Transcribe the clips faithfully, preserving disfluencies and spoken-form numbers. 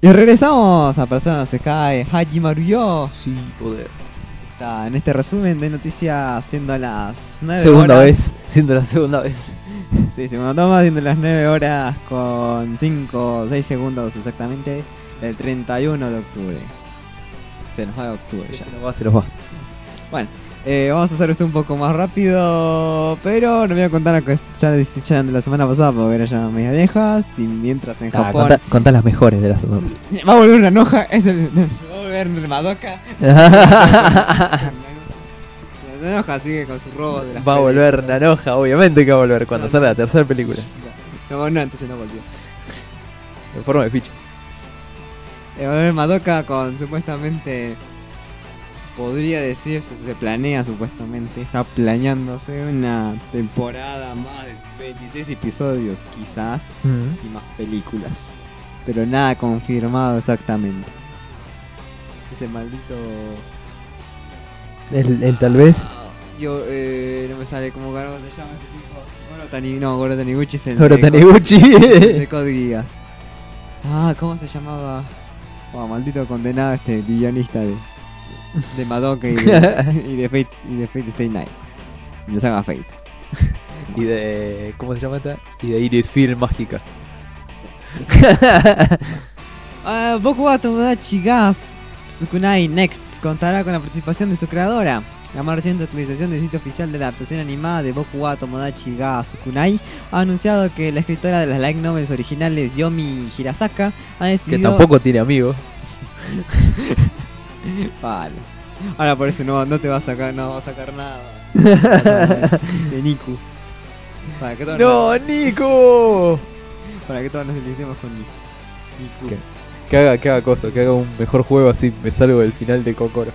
Y regresamos a Persona no Sekai Hajimaru yo. Sí, poder. Está en este resumen de noticias siendo las nueve Segunda horas. vez, siendo la segunda vez. Sí, segundo toma, siendo las nueve horas con cinco o seis segundos exactamente del treinta y uno de octubre. Se nos va de octubre ya. Se nos va, se nos va. Bueno, eh, vamos a hacer esto un poco más rápido, pero no voy a contar las que ya, ya de la semana pasada porque eran ya medio viejas. Y mientras en Ah, Japón contá, contá las mejores de las segundas. va a volver una noja, es el, va a volver Madoka. La Nanoja sigue con su robo de las Va a volver películas. Nanoja, obviamente que va a volver cuando salga la tercera película. No, no, entonces no volvió. En forma de ficha. Eh, va a volver Madoka con supuestamente, podría decirse, se planea supuestamente, está planeándose una temporada más de veintiséis episodios quizás Mm. y más películas. Pero nada confirmado exactamente. Ese maldito... El, el tal vez. Yo, eh, no me sale cómo carajo se llama ese tipo. Goro Tani, no, Goro Taniguchi es el Goro de Co- Taniguchi. de Code Geass. Ah, ¿cómo se llamaba? Oh, maldito condenado este guionista de, de Madoka y de, y de Fate y de Fate Stay Night. Y de saga Fate. Y de. ¿Cómo se llama esta? Y de Iris Film Mágica. Ah, Boku wa Tomodachi ga Tsukunai Next contará con la participación de su creadora. La más reciente actualización del sitio oficial de la adaptación animada de Boku wa Tomodachi ga Tsukunai ha anunciado que la escritora de las light novels originales, Yomi Hirasaka, ha Que decidido... tampoco tiene amigos. Vale. Ahora por eso no, no te va a sacar, no va a sacar nada de Niku. Para que todos ¡No, Nico! para que todos nos felicitemos con Niku. Niku. ¿Qué? Que haga, que haga cosa, que haga un mejor juego así me salgo del final de Kokoro.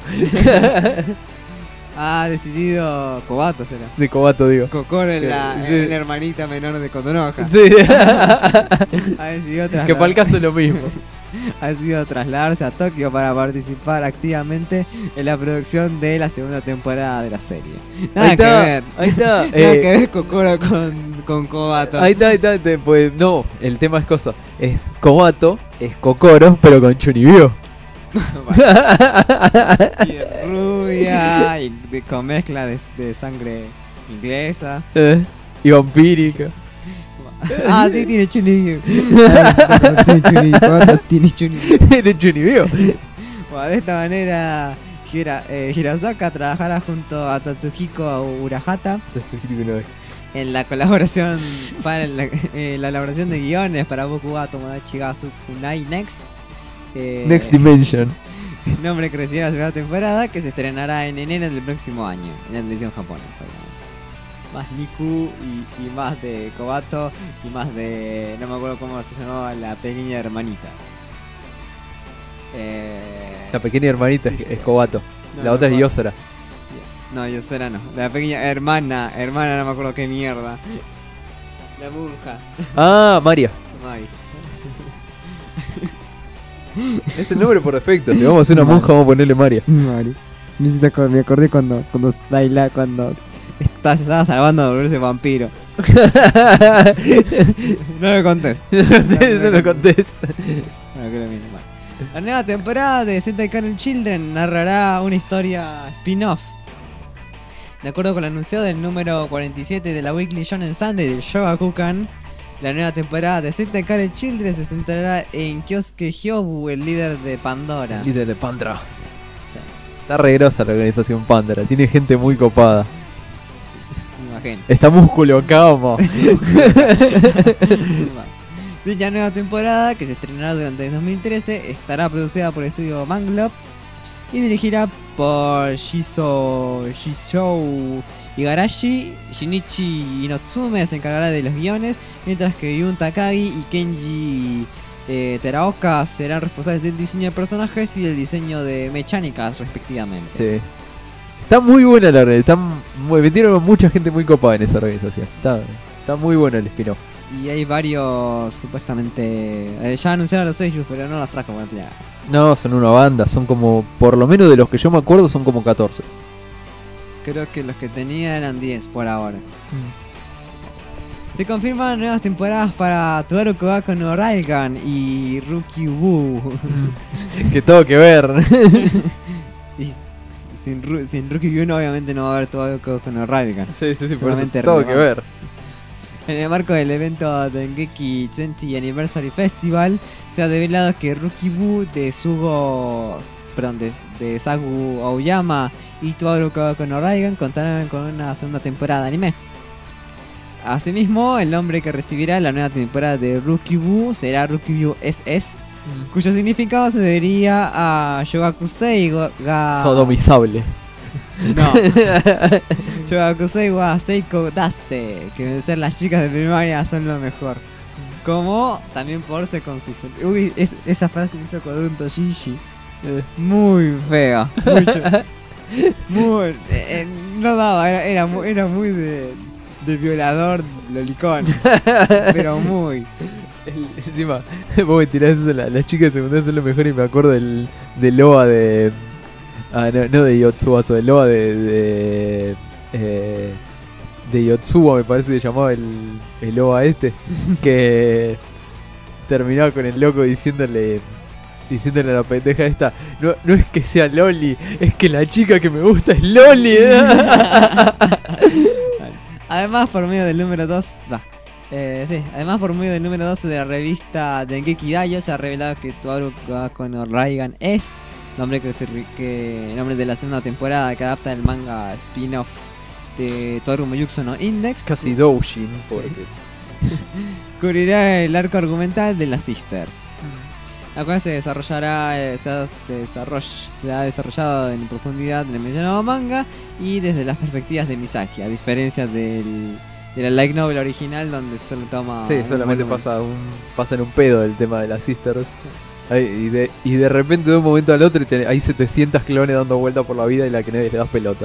Ha decidido Kobato será. De Kobato, digo. Kokoro es la, Sí. es la hermanita menor de Kotonoha. Sí. Ha decidido Que para el caso es lo mismo. ha decidido trasladarse a Tokio para participar activamente en la producción de la segunda temporada de la serie. Nada Ahí que está, ver. ahí está. Nada eh, que ver Kokoro con, con Kobato. Ahí está, ahí está. te- pues no, el tema es cosa. Es Kobato, es Kokoro, pero con Chunibyo. Y es rubia y de- con mezcla de, de sangre inglesa. Eh, y vampírica. Ah, sí, tiene chunibyo. Ah, tiene chunibyo. Kobato tiene chunibyo. De Chunibyo. Bueno, de esta manera, Hira, eh, Hirasaka trabajará junto a Tatsuhiko Urahata en la colaboración para la, eh, la elaboración de guiones para Boku wa Tomodachi ga Tsukunai Next. Eh, Next Dimension. Nombre que recibirá la segunda temporada que se estrenará en enero del próximo año en la televisión japonesa. Obviamente. Más Niku y, y más de Kobato y más de... no me acuerdo cómo se llamaba la pequeña hermanita. Eh, La pequeña hermanita sí, es, sí. es Kobato. No, La no otra me es acuerdo. Yosera. No, Yosera no. La pequeña hermana, hermana no me acuerdo qué mierda. La monja. Ah, Maria. Mai. Es el nombre por defecto. Si vamos a hacer una monja, vamos a ponerle Maria. Mari. Me, hiciste acordar- me acordé cuando, cuando baila, cuando estás, estaba salvando de volverse vampiro. No me contés. No lo contés. Bueno, que lo mismo, vale. La nueva temporada de Sentai Canon Children narrará una historia spin-off. De acuerdo con lo anunciado del número cuarenta y siete de la Weekly Shonen Sunday del Shogakukan, la nueva temporada de Sentai Canon Children se centrará en Kyosuke Hyobu, el líder de Pandora. Líder de Pandora. Está re grosa la organización Pandora. Tiene gente muy copada. Me imagino. Está músculo, cama. Dicha nueva temporada, que se estrenará durante el dos mil trece, estará producida por el estudio Manglop y dirigida por Shizo Shizou Igarashi. Shinichi Inotsume se encargará de los guiones, mientras que Yun Takagi y Kenji eh, Teraoka serán responsables del diseño de personajes y del diseño de mecánicas respectivamente. Sí. Está muy buena la organización. Metieron mucha gente muy copada en esa organización. Está, está muy bueno el spin-off. Y hay varios, supuestamente... eh, ya anunciaron los sellos, pero no los trajo. Bueno, ya. No, son una banda. Son como, por lo menos de los que yo me acuerdo, son como catorce. Creo que los que tenía eran diez por ahora. Se confirman nuevas temporadas para Toaru Kogako no Railgun y Ruki-Woo. Que todo que ver. Y sin, Ru- sin Ruki-Woo no, obviamente no va a haber Toaru Kogako no Railgun. Sí, sí, sí, por eso Solamente todo que ver. En el marco del evento Dengeki veinte Anniversary Festival, se ha develado que Ruki-Woo de Sugo, perdón, de, de Sagu Aoyama y Toaru Kogako no Railgun contarán con una segunda temporada de anime. Asimismo, el nombre que recibirá la nueva temporada de Ruki-Woo será Ruki-Woo S S, Mm. cuyo significado se debería a Yogakusei ga... Sodomizable. No. Yogakusei wa Seiko Dase, que debe ser las chicas de primaria son lo mejor. Como también por circuncisión. Uy, es, esa frase me hizo con un Toshishi. Muy fea. Mucho. Muy. Eh, eh, no daba, era, era, mu- era muy de, de violador lolicón. Pero muy. El- encima, vos me tirás eso, la- las chicas de secundaria son lo mejor y me acuerdo del, del Loa de... Ah, no, no de Yotsubaso, del Loa de... de eh, de Yotsuba me parece que llamaba el, el Loa este, que terminaba con el loco diciéndole... Diciéndole a la pendeja esta, no, no es que sea Loli, es que la chica que me gusta es Loli. Además, por medio del número dos, va. Eh, sí, además por medio del número doce de la revista Dengeki Daioh se ha revelado que Toaru Kogako no Railgun es nombre que, se, ri- que nombre de la segunda temporada que adapta el manga spin-off de Toaru Moyuxo no Index. Casi Doujin, porque... Cubrirá el arco argumental de las Sisters, la cual se desarrollará, eh, se, ha, se desarroll- se ha desarrollado en profundidad en el mencionado manga y desde las perspectivas de Misaki, a diferencia del, de la light novel original donde solo toma... Sí, un solamente volumen. pasa un pasa en un pedo el tema de las Sisters. Ahí, y, de, y de repente de un momento al otro te- hay setecientos clones dando vuelta por la vida y la que nadie le das pelota.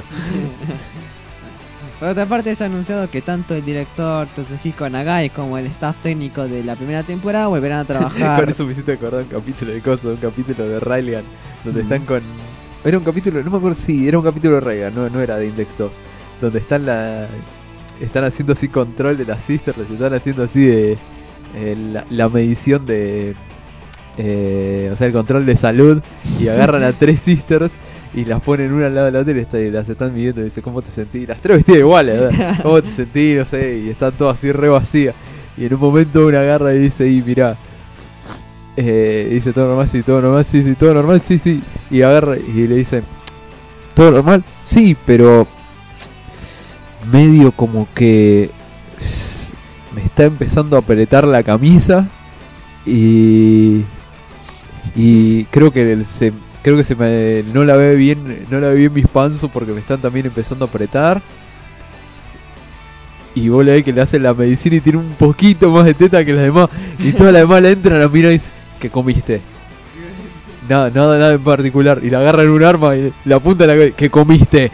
Por otra parte, se ha anunciado que tanto el director Totsuhiko Nagai como el staff técnico de la primera temporada volverán a trabajar. Con eso me hiciste acordar un capítulo de Coso, un capítulo de Railgun, donde Mm. están con... Era un capítulo, no me acuerdo si era un capítulo de Railgun, no, no era de Index dos, donde están la... Están haciendo así control de las Sisters, están haciendo así de... eh, la, la medición de... eh, o sea, el control de salud, y agarran a tres Sisters y las ponen una al lado de la otra y, está- y las están midiendo y dicen, ¿cómo te sentís? Las tres vestidas iguales, ¿verdad? ¿Cómo te sentís? No sé, y están todas así re vacías. Y en un momento una agarra y dice, y mirá, eh, dice, ¿todo normal? Sí, todo normal, sí, sí, todo normal, sí, sí. Y agarra y le dice, ¿todo normal? Sí, pero medio como que s- me está empezando a apretar la camisa y y creo que el- se creo que se me no la ve bien no la ve bien mis panzos porque me están también empezando a apretar. Y vos le ves que le hacen la medicina y tiene un poquito más de teta que las demás. Y todas las demás la entran, la miran y dicen, ¿qué comiste? Nada, nada, nada en particular. Y la agarran un arma y le apuntan a la cabeza, ¿qué comiste?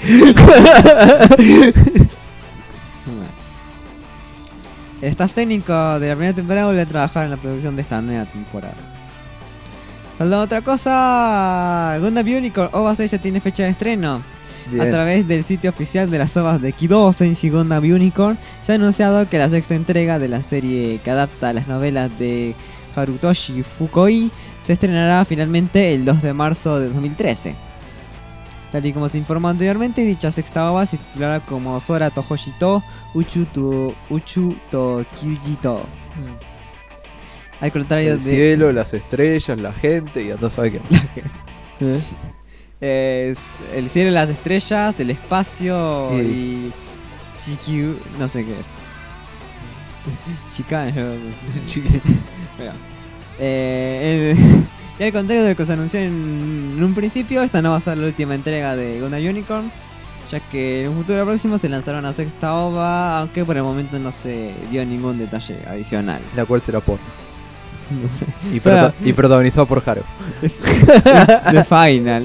El staff técnico de la primera temporada vuelve a trabajar en la producción de esta nueva temporada. Saltando a otra cosa, Gundam Unicorn OVA seis ya tiene fecha de estreno. Bien. A través del sitio oficial de las ovas de Kido Senshi Gundam Unicorn se ha anunciado que la sexta entrega de la serie que adapta las novelas de Harutoshi Fukui se estrenará finalmente el dos de marzo de dos mil trece. Tal y como se informó anteriormente, dicha sexta ova se titulará como Sora Tohoshi to Uchu to, Uchu to Kyuji to. Al contrario El de... cielo, las estrellas, la gente y andás a ver qué. ¿Eh? Es el cielo, las estrellas, el espacio Sí. y Chikyu, no sé qué es. Chicano, yo... Chiqui- Bueno. Eh, el- y al contrario de lo que se anunció en, en un principio, esta no va a ser la última entrega de Gundam Unicorn, ya que en un futuro próximo se lanzará una sexta ova, aunque por el momento no se dio ningún detalle adicional. La cual será porno. No sé. Y, Pero- prota- y protagonizado por Haro. Es, es The Final.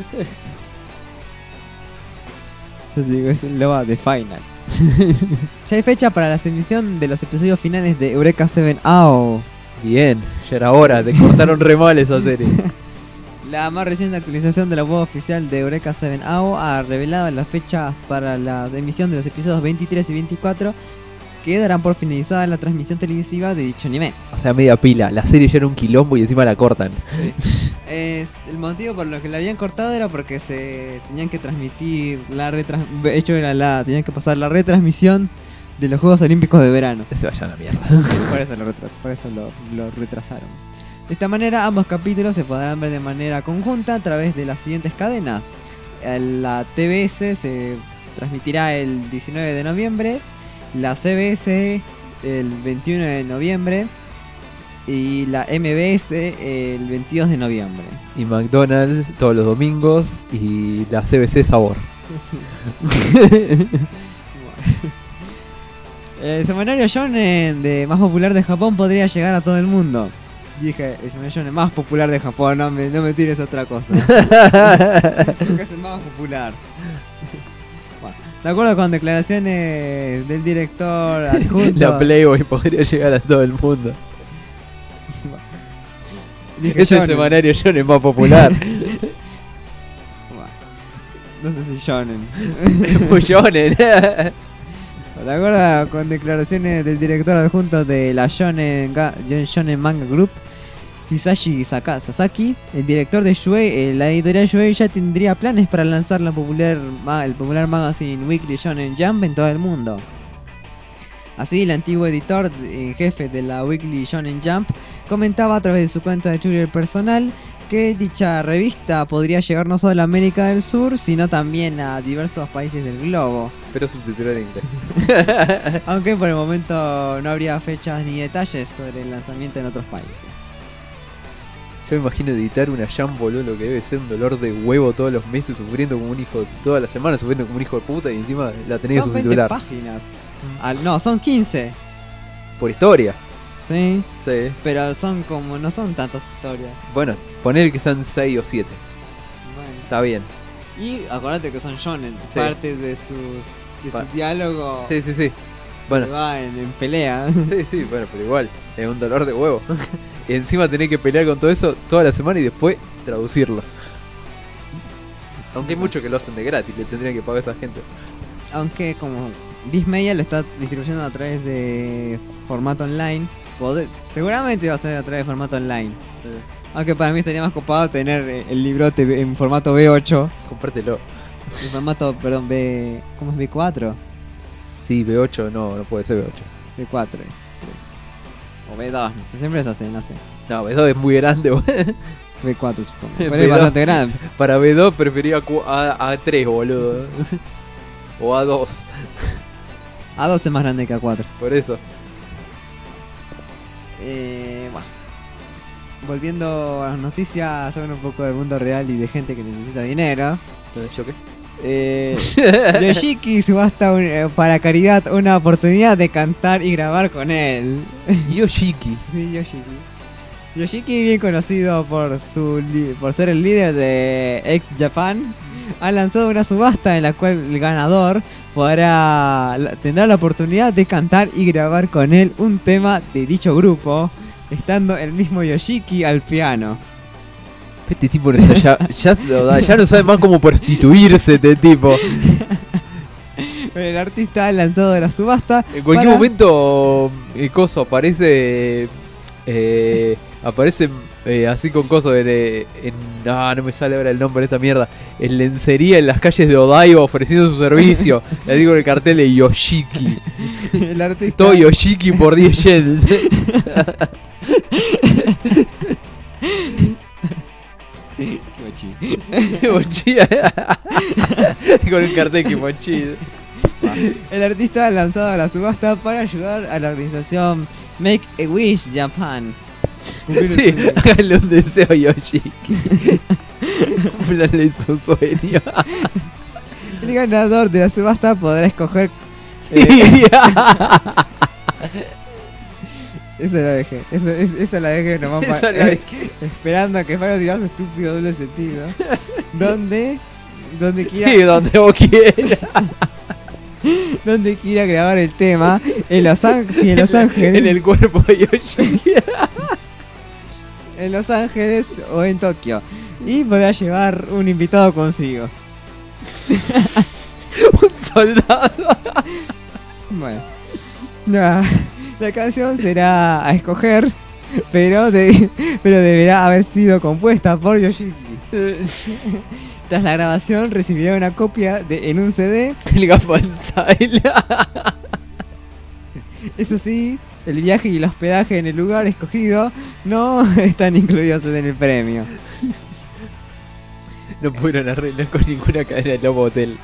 Yo digo, es el logo de Final. Ya hay fecha para la emisión de los episodios finales de Eureka siete A O. Bien, ya era hora, te cortaron re mal esa serie. La más reciente actualización de la web oficial de Eureka siete A O ha revelado las fechas para la emisión de los episodios veintitrés y veinticuatro, que darán por finalizada la transmisión televisiva de dicho anime. O sea, media pila. La serie ya era un quilombo y encima la cortan. Sí. Es, el motivo por lo que la habían cortado era porque se tenían que transmitir la retrans... De hecho, era la... tenían que pasar la retransmisión de los Juegos Olímpicos de verano. Se vayan a la mierda. Por eso lo, retras... por eso lo, lo retrasaron. De esta manera, ambos capítulos se podrán ver de manera conjunta a través de las siguientes cadenas. La T B S se transmitirá el diecinueve de noviembre, la C B S el veintiuno de noviembre y la M B S el veintidós de noviembre. Y McDonald's todos los domingos y la C B C Sabor. El semanario shonen de más popular de Japón podría llegar a todo el mundo. Dije, el semanario shonen más popular de Japón, no me, no me tires otra cosa. Porque es el más popular. Bueno, de acuerdo con declaraciones del director adjunto, La Playboy podría llegar a todo el mundo. dije Es el shonen. semanario shonen más popular. No sé si shonen. Muy shonen. De acuerdo con declaraciones del director adjunto de la Shonen, Ga- Shonen Manga Group, Hisashi Saka- Sasaki, el director de Shuei, eh, la editorial Shuei ya tendría planes para lanzar la popular, ma- el popular magazine Weekly Shonen Jump en todo el mundo. Así, el antiguo editor en jefe de la Weekly Shonen Jump comentaba a través de su cuenta de Twitter personal que dicha revista podría llegar no solo a América del Sur, sino también a diversos países del globo. Pero subtitular en inglés. Aunque por el momento no habría fechas ni detalles sobre el lanzamiento en otros países. Yo me imagino editar una Jump, boludo, lo que debe ser un dolor de huevo todos los meses, sufriendo como un hijo, toda la semana sufriendo como un hijo de puta y encima la tenés que Son veinte subtitular. páginas. Al- no, son quince. Por historia. Sí, Sí. pero son como, no son tantas historias. Bueno, poner que sean seis o siete. Bueno. Está bien. Y acordate que son shonen, Sí. parte de sus, de Pa- su diálogo Sí, sí, sí. se Bueno. va en, en pelea. Sí, sí, bueno, pero igual, es un dolor de huevo. Y encima tenés que pelear con todo eso toda la semana y después traducirlo. Aunque hay muchos que lo hacen de gratis, le tendrían que pagar a esa gente. Aunque como Viz Media lo está distribuyendo a través de formato online, poder- seguramente va a ser a través de formato online. Aunque para mí estaría más copado tener eh, el librote en formato B ocho. Compártelo. En formato, perdón, B... ¿Cómo es B cuatro? Sí, B ocho, no, no puede ser B ocho. B cuatro. creo. O B dos, no sé, siempre es así, no sé. No, B dos es muy grande, güey. B cuatro supongo. Pero B es dos. bastante grande. Para B dos prefería cu- A, A3, boludo. O A dos, A dos es más grande que A cuatro. por eso. Eh, bueno. Volviendo a las noticias, ya un poco del mundo real y de gente que necesita dinero. ¿Yo qué? Eh, Yoshiki subasta un- eh, para caridad una oportunidad de cantar y grabar con él. Yoshiki. Sí, Yoshiki. Yoshiki, bien conocido por su li- por ser el líder de X Japan, ha lanzado una subasta en la cual el ganador podrá la- tendrá la oportunidad de cantar y grabar con él un tema de dicho grupo, estando el mismo Yoshiki al piano. Este tipo no sabe- ya, ya, ya no sabe más cómo prostituirse, este tipo. El artista ha lanzado la subasta. En cualquier para- momento, el coso aparece. Eh, aparece eh, así con coso en, eh, en. Ah, no me sale ahora el nombre de esta mierda. En lencería en las calles de Odaiba ofreciendo su servicio. Le digo el cartel de Yoshiki. El artista. Todo Yoshiki por diez yens. Mochi. Con un cartel que mochi. El artista ha lanzado la subasta para ayudar a la organización Make a Wish Japan. Cumplir un Sí, sueño. háganle un deseo a Yoshiki. Cúmplanle su sueño. El ganador de la subasta podrá escoger. Sí. Esa la dejé. Esa, es- esa la dejé nomás pa- Esa la dejé. esperando a que Faro diga su estúpido doble sentido. Donde. Donde quiera, Sí, donde vos quieras. donde quiera grabar el tema. En Los Ángeles. Sí, en Los Ángeles. En el cuerpo de Yoshiki. En Los Ángeles o en Tokio. Y podrá llevar un invitado consigo. Un soldado. Bueno. La, la canción será a escoger, pero, de, pero deberá haber sido compuesta por Yoshiki. Tras la grabación recibirá una copia de, en un C D. El Gaffan Style. Eso sí, el viaje y el hospedaje en el lugar escogido no están incluidos en el premio. No pudieron arreglar con ninguna cadena de Lobo Hotel.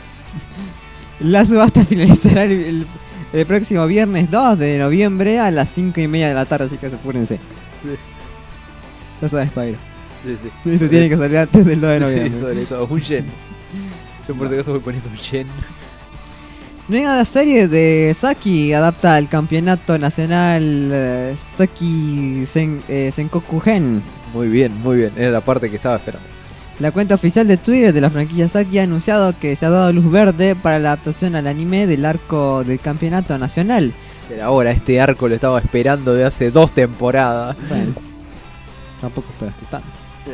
La subasta finalizará el, el, el próximo viernes dos de noviembre a las cinco y media de la tarde, así que apúrense. Sí. Ya sabes, Pyro. Sí, sí. Eso tiene que salir antes del dos de noviembre. Sí, sobre todo. Un yen. Yo por si acaso voy poniendo un yen. Nueva serie de Saki adapta al campeonato nacional eh, Saki Sen, eh, Senkoku Gen. Muy bien, muy bien. Era la parte que estaba esperando. La cuenta oficial de Twitter de la franquicia Saki ha anunciado que se ha dado luz verde para la adaptación al anime del arco del campeonato nacional. Pero ahora este arco lo estaba esperando de hace dos temporadas. Bueno, tampoco esperaste tanto.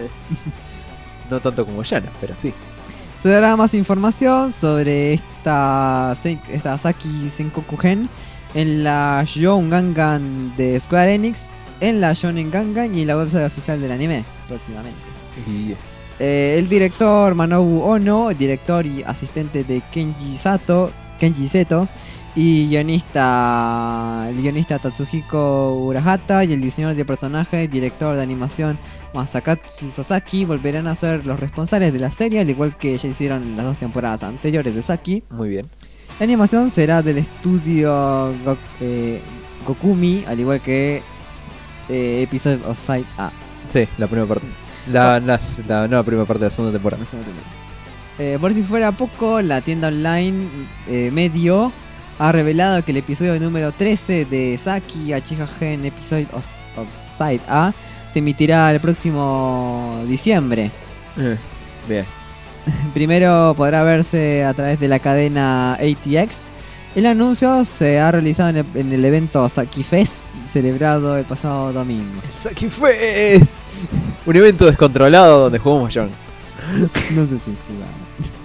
No tanto como Yana, pero sí. Se dará más información sobre esta, esta Saki Senkoku Gen en la Shonen Gangan de Square Enix, en la Shonen Gangan y en la website oficial del anime próximamente. Y Eh, el director Manobu Ono, director y asistente de Kenji Sato, Kenji Seto, y guionista, el guionista Tatsuhiko Urahata y el diseñador de personajes, director de animación Masakatsu Sasaki volverán a ser los responsables de la serie, al igual que ya hicieron en las dos temporadas anteriores de Saki. muy bien. La animación será del estudio Go- eh, Gokumi, al igual que eh, Episode of Side A. Sí, la primera parte. La, la, la nueva primera parte de la segunda temporada. Eh, por si fuera poco, la tienda online eh, Medio ha revelado que el episodio número trece de Saki Achiha Gen Episode of, of Side A se emitirá el próximo diciembre. Eh, bien. Primero podrá verse a través de la cadena A T X. El anuncio se ha realizado en el, en el evento Saki Fest celebrado el pasado domingo. El Saki Fest. Un evento descontrolado donde jugamos Mahjong. No sé si jugaba.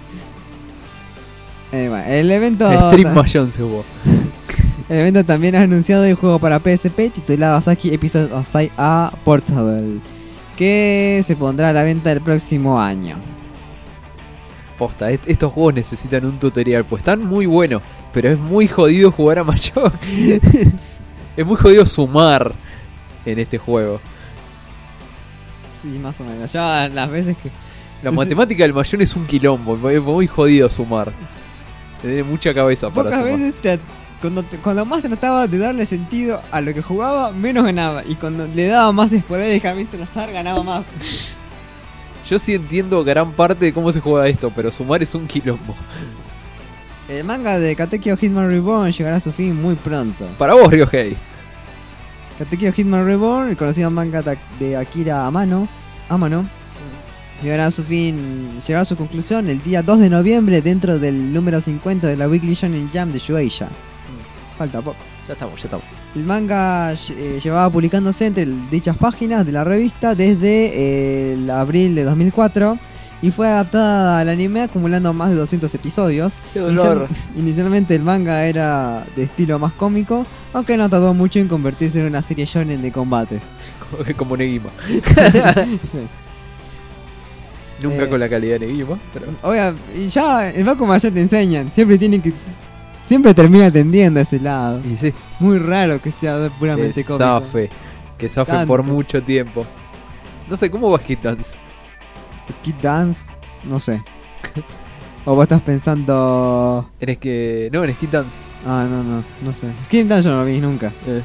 Eh, bueno, el evento Stream Mahjong se jugó. El evento también ha anunciado el juego para P S P titulado Saki Episode of Side A Portable, que se pondrá a la venta el próximo año. Posta, est- estos juegos necesitan un tutorial, pues están muy buenos, pero es muy jodido jugar a Mahjong. Es muy jodido sumar en este juego. Sí, más o menos. Yo las veces que... La matemática del Mahjong es un quilombo, es muy jodido sumar. Tiene mucha cabeza para Pocas sumar. veces te, cuando, te- cuando más trataba de darle sentido a lo que jugaba, menos ganaba. Y cuando le daba más esporádicamente al azar, ganaba más. Yo sí entiendo gran parte de cómo se juega esto, pero sumar es un quilombo. El manga de Katekyo Hitman Reborn llegará a su fin muy pronto. Para vos, Ryohei. Katekyo Hitman Reborn, el conocido manga ta- de Akira Amano, Amano, llegará a su fin, llegará a su conclusión el día dos de noviembre dentro del número cincuenta de la Weekly Shonen Jump de Shueisha. Falta poco. Ya estamos, ya estamos. El manga eh, llevaba publicándose entre dichas páginas de la revista desde eh, el abril de dos mil cuatro y fue adaptada al anime acumulando más de doscientos episodios. Qué dolor. Inicial- inicialmente el manga era de estilo más cómico, aunque no tardó mucho en convertirse en una serie shonen de combates. Como, como Negima. Sí. Nunca Eh. con la calidad de Negima, pero... Obvia, y ya en Bakuman ya te enseñan, siempre tienen que siempre termina atendiendo a ese lado. Y sí, Muy raro que sea puramente que cómico. zafe. Que zafe Tanto. por mucho tiempo. No sé, ¿cómo va Skid Dance? Skid Dance, no sé. O vos estás pensando... Eres que... No, en Skid Dance. Ah, no, no, no sé. Skid Dance yo no lo vi nunca. Eh.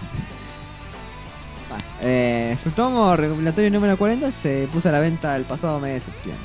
Bueno, eh, su tomo recopilatorio número cuarenta se puso a la venta el pasado mes de septiembre.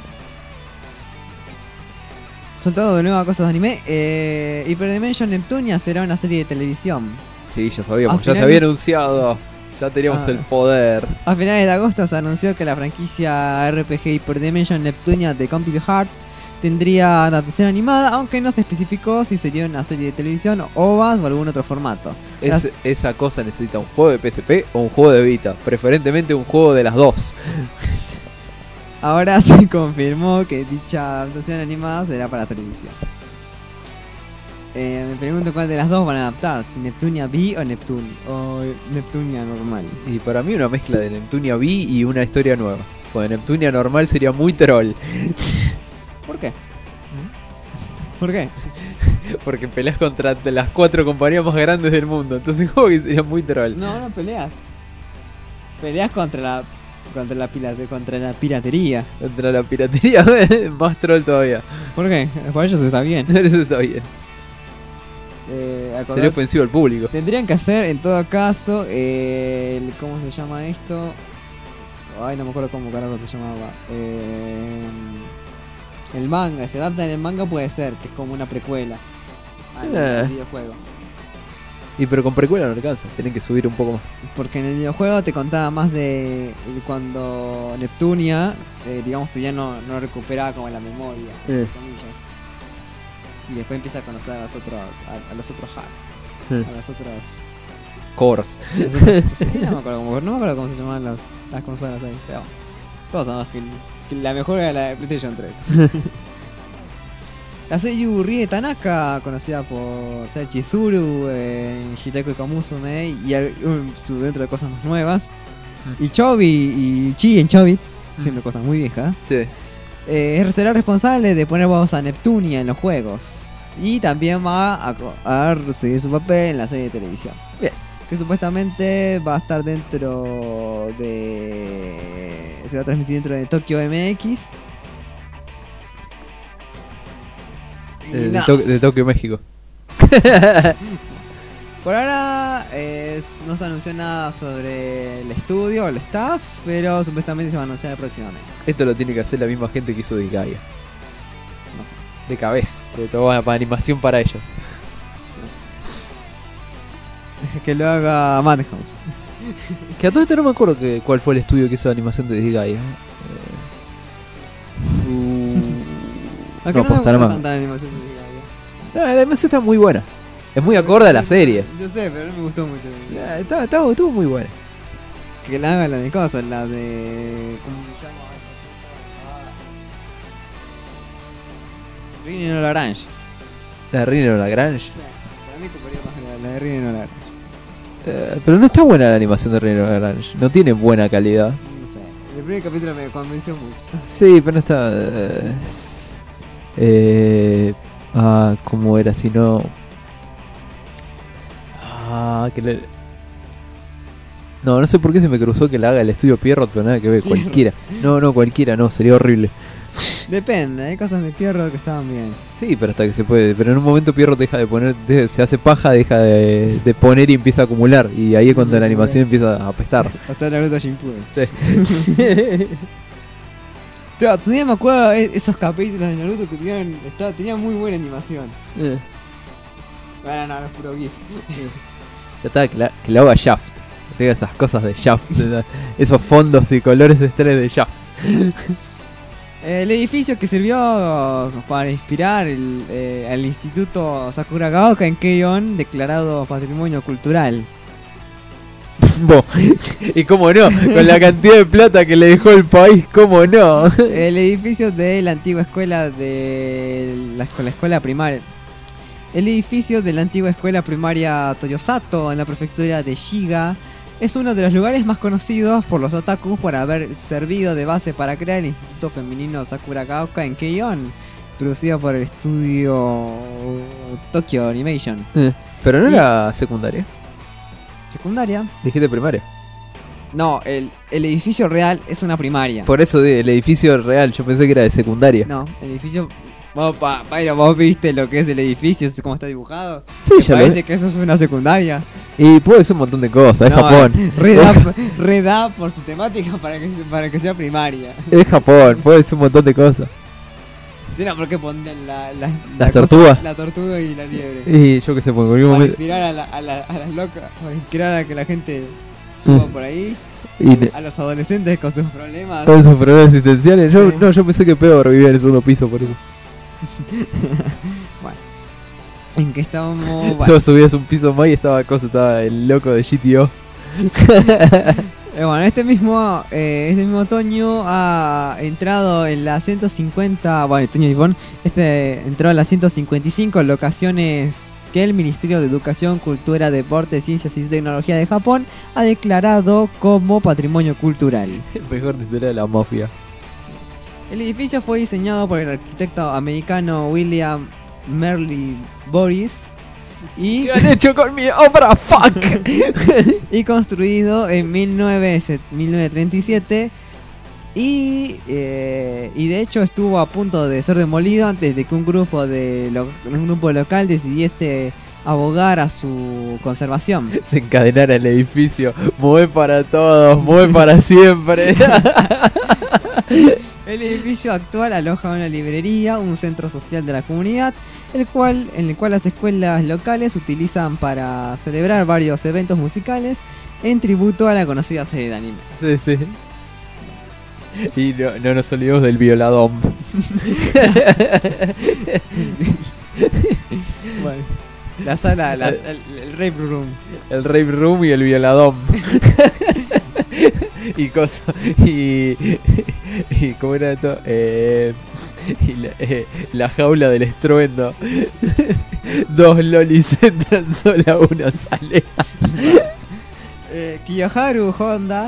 Soltado de nuevo a cosas de anime, eh, Hyperdimension Neptunia será una serie de televisión. Sí, ya sabíamos, A ya se finales- había anunciado. Ya teníamos Ah. el poder. A finales de agosto se anunció que la franquicia R P G Hyperdimension Neptunia de Compile Heart tendría adaptación animada, aunque no se especificó si sería una serie de televisión, O V As o algún otro formato. Es- Las- esa cosa necesita un juego de P S P o un juego de Vita. Preferentemente un juego de las dos. Ahora se confirmó que dicha adaptación animada será para televisión. Eh, me pregunto cuál de las dos van a adaptar, si Neptunia B o Neptune, o Neptunia normal. Y para mí una mezcla de Neptunia B y una historia nueva. Pues Neptunia normal sería muy troll. ¿Por qué? ¿Por qué? Porque peleas contra las cuatro compañías más grandes del mundo. Entonces como que sería muy troll. No, no peleas. Peleas contra la contra la pirate, contra la piratería. Contra la piratería, más troll todavía. ¿Por qué? Para ellos está bien. Eso está bien. Eh, acordate- Sería ofensivo al público. Tendrían que hacer en todo caso eh, el, ¿cómo se llama esto? Ay, no me acuerdo cómo carajo se llamaba. Eh, el manga, si adaptan el manga puede ser, que es como una precuela al, Eh. al videojuego. Y pero con precuela no alcanza, tienen que subir un poco más. Porque en el videojuego te contaba más de, de cuando Neptunia, eh, digamos, tú ya no, no recuperaba como la memoria, Eh. entre comillas. Y después empieza a conocer a los otros, a, a los otros hearts, Eh. a los otros... Cores. los otros- sí, no me acuerdo cómo, no me acuerdo cómo se llamaban las, las consolas ahí, pero todos sabemos que, que la mejor era la de PlayStation tres. La Seiyu Rie Tanaka, conocida por ser Chizuru en Shiteku Kamusume y al- um, su dentro de cosas más nuevas. Mm. Y Chobi y Chi en Chobits, siendo Mm. cosas muy viejas. Sí. Eh, será responsable de poner voz a Neptunia en los juegos. Y también va a, co- a seguir su papel en la serie de televisión. Bien. Que supuestamente va a estar dentro de... Se va a transmitir dentro de Tokyo M X. Y Eh, de, nada To- más. de Tokio, México. Por ahora eh, no se anunció nada sobre el estudio o el staff, pero supuestamente se va a anunciar próximamente. Esto lo tiene que hacer la misma gente que hizo Disgaea. No sé. De cabeza. De toda para animación para ellos. Que lo haga Madhouse. Que a todo esto no me acuerdo que, cuál fue el estudio que hizo la animación de Disgaea. Eh, uh, Aunque no, no, me posta, gusta no me- tanta la animación de Disgaea. no, la animación está muy buena. Es muy acorde a la serie. Yo sé, pero no me gustó mucho. Eh, Está, está- estuvo muy buena. Que la haga la de cosas, la de... ¿Cómo se llama? Rino Lagrange. La de Rino Lagrange. Para mí coparía más la, la de Rino Lagrange. Eh, pero no está buena la animación de Rino Lagrange. No tiene buena calidad. No sé. El primer capítulo me convenció mucho. Sí, pero no está. Eh, es- eh, ah, ¿cómo era? Si no. Ah, que le. No, no sé por qué se me cruzó que la haga el estudio Pierrot, pero nada que ver, Pierrot. cualquiera. No, no, cualquiera, no, sería horrible. Depende, hay cosas de Pierrot que estaban bien. Sí, pero hasta que se puede. Pero en un momento Pierrot deja de poner, de- se hace paja, deja de, de poner y empieza a acumular. Y ahí es cuando la animación empieza a apestar. Hasta Naruto Shippuden. Sí. Tío, todavía me acuerdo de esos capítulos de Naruto que tenían, estaba, tenían muy buena animación. Eh, Ahora no, no es puro GIF. ya está, que la, que la haga Shaft. Que tenga esas cosas de Shaft. Esos fondos y colores estrellas de Shaft. El edificio que sirvió para inspirar el, eh, al Instituto Sakuragaoka en Keion, declarado Patrimonio Cultural. Bo. Y cómo no, con la cantidad de plata que le dejó el país, cómo no. El edificio de la antigua escuela de la, la escuela primaria. El edificio de la antigua escuela primaria Toyosato en la prefectura de Shiga es uno de los lugares más conocidos por los otakus por haber servido de base para crear el Instituto Femenino Sakuragaoka en Keion, producido por el estudio Tokyo Animation. Eh, Pero no era secundaria, Secundaria. dijiste primaria. No, el, el edificio real es una primaria. Por eso de- el edificio real, yo pensé que era de secundaria. No, el edificio... Vos, pa, Pairo, ¿vos viste lo que es el edificio? ¿Cómo está dibujado? Sí, ¿Te ya lo parece vi. que eso es una secundaria? Y puede ser un montón de cosas, es No, Japón. Reda, reda por su temática para que, para que sea primaria. Es Japón, puede ser un montón de cosas. Si no, ¿por qué pondrían la, la, ¿Las la tortugas? cosa- La tortuga y la liebre. Y yo que sé, por cualquier Para momento. inspirar a, la, a, la- a las locas, para inspirar a que la gente suba Mm. por ahí. Y ne- A los adolescentes con sus problemas. con esos problemas existenciales. Yo, Sí. no, yo pensé que peor vivía en el segundo piso, por eso. Bueno. ¿En qué estábamos? Bueno. Solo subías un piso más y estaba cosa, estaba el loco de G T O. Eh, bueno, este mismo, eh, este mismo otoño ha entrado en las ciento cincuenta, bueno, otoño Nippon, este entró en las ciento cincuenta y cinco locaciones que el Ministerio de Educación, Cultura, Deportes, Ciencias y Tecnología de Japón ha declarado como patrimonio cultural. El mejor titular de la mafia. El edificio fue diseñado por el arquitecto americano William Merle Boris y, ¿Qué han hecho con mi obra? ¡Fuck! y construido en mil novecientos treinta y siete y, eh, y de hecho estuvo a punto de ser demolido antes de que un grupo, de lo, un grupo local decidiese abogar a su conservación. Se encadenara el edificio. Mueve para todos, mueve para siempre. El edificio actual aloja una librería, un centro social de la comunidad, el cual, en el cual las escuelas locales utilizan para celebrar varios eventos musicales en tributo a la conocida serie de anime. Sí, sí. Y no, no nos olvidemos del violadón. Bueno, la sala, la- el, el rape room. El rape room y el violadón. Y cosa. Y. Y ¿cómo era esto? Eh, y la, eh, la jaula del estruendo. Dos lolis entran sola, una sale. Eh, Kiyoharu Honda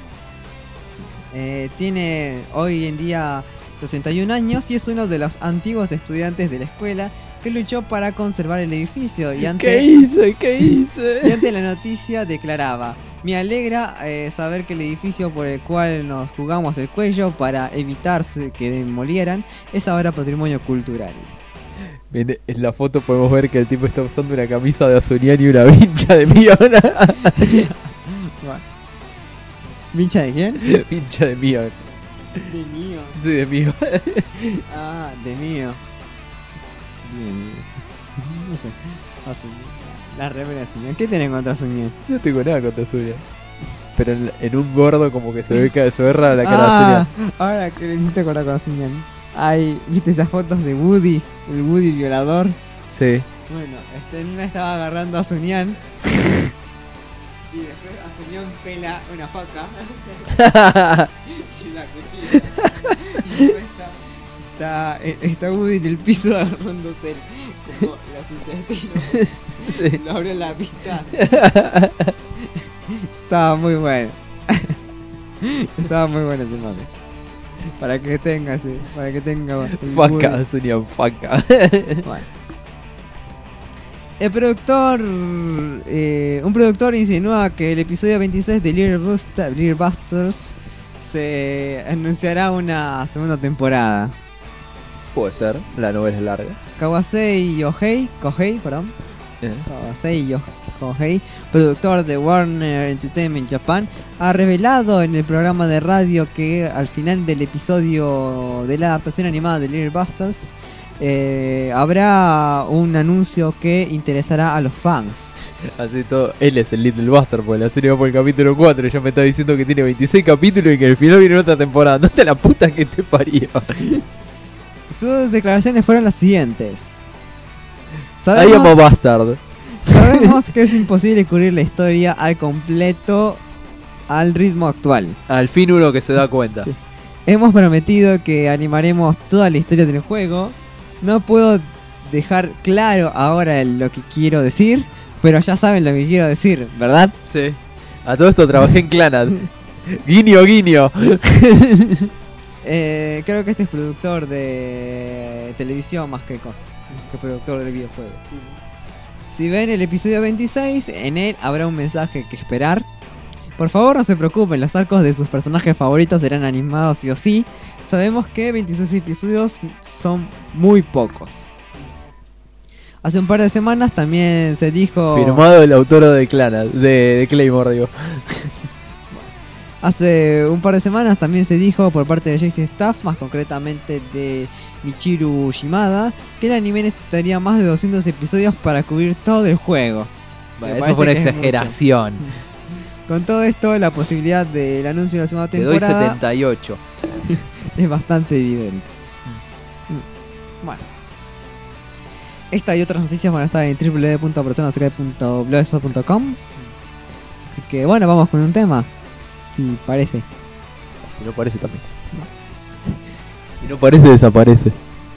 eh, tiene hoy en día sesenta y un años y es uno de los antiguos estudiantes de la escuela que luchó para conservar el edificio y ante, ¿Qué hice? ¿Qué y hice? ante la noticia declaraba: me alegra eh, saber que el edificio por el cual nos jugamos el cuello para evitar se- que demolieran es ahora patrimonio cultural. Bien, en la foto podemos ver que el tipo está usando una camisa de Azurian y una vincha de Miona. Bueno. ¿Vincha de quién? Vincha de Miona. De mío. Sí, de Miona. Ah, de mío. Bien. No sé. Azurian. La remera de Azurian. ¿Qué tienen contra Azurian? No tengo nada contra Azurian. Pero en, en un gordo como que se ve, ca- se ve rara la cara de Ah, Azurian. ahora que me hiciste acordar con Azurian. Ay, ¿viste esas fotos de Woody? El Woody violador. Sí. Bueno, este, en una estaba agarrando a Azurian. Y después Azurian pela una faca. Y la cuchilla. Y después está, está, eh, está Woody en el piso agarrándose como los intestinos. Sí. Lo abrió en la pista. Estaba muy bueno. Estaba muy bueno ese mame. Para que tenga ese, para que tenga el Faca, Woody. Azurian, faca. Bueno. El productor, eh, un productor insinúa que el episodio veintiséis de Little, Busta- Little Busters se anunciará una segunda temporada. Puede ser, la novela es larga. Kawasei Yohei, Kohei, perdón. Eh. Kawasei Yo- Kohei, productor de Warner Entertainment Japan, ha revelado en el programa de radio que al final del episodio de la adaptación animada de Little Busters eh, habrá un anuncio que interesará a los fans. Así todo, él es el Little Bastard, porque la serie va por el capítulo cuatro y ya me está diciendo que tiene veintiséis capítulos y que al final viene otra temporada. No te la puta que te parió. Sus declaraciones fueron las siguientes. I am a bastard. Sabemos que es imposible cubrir la historia al completo al ritmo actual. Al fin uno que se da cuenta. Sí. Hemos prometido que animaremos toda la historia del juego. No puedo dejar claro ahora lo que quiero decir, pero ya saben lo que quiero decir, ¿verdad? Sí. A todo esto trabajé en Clanad. Guiño, guiño. Eh, creo que este es productor de televisión más que cosa, más que productor de videojuegos. Si ven el episodio veintiséis, en él habrá un mensaje que esperar. Por favor, no se preocupen, los arcos de sus personajes favoritos serán animados sí o sí. Sabemos que veintiséis episodios son muy pocos. Hace un par de semanas también se dijo... Firmado el autor de Clanad, de, de Claymore, digo. Hace un par de semanas también se dijo por parte de J C Staff, más concretamente de Michiru Shimada, que el anime necesitaría más de doscientos episodios para cubrir todo el juego. Bueno, Me eso fue una parece que es exageración. Con todo esto, la posibilidad del anuncio de la segunda Te doy temporada setenta y ocho. es bastante evidente. Mm. Bueno. Esta y otras noticias van a estar en w w w punto personasecret punto blogspot punto com. Así que bueno, vamos con un tema. Sí, parece. Si no parece también. Si no parece, desaparece.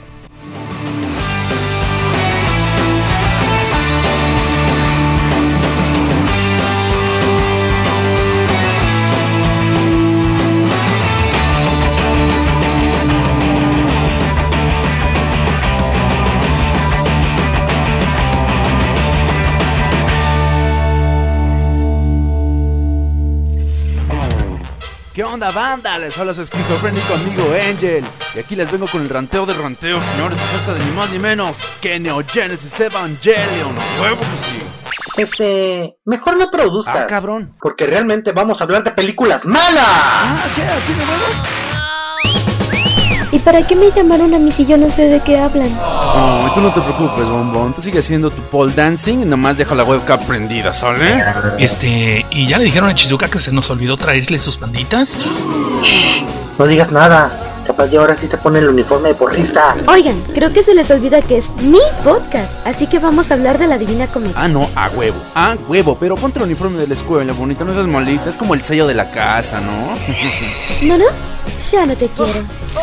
¿Qué onda, banda? Les habla su esquizofrénico amigo Angel. Y aquí les vengo con el ranteo de ranteos, señores, acerca de ni más ni menos que Neo Genesis Evangelion. ¡Huevo que sí! Este... Mejor no produzcas. Ah, cabrón. Porque realmente vamos a hablar de películas malas. Ah, ¿qué? ¿Así de huevos? ¿Y para qué me llamaron a mí si yo no sé de qué hablan? Oh, tú no te preocupes, bombón. Tú sigue haciendo tu pole dancing y nomás deja la webcam prendida, ¿sale? Este... ¿Y ya le dijeron a Chizuka que se nos olvidó traerle sus panditas? No digas nada. Capaz de ahora sí se pone el uniforme de porrista. Oigan, creo que se les olvida que es mi podcast, así que vamos a hablar de la Divina Comedia. Ah, no, a huevo. A huevo, pero ponte el uniforme de la escuela, bonita. No seas molita, es como el sello de la casa, ¿no? ¿No, no? Ya no te quiero.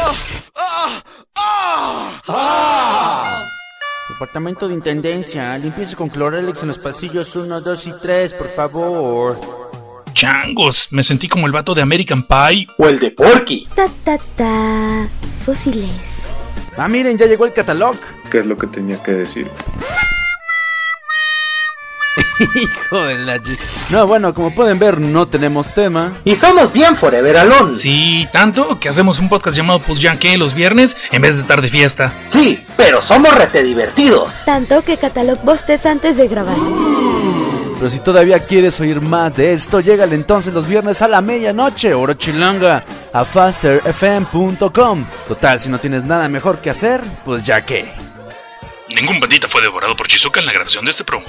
Departamento de Intendencia, limpieza con Clorelex en los pasillos uno, dos y tres, por favor. Changos, me sentí como el vato de American Pie. O el de Porky. Ta ta ta. Fósiles. Ah, miren, ya llegó el catálogo. ¿Qué es lo que tenía que decir? Hijo de la ch... No, bueno, como pueden ver, no tenemos tema. Y somos bien Forever Alone. Sí, tanto que hacemos un podcast llamado Pues ya que los viernes en vez de estar de fiesta. Sí, pero somos rete divertidos. Tanto que Catalog bostes antes de grabar. Pero si todavía quieres oír más de esto, llégale entonces los viernes a la medianoche, hora chilanga, a faster f m punto com. Total, si no tienes nada mejor que hacer, pues ya que. Ningún bandita fue devorado por Chizuka en la grabación de este promo.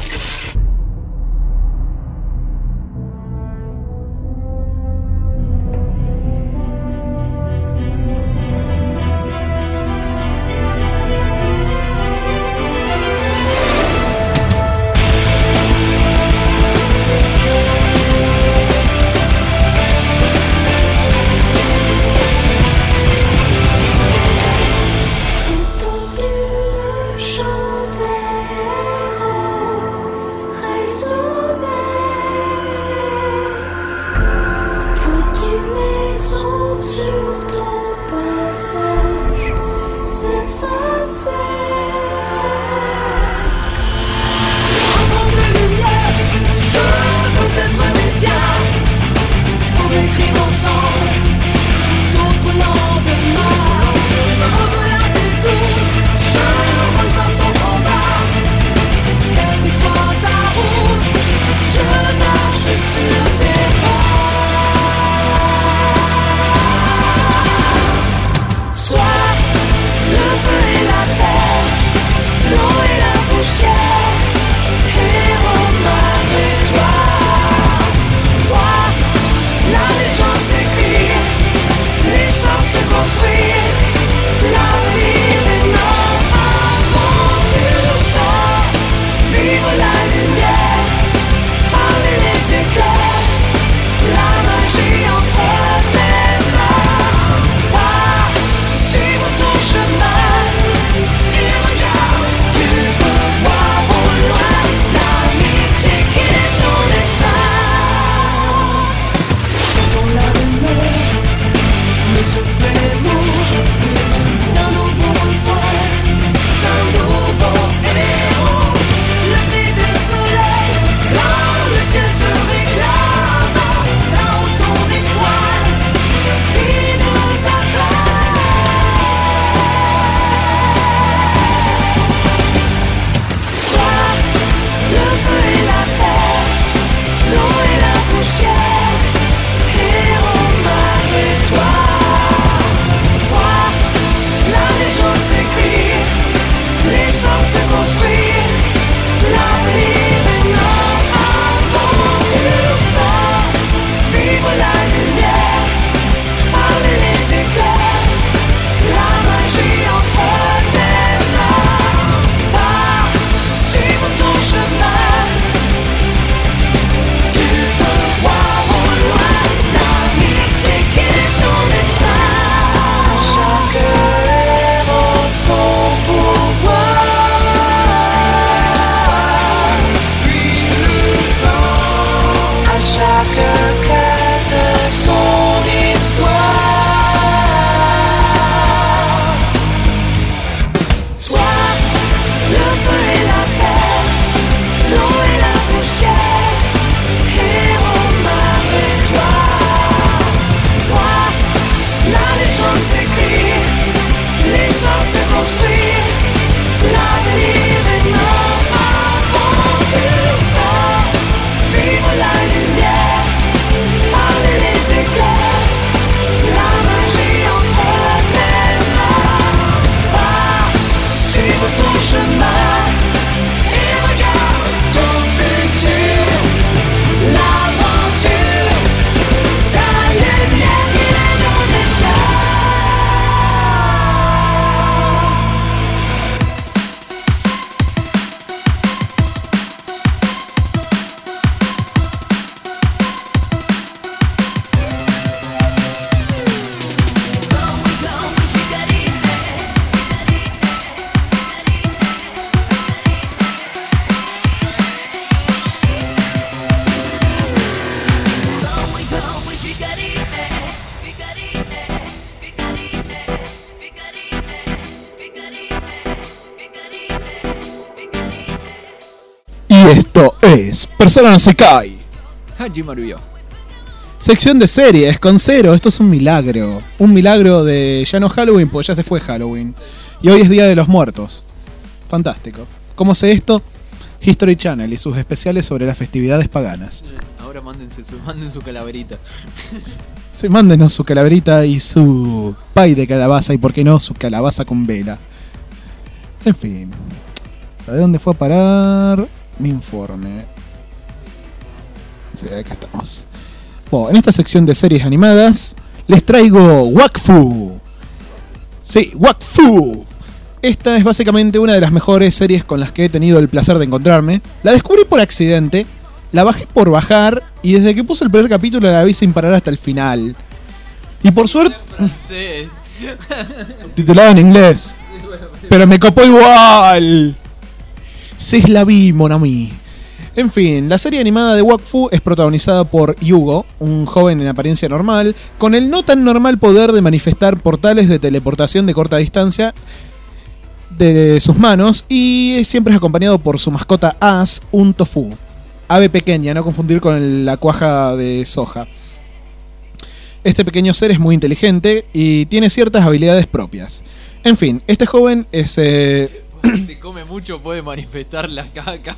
Y esto es Persona no Sekai, Hajimaru yo. sección de series con Cero. Esto es un milagro. Un milagro de ya no Halloween, porque ya se fue Halloween. Y hoy es Día de los Muertos. Fantástico. ¿Cómo sé esto? History Channel y sus especiales sobre las festividades paganas. Ahora mándense su, manden su calaverita. Sí, mándenos su calaverita y su pay de calabaza y por qué no su calabaza con vela. En fin. ¿A dónde fue a parar mi informe? Sí, acá estamos. Bueno, en esta sección de series animadas les traigo Wakfu. Sí, Wakfu. Esta es básicamente una de las mejores series con las que he tenido el placer de encontrarme. La descubrí por accidente, la bajé por bajar y desde que puse el primer capítulo la vi sin parar hasta el final. Y por suerte... Francés. Titulada en inglés. Pero me copó igual. Se la vi, mon ami. En fin, la serie animada de Wakfu es protagonizada por Yugo, un joven en apariencia normal, con el no tan normal poder de manifestar portales de teleportación de corta distancia de sus manos, y siempre es acompañado por su mascota As, un tofu, ave pequeña, no confundir con la cuaja de soja. Este pequeño ser es muy inteligente y tiene ciertas habilidades propias. En fin, este joven es... Eh, Si come mucho puede manifestar la caca.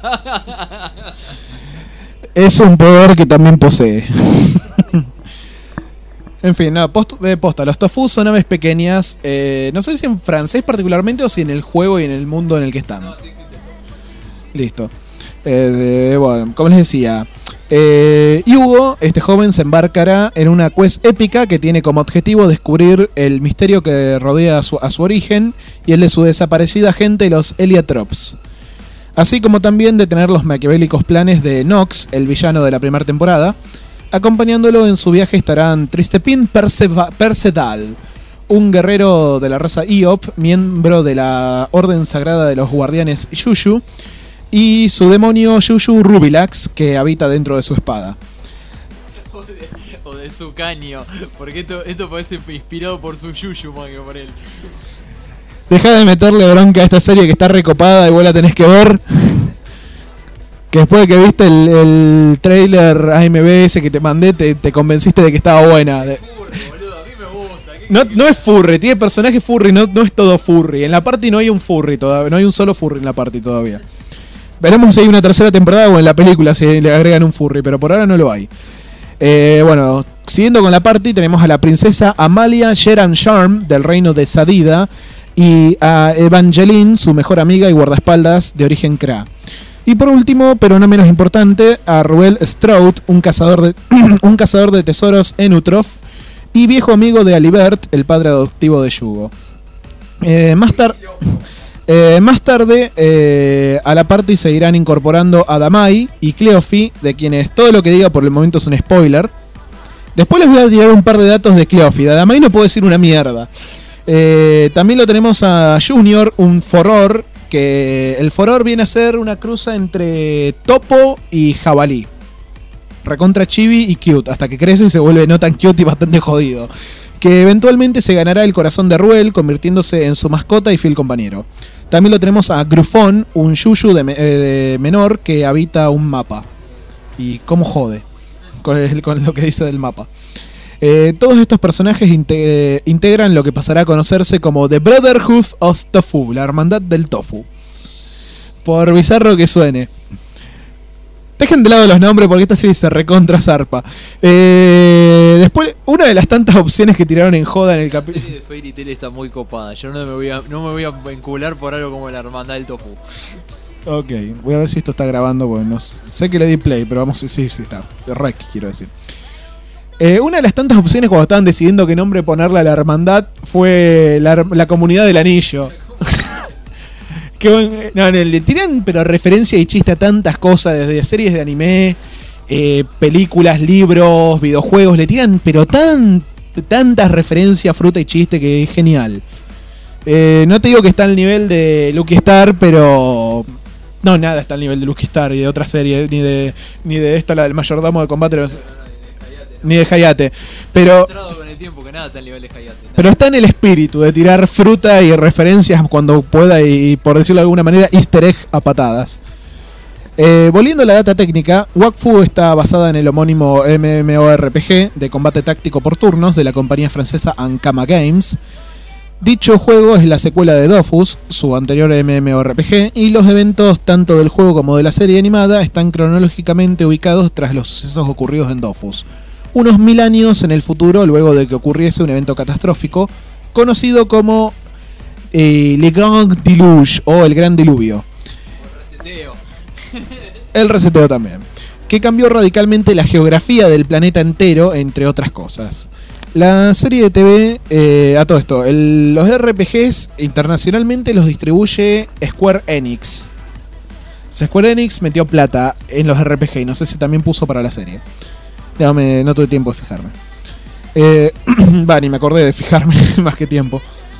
Es un poder que también posee. En fin, no, post, eh, posta, los tofu son aves pequeñas, eh, no sé si en francés particularmente o si en el juego y en el mundo en el que están. No, sí, sí, Listo. Eh, bueno, como les decía, eh, Hugo, este joven, se embarcará en una quest épica que tiene como objetivo descubrir el misterio que rodea a su, a su origen y el de su desaparecida gente, los Heliotrops. Así como también detener los maquiavélicos planes de Nox, el villano de la primera temporada. Acompañándolo en su viaje estarán Tristepin Perseva- Persedal, un guerrero de la raza Iop, miembro de la Orden Sagrada de los Guardianes Yushu, y su demonio Yushu Rubilax, que habita dentro de su espada. O de, o de su caño, porque esto, esto parece inspirado por su yuyu, man, que por él. Deja de meterle bronca a esta serie que está recopada y vos la tenés que ver. Que después de que viste el, el trailer A M V ese que te mandé, te, te convenciste de que estaba buena. Furry, boludo, a mí me gusta. ¿Qué No, querés? no es furry, tiene personaje furry, no, no es todo furry. En la party no hay un furry todavía, no hay un solo furry en la party todavía. Veremos si hay una tercera temporada o en la película si le agregan un furry, pero por ahora no lo hay. Eh, bueno, siguiendo con la party, tenemos a la princesa Amalia Sheran Sharm del reino de Sadida y a Evangeline, su mejor amiga y guardaespaldas de origen Kra. Y por último, pero no menos importante, a Ruel Stroud, un cazador de, un cazador de tesoros en Utrof y viejo amigo de Alibert, el padre adoptivo de Yugo. Eh, más, tar- eh, más tarde, eh, a la party se irán incorporando a Damai y Cleofi, de quienes todo lo que diga por el momento es un spoiler. Después les voy a tirar un par de datos de Cleofi. De Damai no puedo decir una mierda. Eh, también lo tenemos a Junior, un foror, que el foror viene a ser una cruza entre topo y jabalí. Recontra chibi y cute, hasta que crece y se vuelve no tan cute y bastante jodido. Que eventualmente se ganará el corazón de Ruel, convirtiéndose en su mascota y fiel compañero. También lo tenemos a Grufón, un yuyu de, me- eh, de menor que habita un mapa. Y cómo jode con, el- con lo que dice del mapa. Eh, todos estos personajes inte- integran lo que pasará a conocerse como The Brotherhood of Tofu, la hermandad del tofu. Por bizarro que suene. Dejen de lado los nombres porque esta serie se recontra zarpa. Eh, después, una de las tantas opciones que tiraron en joda en el La capítulo. serie de Fairy Tail está muy copada. Yo no me voy a, no me voy a vincular por algo como la hermandad del tofu. Ok, voy a ver si esto está grabando. Porque no sé, sé que le di play, pero vamos a sí, sí está. Rec, quiero decir. Eh, una de las tantas opciones cuando estaban decidiendo qué nombre ponerle a la hermandad fue la, la comunidad del anillo. Que, bueno, no, no, le tiran pero referencia y chiste a tantas cosas, desde series de anime, eh, películas, libros, videojuegos, le tiran pero tan tantas referencias, fruta y chiste que es genial. Eh, no te digo que está al nivel de Lucky Star, pero no, nada está al nivel de Lucky Star y de otra serie, ni de ni de esta, la del mayordomo de combate. No sé. Ni de Hayate, pero Con el tiempo que nada está al nivel de Hayate. pero está en el espíritu de tirar fruta y referencias cuando pueda y, por decirlo de alguna manera, easter egg a patadas. Eh, volviendo a la data técnica, Wakfu está basada en el homónimo MMORPG de combate táctico por turnos de la compañía francesa Ankama Games. Dicho juego es la secuela de Dofus, su anterior MMORPG, y los eventos tanto del juego como de la serie animada están cronológicamente ubicados tras los sucesos ocurridos en Dofus, unos mil años en el futuro luego de que ocurriese un evento catastrófico conocido como eh, Le Grand Deluge o el Gran Diluvio. El reseteo también, que cambió radicalmente la geografía del planeta entero, entre otras cosas. La serie de T V, eh, a todo esto, el, los R P Gs internacionalmente los distribuye Square Enix. Square Enix metió plata en los R P G y no sé si también puso para la serie. No, me, no tuve tiempo de fijarme. Eh, va, ni me acordé de fijarme más que tiempo.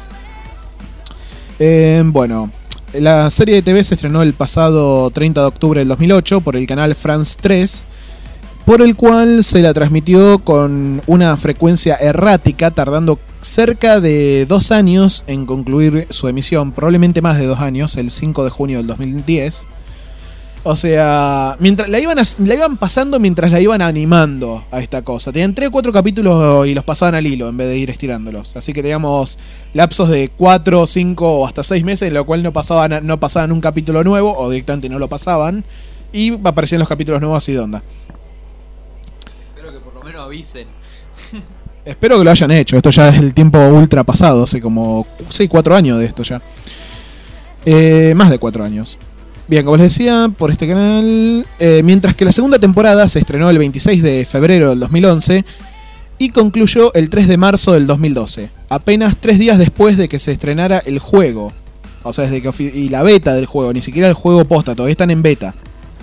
Eh, bueno, la serie de T V se estrenó el pasado treinta de octubre del dos mil ocho por el canal France tres, por el cual se la transmitió con una frecuencia errática, tardando cerca de dos años en concluir su emisión, probablemente más de dos años, el cinco de junio del dos mil diez. O sea, mientras la iban, a, la iban pasando mientras la iban animando a esta cosa. Tenían tres o cuatro capítulos y los pasaban al hilo en vez de ir estirándolos. Así que teníamos lapsos de cuatro, cinco o hasta seis meses en lo cual no pasaban, no pasaban un capítulo nuevo o directamente no lo pasaban. Y aparecían los capítulos nuevos así de onda. Espero que por lo menos avisen. Espero que lo hayan hecho. Esto ya es el tiempo ultra pasado. Hace como sí, cuatro años de esto ya. Eh, más de cuatro años. Bien, como les decía, por este canal, eh, mientras que la segunda temporada se estrenó el veintiséis de febrero del dos mil once y concluyó el tres de marzo del dos mil doce, apenas tres días después de que se estrenara el juego. O sea, desde que ofi- y la beta del juego, ni siquiera el juego posta, todavía están en beta.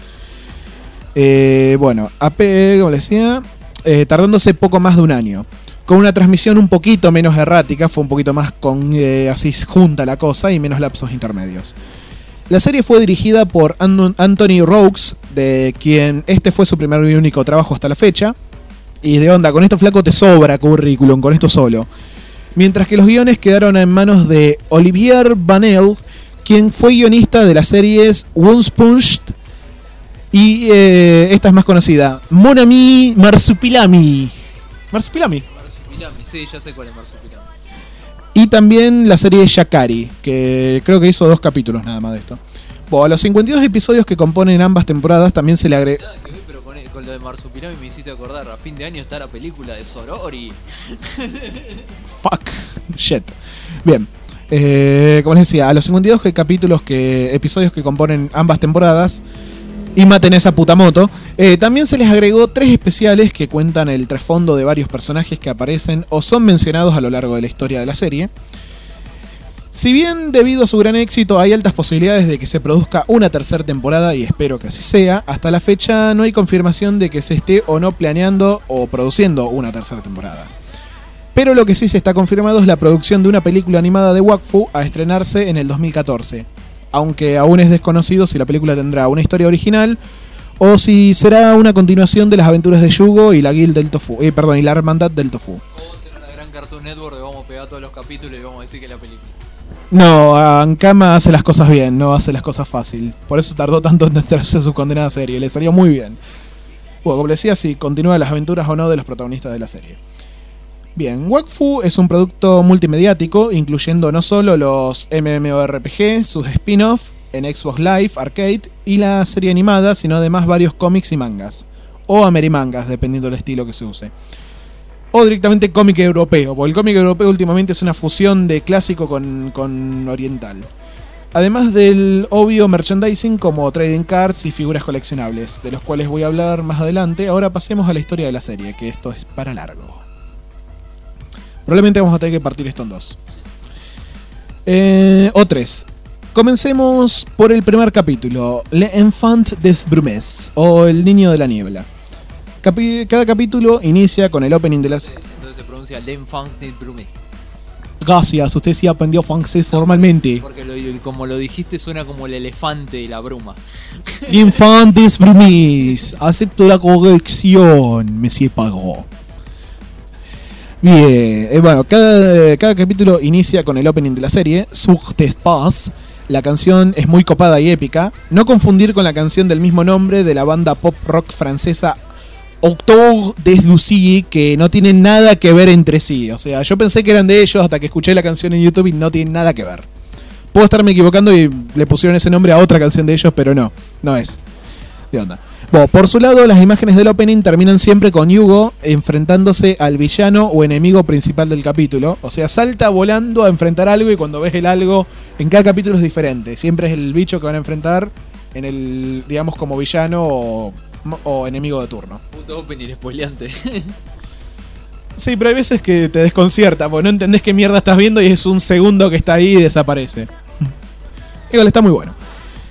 Eh, bueno, A P, como les decía, eh, tardándose poco más de un año. Con una transmisión un poquito menos errática, fue un poquito más con eh, así junta la cosa y menos lapsos intermedios. La serie fue dirigida por Anthony Roux, de quien este fue su primer y único trabajo hasta la fecha. Y de onda, con esto flaco te sobra currículum, con esto solo. Mientras que los guiones quedaron en manos de Olivier Banel, quien fue guionista de las series Once Punched y eh, esta es más conocida, Mon Ami Marsupilami. Marsupilami. Marsupilami, sí, ya sé cuál es Marsupilami. Y también la serie Yakari, que creo que hizo dos capítulos nada más de esto. Bueno, a los cincuenta y dos episodios que componen ambas temporadas también se le agrega... Nada que ver, pero con, con lo de Marsupilami me hiciste acordar, a fin de año está la película de Sorori. Fuck. Shit. Bien. Eh, como les decía, a los cincuenta y dos que capítulos que episodios que componen ambas temporadas... Y maten esa puta moto. Eh, también se les agregó tres especiales que cuentan el trasfondo de varios personajes que aparecen o son mencionados a lo largo de la historia de la serie. Si bien debido a su gran éxito hay altas posibilidades de que se produzca una tercera temporada, y espero que así sea, hasta la fecha no hay confirmación de que se esté o no planeando o produciendo una tercera temporada. Pero lo que sí se está confirmado es la producción de una película animada de Wakfu a estrenarse en el dos mil catorce. Aunque aún es desconocido si la película tendrá una historia original o si será una continuación de las aventuras de Yugo y la Guild del Tofu, eh, perdón, y la Hermandad del Tofu. O será una gran Cartoon Network de vamos a pegar todos los capítulos y vamos a decir que es la película. No, Ankama hace las cosas bien, no hace las cosas fácil. Por eso tardó tanto en estrenarse su condenada serie, le salió muy bien. Bueno, como les decía, si continúa las aventuras o no de los protagonistas de la serie. Bien, Wakfu es un producto multimediático, incluyendo no solo los MMORPG, sus spin-off en Xbox Live, Arcade y la serie animada, sino además varios cómics y mangas. O amerimangas, dependiendo del estilo que se use. O directamente cómic europeo, porque el cómic europeo últimamente es una fusión de clásico con, con oriental. Además del obvio merchandising como trading cards y figuras coleccionables, de los cuales voy a hablar más adelante. Ahora pasemos a la historia de la serie, que esto es para largo. Probablemente vamos a tener que partir esto en dos. Eh, o tres. Comencemos por el primer capítulo, Le Enfant des Brumes, o El Niño de la Niebla. Capi- cada capítulo inicia con el opening de la serie. Entonces se pronuncia L'Enfant des Brumes. Gracias, usted sí aprendió francés formalmente. Porque lo, como lo dijiste suena como el elefante y la bruma. L'Enfant des Brumes. Acepto la corrección, Monsieur Pagó. Bien, eh, bueno, cada, cada capítulo inicia con el opening de la serie, Sur d'Espace, La canción es muy copada y épica. No confundir con la canción del mismo nombre de la banda pop rock francesa Octobre des Lucie, que no tienen nada que ver entre sí. O sea, yo pensé que eran de ellos hasta que escuché la canción en YouTube y no tienen nada que ver. Puedo estarme equivocando y le pusieron ese nombre a otra canción de ellos, pero no, no es. ¿De onda? Bueno, por su lado, las imágenes del opening terminan siempre con Hugo enfrentándose al villano o enemigo principal del capítulo. O sea, salta volando a enfrentar algo y cuando ves el algo, en cada capítulo es diferente. Siempre es el bicho que van a enfrentar en el, digamos, como villano o, o enemigo de turno. Puto opening spoileante. Sí, pero hay veces que te desconcierta, porque no entendés qué mierda estás viendo y es un segundo que está ahí y desaparece. Igual está muy bueno.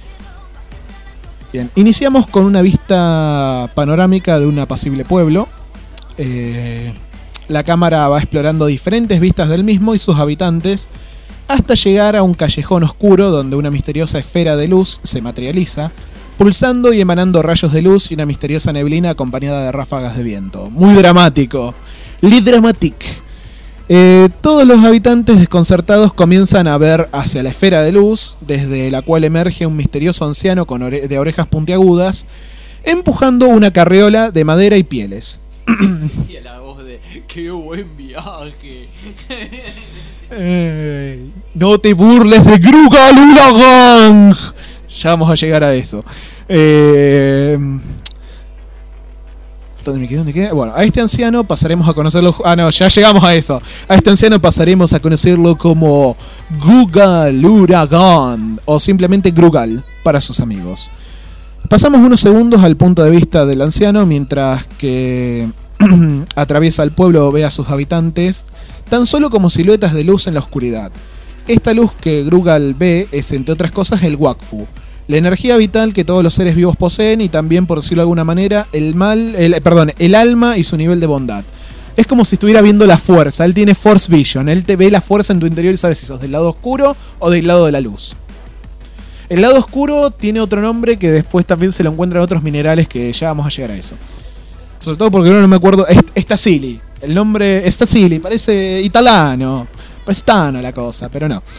Bien, iniciamos con una vista panorámica de un apacible pueblo. Eh, la cámara va explorando diferentes vistas del mismo y sus habitantes hasta llegar a un callejón oscuro donde una misteriosa esfera de luz se materializa, pulsando y emanando rayos de luz y una misteriosa neblina acompañada de ráfagas de viento. Muy dramático. Le dramatique. Eh, todos los habitantes desconcertados comienzan a ver hacia la esfera de luz, desde la cual emerge un misterioso anciano con ore- de orejas puntiagudas, empujando una carriola de madera y pieles. Y a la voz de ¡qué buen viaje! eh, no te burles de Grugal Ulagang. Ya vamos a llegar a eso. Eh... ¿Dónde me quedé? ¿Dónde quedé? Bueno, a este anciano pasaremos a conocerlo... Ah, no, ya llegamos a eso. A este anciano pasaremos a conocerlo como Grugal Ulagang, o simplemente Grugal para sus amigos. Pasamos unos segundos al punto de vista del anciano mientras que atraviesa el pueblo, ve a sus habitantes tan solo como siluetas de luz en la oscuridad. Esta luz que Grugal ve es, entre otras cosas, el Wakfu, la energía vital que todos los seres vivos poseen y también, por decirlo de alguna manera, el mal, el, perdón, el alma y su nivel de bondad. Es como si estuviera viendo la fuerza. Él tiene Force Vision. Él te ve la fuerza en tu interior y sabes si sos del lado oscuro o del lado de la luz. El lado oscuro tiene otro nombre que después también se lo encuentran otros minerales que ya vamos a llegar a eso. Sobre todo porque no, no me acuerdo. Estacili. El nombre Estacili. Parece italiano. Parece italiano la cosa, pero no.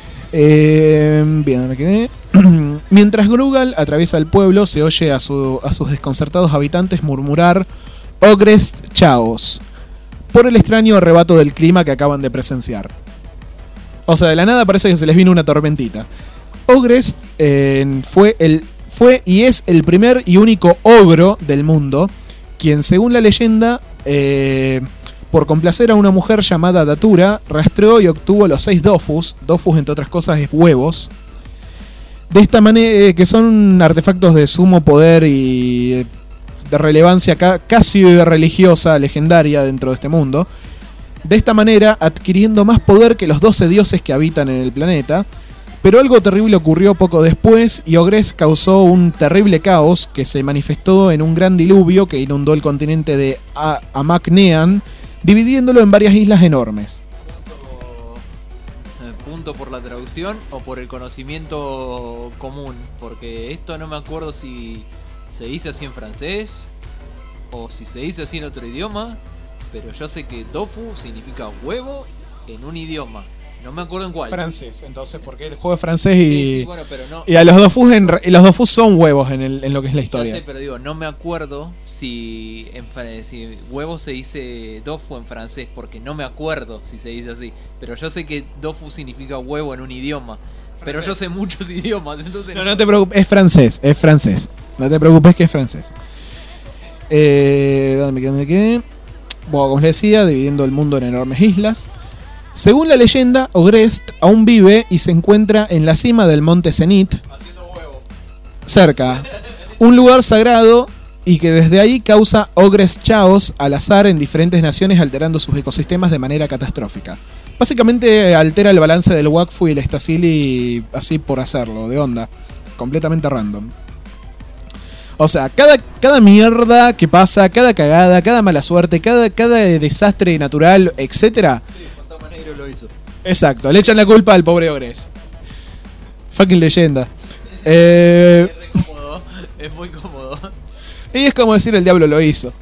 Eh, bien, me quedé. Mientras Grugal atraviesa el pueblo, se oye a, su, a sus desconcertados habitantes murmurar Ogres Chaos por el extraño arrebato del clima que acaban de presenciar. O sea, de la nada parece que se les vino una tormentita. Ogres eh, fue, el, fue y es el primer y único ogro del mundo, quien según la leyenda, eh, por complacer a una mujer llamada Datura, rastreó y obtuvo los seis Dofus. Dofus, entre otras cosas, es huevos. De esta manera, eh, que son artefactos de sumo poder y eh, de relevancia ca- casi religiosa, legendaria dentro de este mundo. De esta manera, adquiriendo más poder que los doce dioses que habitan en el planeta. Pero algo terrible ocurrió poco después y Ogres causó un terrible caos que se manifestó en un gran diluvio que inundó el continente de A- Amaknean, dividiéndolo en varias islas enormes. ¿Punto por la traducción o por el conocimiento común? Porque esto no me acuerdo si se dice así en francés o si se dice así en otro idioma, pero yo sé que tofu significa huevo en un idioma. No me acuerdo en cuál. Francés, entonces, porque el juego es francés y... Sí, sí, bueno, pero no... Y a los dofus, en, los dofus son huevos en, el, en lo que es la historia. Ya sé, pero digo, no me acuerdo si, en, si huevo se dice dofu en francés, porque no me acuerdo si se dice así. Pero yo sé que dofu significa huevo en un idioma. Francés. Pero yo sé muchos idiomas, entonces... No, no te preocupes, es francés, es francés. No te preocupes que es francés. Eh, ¿Dónde me quedé? ¿Dónde me quedé? Bueno, como les decía, dividiendo el mundo en enormes islas. Según la leyenda, Ogrest aún vive y se encuentra en la cima del monte Zenith, haciendo huevo. Cerca, un lugar sagrado y que desde ahí causa Ogres Chaos al azar en diferentes naciones, alterando sus ecosistemas de manera catastrófica. Básicamente altera el balance del Wakfu y el Estacili así por hacerlo, de onda, completamente random. O sea, cada, cada mierda que pasa, cada cagada, cada mala suerte, cada, cada desastre natural, etcétera. Sí, Fantasma Negro lo hizo. Exacto, le echan la culpa al pobre Ogres. Fucking leyenda. Eh, Es re cómodo, es muy cómodo. y es como decir el diablo lo hizo.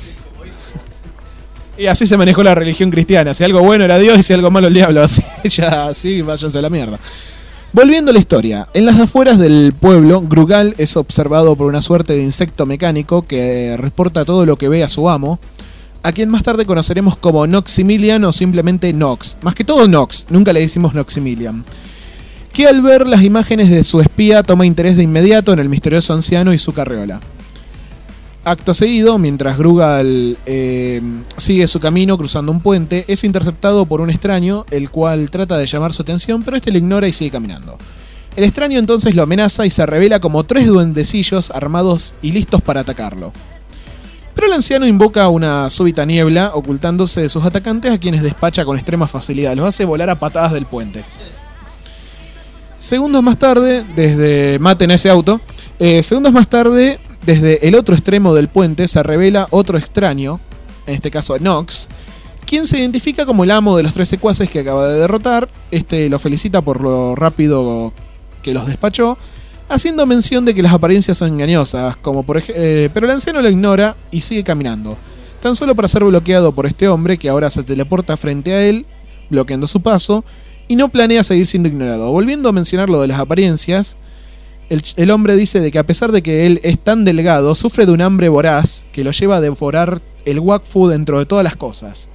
Y así se manejó la religión cristiana. Si algo bueno era Dios y si algo malo el diablo. Así, ya, así váyanse a la mierda. Volviendo a la historia, en las afueras del pueblo, Grugal es observado por una suerte de insecto mecánico que reporta todo lo que ve a su amo, a quien más tarde conoceremos como Noximilian o simplemente Nox. Más que todo Nox, nunca le decimos Noximilian. Que al ver las imágenes de su espía toma interés de inmediato en el misterioso anciano y su carriola. Acto seguido, mientras Grugal eh, sigue su camino cruzando un puente, es interceptado por un extraño, el cual trata de llamar su atención, pero este lo ignora y sigue caminando. El extraño entonces lo amenaza y se revela como tres duendecillos armados y listos para atacarlo. Pero el anciano invoca una súbita niebla, ocultándose de sus atacantes, a quienes despacha con extrema facilidad. Los hace volar a patadas del puente. Segundos más tarde, desde... Maten a ese auto. Eh, segundos más tarde... Desde el otro extremo del puente se revela otro extraño, en este caso Nox, quien se identifica como el amo de los tres secuaces que acaba de derrotar. Este lo felicita por lo rápido que los despachó, haciendo mención de que las apariencias son engañosas, como por ej- eh, pero el anciano lo ignora y sigue caminando, tan solo para ser bloqueado por este hombre que ahora se teleporta frente a él, bloqueando su paso, y no planea seguir siendo ignorado. Volviendo a mencionar lo de las apariencias, El, el hombre dice de que a pesar de que él es tan delgado, sufre de un hambre voraz que lo lleva a devorar el Wakfu dentro de todas las cosas.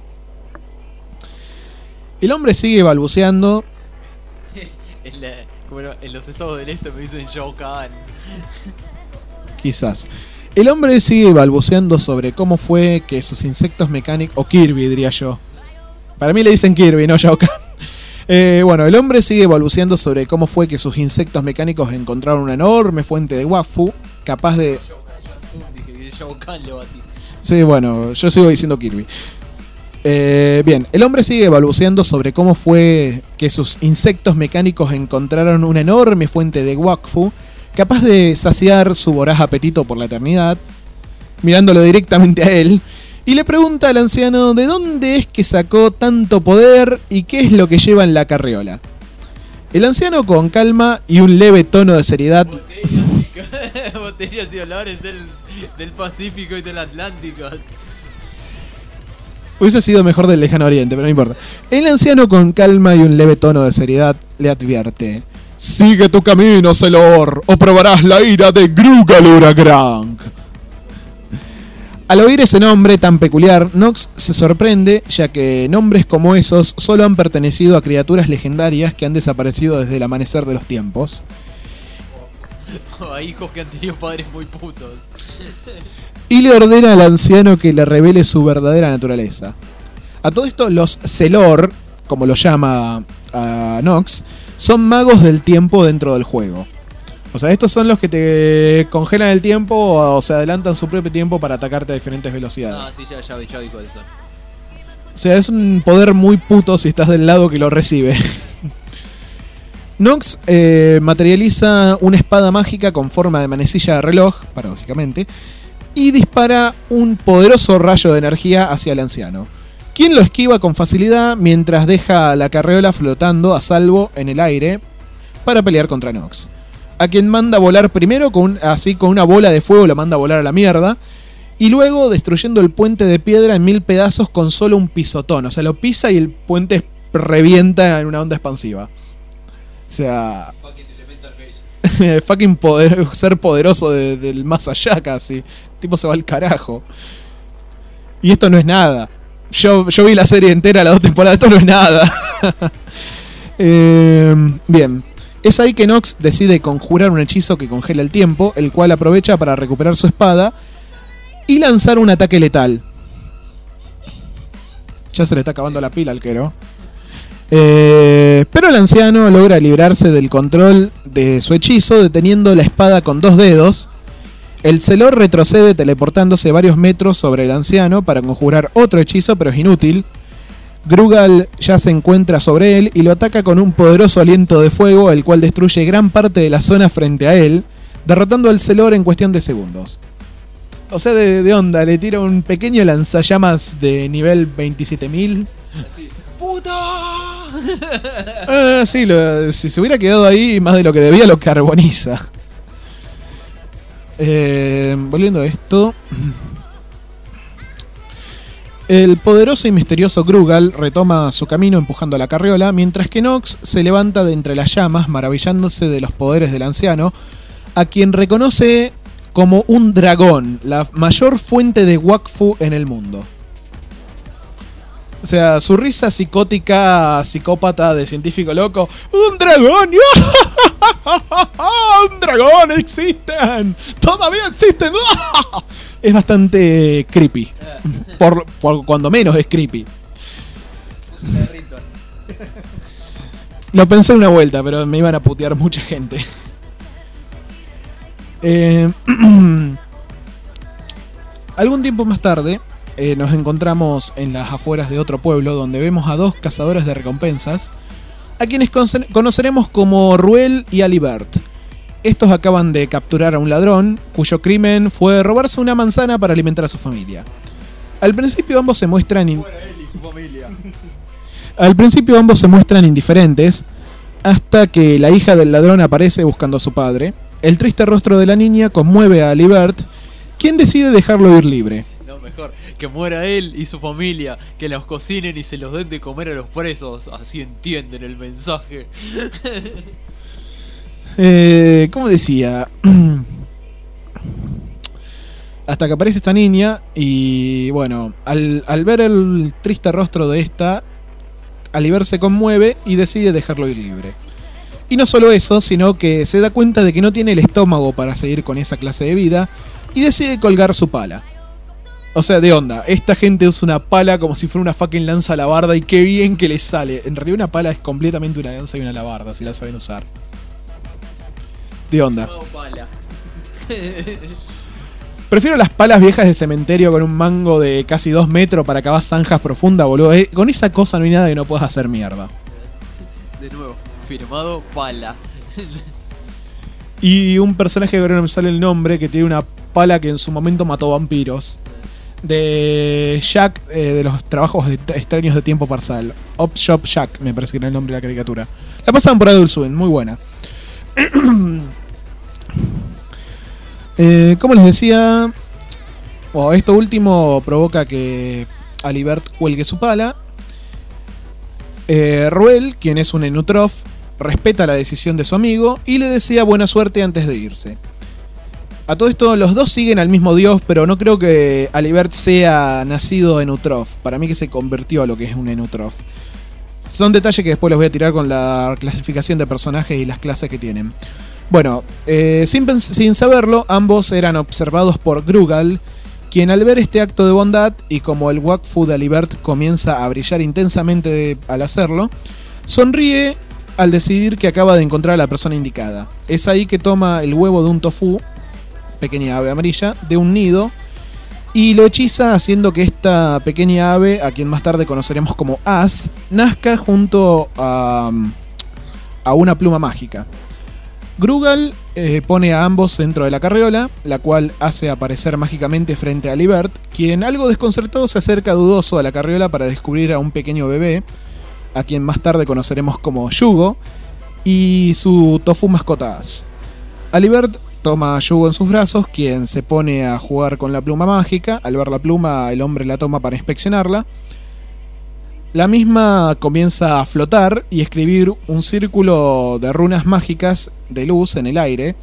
El hombre sigue balbuceando. en, la, como en los estados del este me dicen Shao Kahn. Quizás. El hombre sigue balbuceando sobre cómo fue que sus insectos mecánicos... O Kirby, diría yo. Para mí le dicen Kirby, no Shao Kahn. Eh, bueno, el hombre sigue balbuceando sobre cómo fue que sus insectos mecánicos encontraron una enorme fuente de Wakfu capaz de... Sí, bueno, yo sigo diciendo Kirby. Eh, bien, el hombre sigue balbuceando sobre cómo fue que sus insectos mecánicos encontraron una enorme fuente de Wakfu capaz de saciar su voraz apetito por la eternidad, mirándolo directamente a él. Y le pregunta al anciano de dónde es que sacó tanto poder y qué es lo que lleva en la carriola. El anciano, con calma y un leve tono de seriedad... Botellas y olores del, del Pacífico y del Atlántico. Hubiese sido mejor del Lejano Oriente, pero no importa. El anciano, con calma y un leve tono de seriedad, le advierte: sigue tu camino, Celor, o probarás la ira de Grugal Uragrank. Al oír ese nombre tan peculiar, Nox se sorprende, ya que nombres como esos solo han pertenecido a criaturas legendarias que han desaparecido desde el amanecer de los tiempos. O a hijos que han tenido padres muy putos. Y le ordena al anciano que le revele su verdadera naturaleza. A todo esto, los Celor, como lo llama a Nox, son magos del tiempo dentro del juego. O sea, estos son los que te congelan el tiempo o se adelantan su propio tiempo para atacarte a diferentes velocidades. Ah, sí, ya, ya vi, ya vi cuál es eso. O sea, es un poder muy puto si estás del lado que lo recibe. Nox eh, materializa una espada mágica con forma de manecilla de reloj, paradójicamente, y dispara un poderoso rayo de energía hacia el anciano, quien lo esquiva con facilidad mientras deja la carriola flotando a salvo en el aire para pelear contra Nox, a quien manda a volar primero con, así con una bola de fuego, lo manda a volar a la mierda, y luego destruyendo el puente de piedra en mil pedazos con solo un pisotón. O sea, lo pisa y el puente revienta en una onda expansiva. O sea, fucking poder, ser poderoso de, del más allá casi. El tipo se va al carajo. Y esto no es nada. Yo, yo vi la serie entera, las dos temporadas, esto no es nada. eh, bien. Es ahí que Nox decide conjurar un hechizo que congela el tiempo, el cual aprovecha para recuperar su espada y lanzar un ataque letal. Ya se le está acabando la pila al quero. Eh, pero el anciano logra librarse del control de su hechizo, deteniendo la espada con dos dedos. El Celor retrocede teleportándose varios metros sobre el anciano para conjurar otro hechizo, pero es inútil. Grugal ya se encuentra sobre él y lo ataca con un poderoso aliento de fuego, el cual destruye gran parte de la zona frente a él, derrotando al Celor en cuestión de segundos. O sea, de, de onda, le tira un pequeño lanzallamas de nivel veintisiete mil. ¡Puta! Eh, sí, lo, si se hubiera quedado ahí más de lo que debía, lo carboniza. Eh, volviendo a esto... El poderoso y misterioso Grugal retoma su camino empujando la carriola, mientras que Nox se levanta de entre las llamas, maravillándose de los poderes del anciano, a quien reconoce como un dragón, la mayor fuente de Wakfu en el mundo. O sea, su risa psicótica, psicópata de científico loco. ¡Un dragón! ¡Un dragón! ¡Existen! ¡Todavía existen! Es bastante creepy. Por, por cuando menos es creepy. Lo pensé una vuelta, pero me iban a putear mucha gente. Eh, algún tiempo más tarde, eh, nos encontramos en las afueras de otro pueblo donde vemos a dos cazadores de recompensas, a quienes con- conoceremos como Ruel y Alibert. Estos acaban de capturar a un ladrón, cuyo crimen fue robarse una manzana para alimentar a su familia. Al principio ambos se muestran in- Al principio ambos se muestran indiferentes, hasta que la hija del ladrón aparece buscando a su padre. El triste rostro de la niña conmueve a Alibert, quien decide dejarlo ir libre. No, mejor que muera él y su familia, que los cocinen y se los den de comer a los presos, así entienden el mensaje. Eh, como decía, hasta que aparece esta niña y bueno, al, al ver el triste rostro de esta, Alibert se conmueve y decide dejarlo ir libre. Y no solo eso, sino que se da cuenta de que no tiene el estómago para seguir con esa clase de vida y decide colgar su pala. O sea, de onda, esta gente usa una pala como si fuera una fucking lanza alabarda y qué bien que les sale. En realidad una pala es completamente una lanza y una alabarda, si la saben usar. De onda. Prefiero las palas viejas de cementerio con un mango de casi dos metros para cavar zanjas profundas, boludo. Eh, con esa cosa no hay nada que no puedas hacer mierda. De nuevo, firmado pala. Y un personaje que ahora no me sale el nombre, que tiene una pala que en su momento mató vampiros. De Jack, eh, de los trabajos de extraños de tiempo parcial. Op Shop Jack, me parece que era el nombre de la caricatura. La pasaban por Adult Swim, muy buena. eh, como les decía, oh, esto último provoca que Alibert cuelgue su pala. Eh, Ruel, quien es un Enutrof, respeta la decisión de su amigo y le desea buena suerte antes de irse. A todo esto, los dos siguen al mismo dios, pero no creo que Alibert sea nacido Enutrof. Para mí que se convirtió a lo que es un Enutrof. Son detalles que después los voy a tirar con la clasificación de personajes y las clases que tienen. Bueno, eh, sin, pens- sin saberlo, ambos eran observados por Grugal, quien al ver este acto de bondad, y como el Wakfu de Alibert comienza a brillar intensamente al hacerlo, sonríe al decidir que acaba de encontrar a la persona indicada. Es ahí que toma el huevo de un tofu, pequeña ave amarilla, de un nido, y lo hechiza haciendo que esta pequeña ave, a quien más tarde conoceremos como As, nazca junto a, a una pluma mágica. Grugal eh, pone a ambos dentro de la carriola, la cual hace aparecer mágicamente frente a Alibert, quien algo desconcertado se acerca dudoso a la carriola para descubrir a un pequeño bebé, a quien más tarde conoceremos como Yugo, y su tofu mascota As. Alibert toma a Yugo en sus brazos, quien se pone a jugar con la pluma mágica. Al ver la pluma, el hombre la toma para inspeccionarla. La misma comienza a flotar y escribir un círculo de runas mágicas de luz en el aire.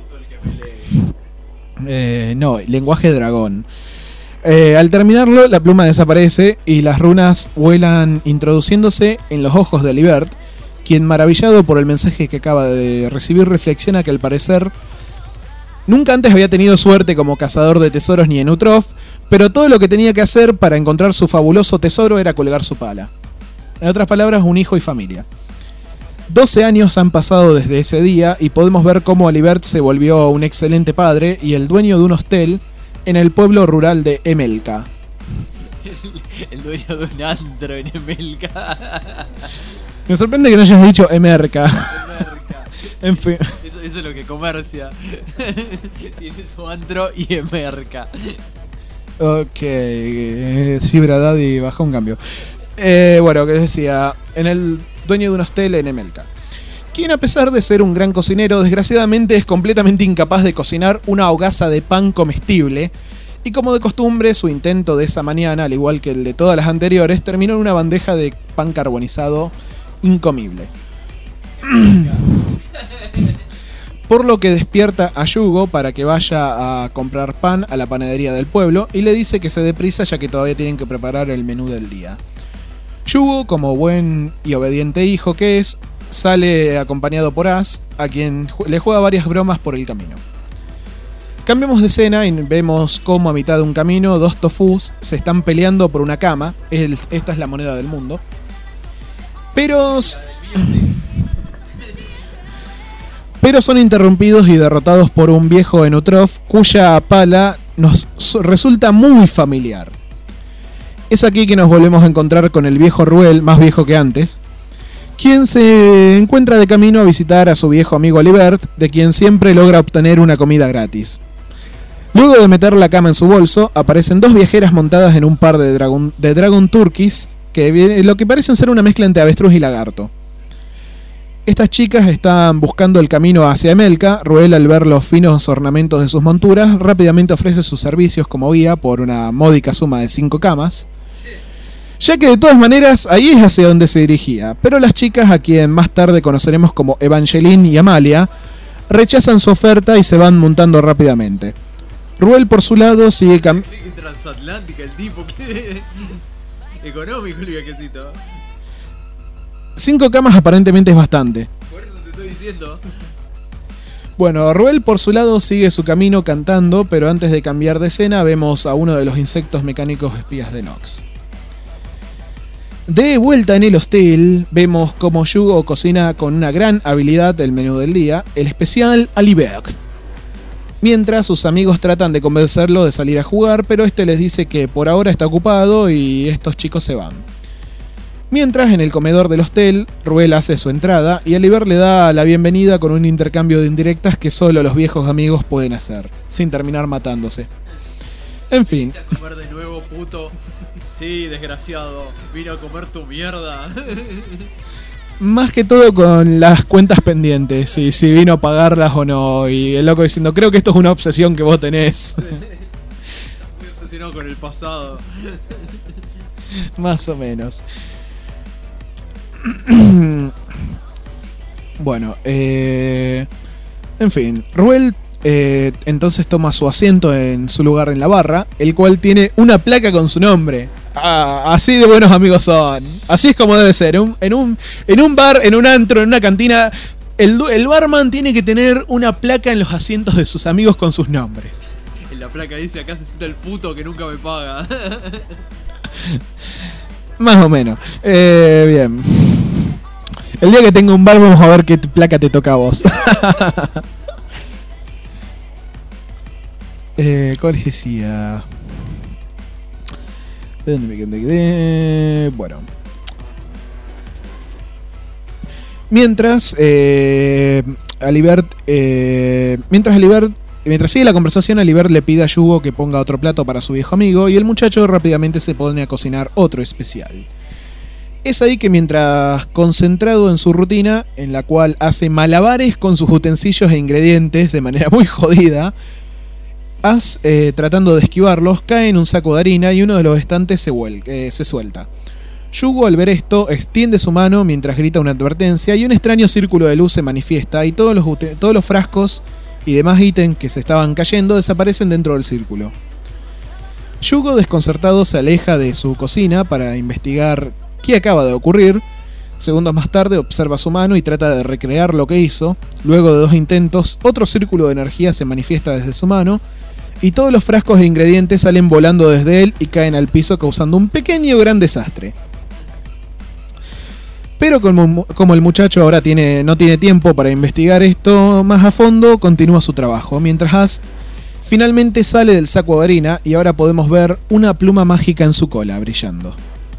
Eh, no, lenguaje dragón. Eh, al terminarlo, la pluma desaparece y las runas vuelan introduciéndose en los ojos de Alibert, quien, maravillado por el mensaje que acaba de recibir, reflexiona que al parecer nunca antes había tenido suerte como cazador de tesoros ni en Enutrof, pero todo lo que tenía que hacer para encontrar su fabuloso tesoro era colgar su pala. En otras palabras, un hijo y familia. doce años han pasado desde ese día y podemos ver cómo Alibert se volvió un excelente padre y el dueño de un hostel en el pueblo rural de Emelka. El, el dueño de un antro en Emelka. Me sorprende que no hayas dicho Emerka. En fin. Eso, eso es lo que comercia. Tiene su antro y Emerka. Ok, eh, Cibra Daddy bajó un cambio. Eh, bueno, que les decía, en el dueño de un hostel en Emelka, quien a pesar de ser un gran cocinero, desgraciadamente es completamente incapaz de cocinar una hogaza de pan comestible, Y como de costumbre, su intento de esa mañana, al igual que el de todas las anteriores, terminó en una bandeja de pan carbonizado incomible. Por lo que despierta a Yugo para que vaya a comprar pan a la panadería del pueblo y le dice que se dé prisa ya que todavía tienen que preparar el menú del día. Yugo, como buen y obediente hijo que es, sale acompañado por As, a quien le juega varias bromas por el camino. Cambiamos de escena y vemos cómo a mitad de un camino dos tofus se están peleando por una cama. El, esta es la moneda del mundo. Pero... Pero son interrumpidos y derrotados por un viejo Enutrov cuya pala nos resulta muy familiar. Es aquí que nos volvemos a encontrar con el viejo Ruel, más viejo que antes, quien se encuentra de camino a visitar a su viejo amigo Alibert, de quien siempre logra obtener una comida gratis. Luego de meter la cama en su bolso, aparecen dos viajeras montadas en un par de Dragon, de Dragon Turkeys, que lo que parecen ser una mezcla entre avestruz y lagarto. Estas chicas están buscando el camino hacia Emelka. Ruel, al ver los finos ornamentos de sus monturas, rápidamente ofrece sus servicios como guía por una módica suma de cinco camas, ya que de todas maneras ahí es hacia donde se dirigía. Pero las chicas, a quien más tarde conoceremos como Evangeline y Amalia, rechazan su oferta y se van montando rápidamente. Ruel, por su lado, sigue caminando. Transatlántica el tipo, que económico el viajecito. Cinco camas aparentemente es bastante. Por eso te estoy diciendo. Bueno, Ruel por su lado sigue su camino cantando, pero antes de cambiar de escena vemos a uno de los insectos mecánicos espías de Nox. De vuelta en el hostel, vemos cómo Yugo cocina con una gran habilidad el menú del día, el especial Alibert. Mientras sus amigos tratan de convencerlo de salir a jugar, pero este les dice que por ahora está ocupado y estos chicos se van. Mientras, en el comedor del hostel, Ruel hace su entrada y Alibert le da la bienvenida con un intercambio de indirectas que solo los viejos amigos pueden hacer, sin terminar matándose. En fin. ¿Viste a comer de nuevo, puto? Sí, desgraciado. Vino a comer tu mierda. Más que todo con las cuentas pendientes, y si vino a pagarlas o no. Y el loco diciendo, creo que esto es una obsesión que vos tenés. Estás muy obsesionado con el pasado. Más o menos. Bueno, eh, en fin, Ruel eh, entonces toma su asiento en su lugar en la barra, el cual tiene una placa con su nombre. Ah, así de buenos amigos son. Así es como debe ser. Un, en, un, en un bar, en un antro, en una cantina, el, el barman tiene que tener una placa en los asientos de sus amigos con sus nombres. En la placa dice, acá se sienta el puto que nunca me paga. Más o menos. Eh, bien. El día que tenga un bar vamos a ver qué placa te toca a vos. eh, ¿Cuál les decía? ¿De dónde me quedé? Bueno. Mientras, eh, Alibert, eh, mientras Alibert, mientras sigue la conversación, Alibert le pide a Yugo que ponga otro plato para su viejo amigo y el muchacho rápidamente se pone a cocinar otro especial. Es ahí que mientras concentrado en su rutina, en la cual hace malabares con sus utensilios e ingredientes de manera muy jodida, As, eh, tratando de esquivarlos, cae en un saco de harina y uno de los estantes se, vuel- eh, se suelta. Yugo, al ver esto, extiende su mano mientras grita una advertencia y un extraño círculo de luz se manifiesta y todos los, ut- todos los frascos y demás ítems que se estaban cayendo desaparecen dentro del círculo. Yugo, desconcertado, se aleja de su cocina para investigar qué acaba de ocurrir. Segundos más tarde observa su mano y trata de recrear lo que hizo. Luego de dos intentos, otro círculo de energía se manifiesta desde su mano y todos los frascos de ingredientes salen volando desde él y caen al piso causando un pequeño gran desastre. Pero como, como el muchacho ahora tiene, no tiene tiempo para investigar esto más a fondo, continúa su trabajo, mientras As finalmente sale del saco de harina y ahora podemos ver una pluma mágica en su cola brillando.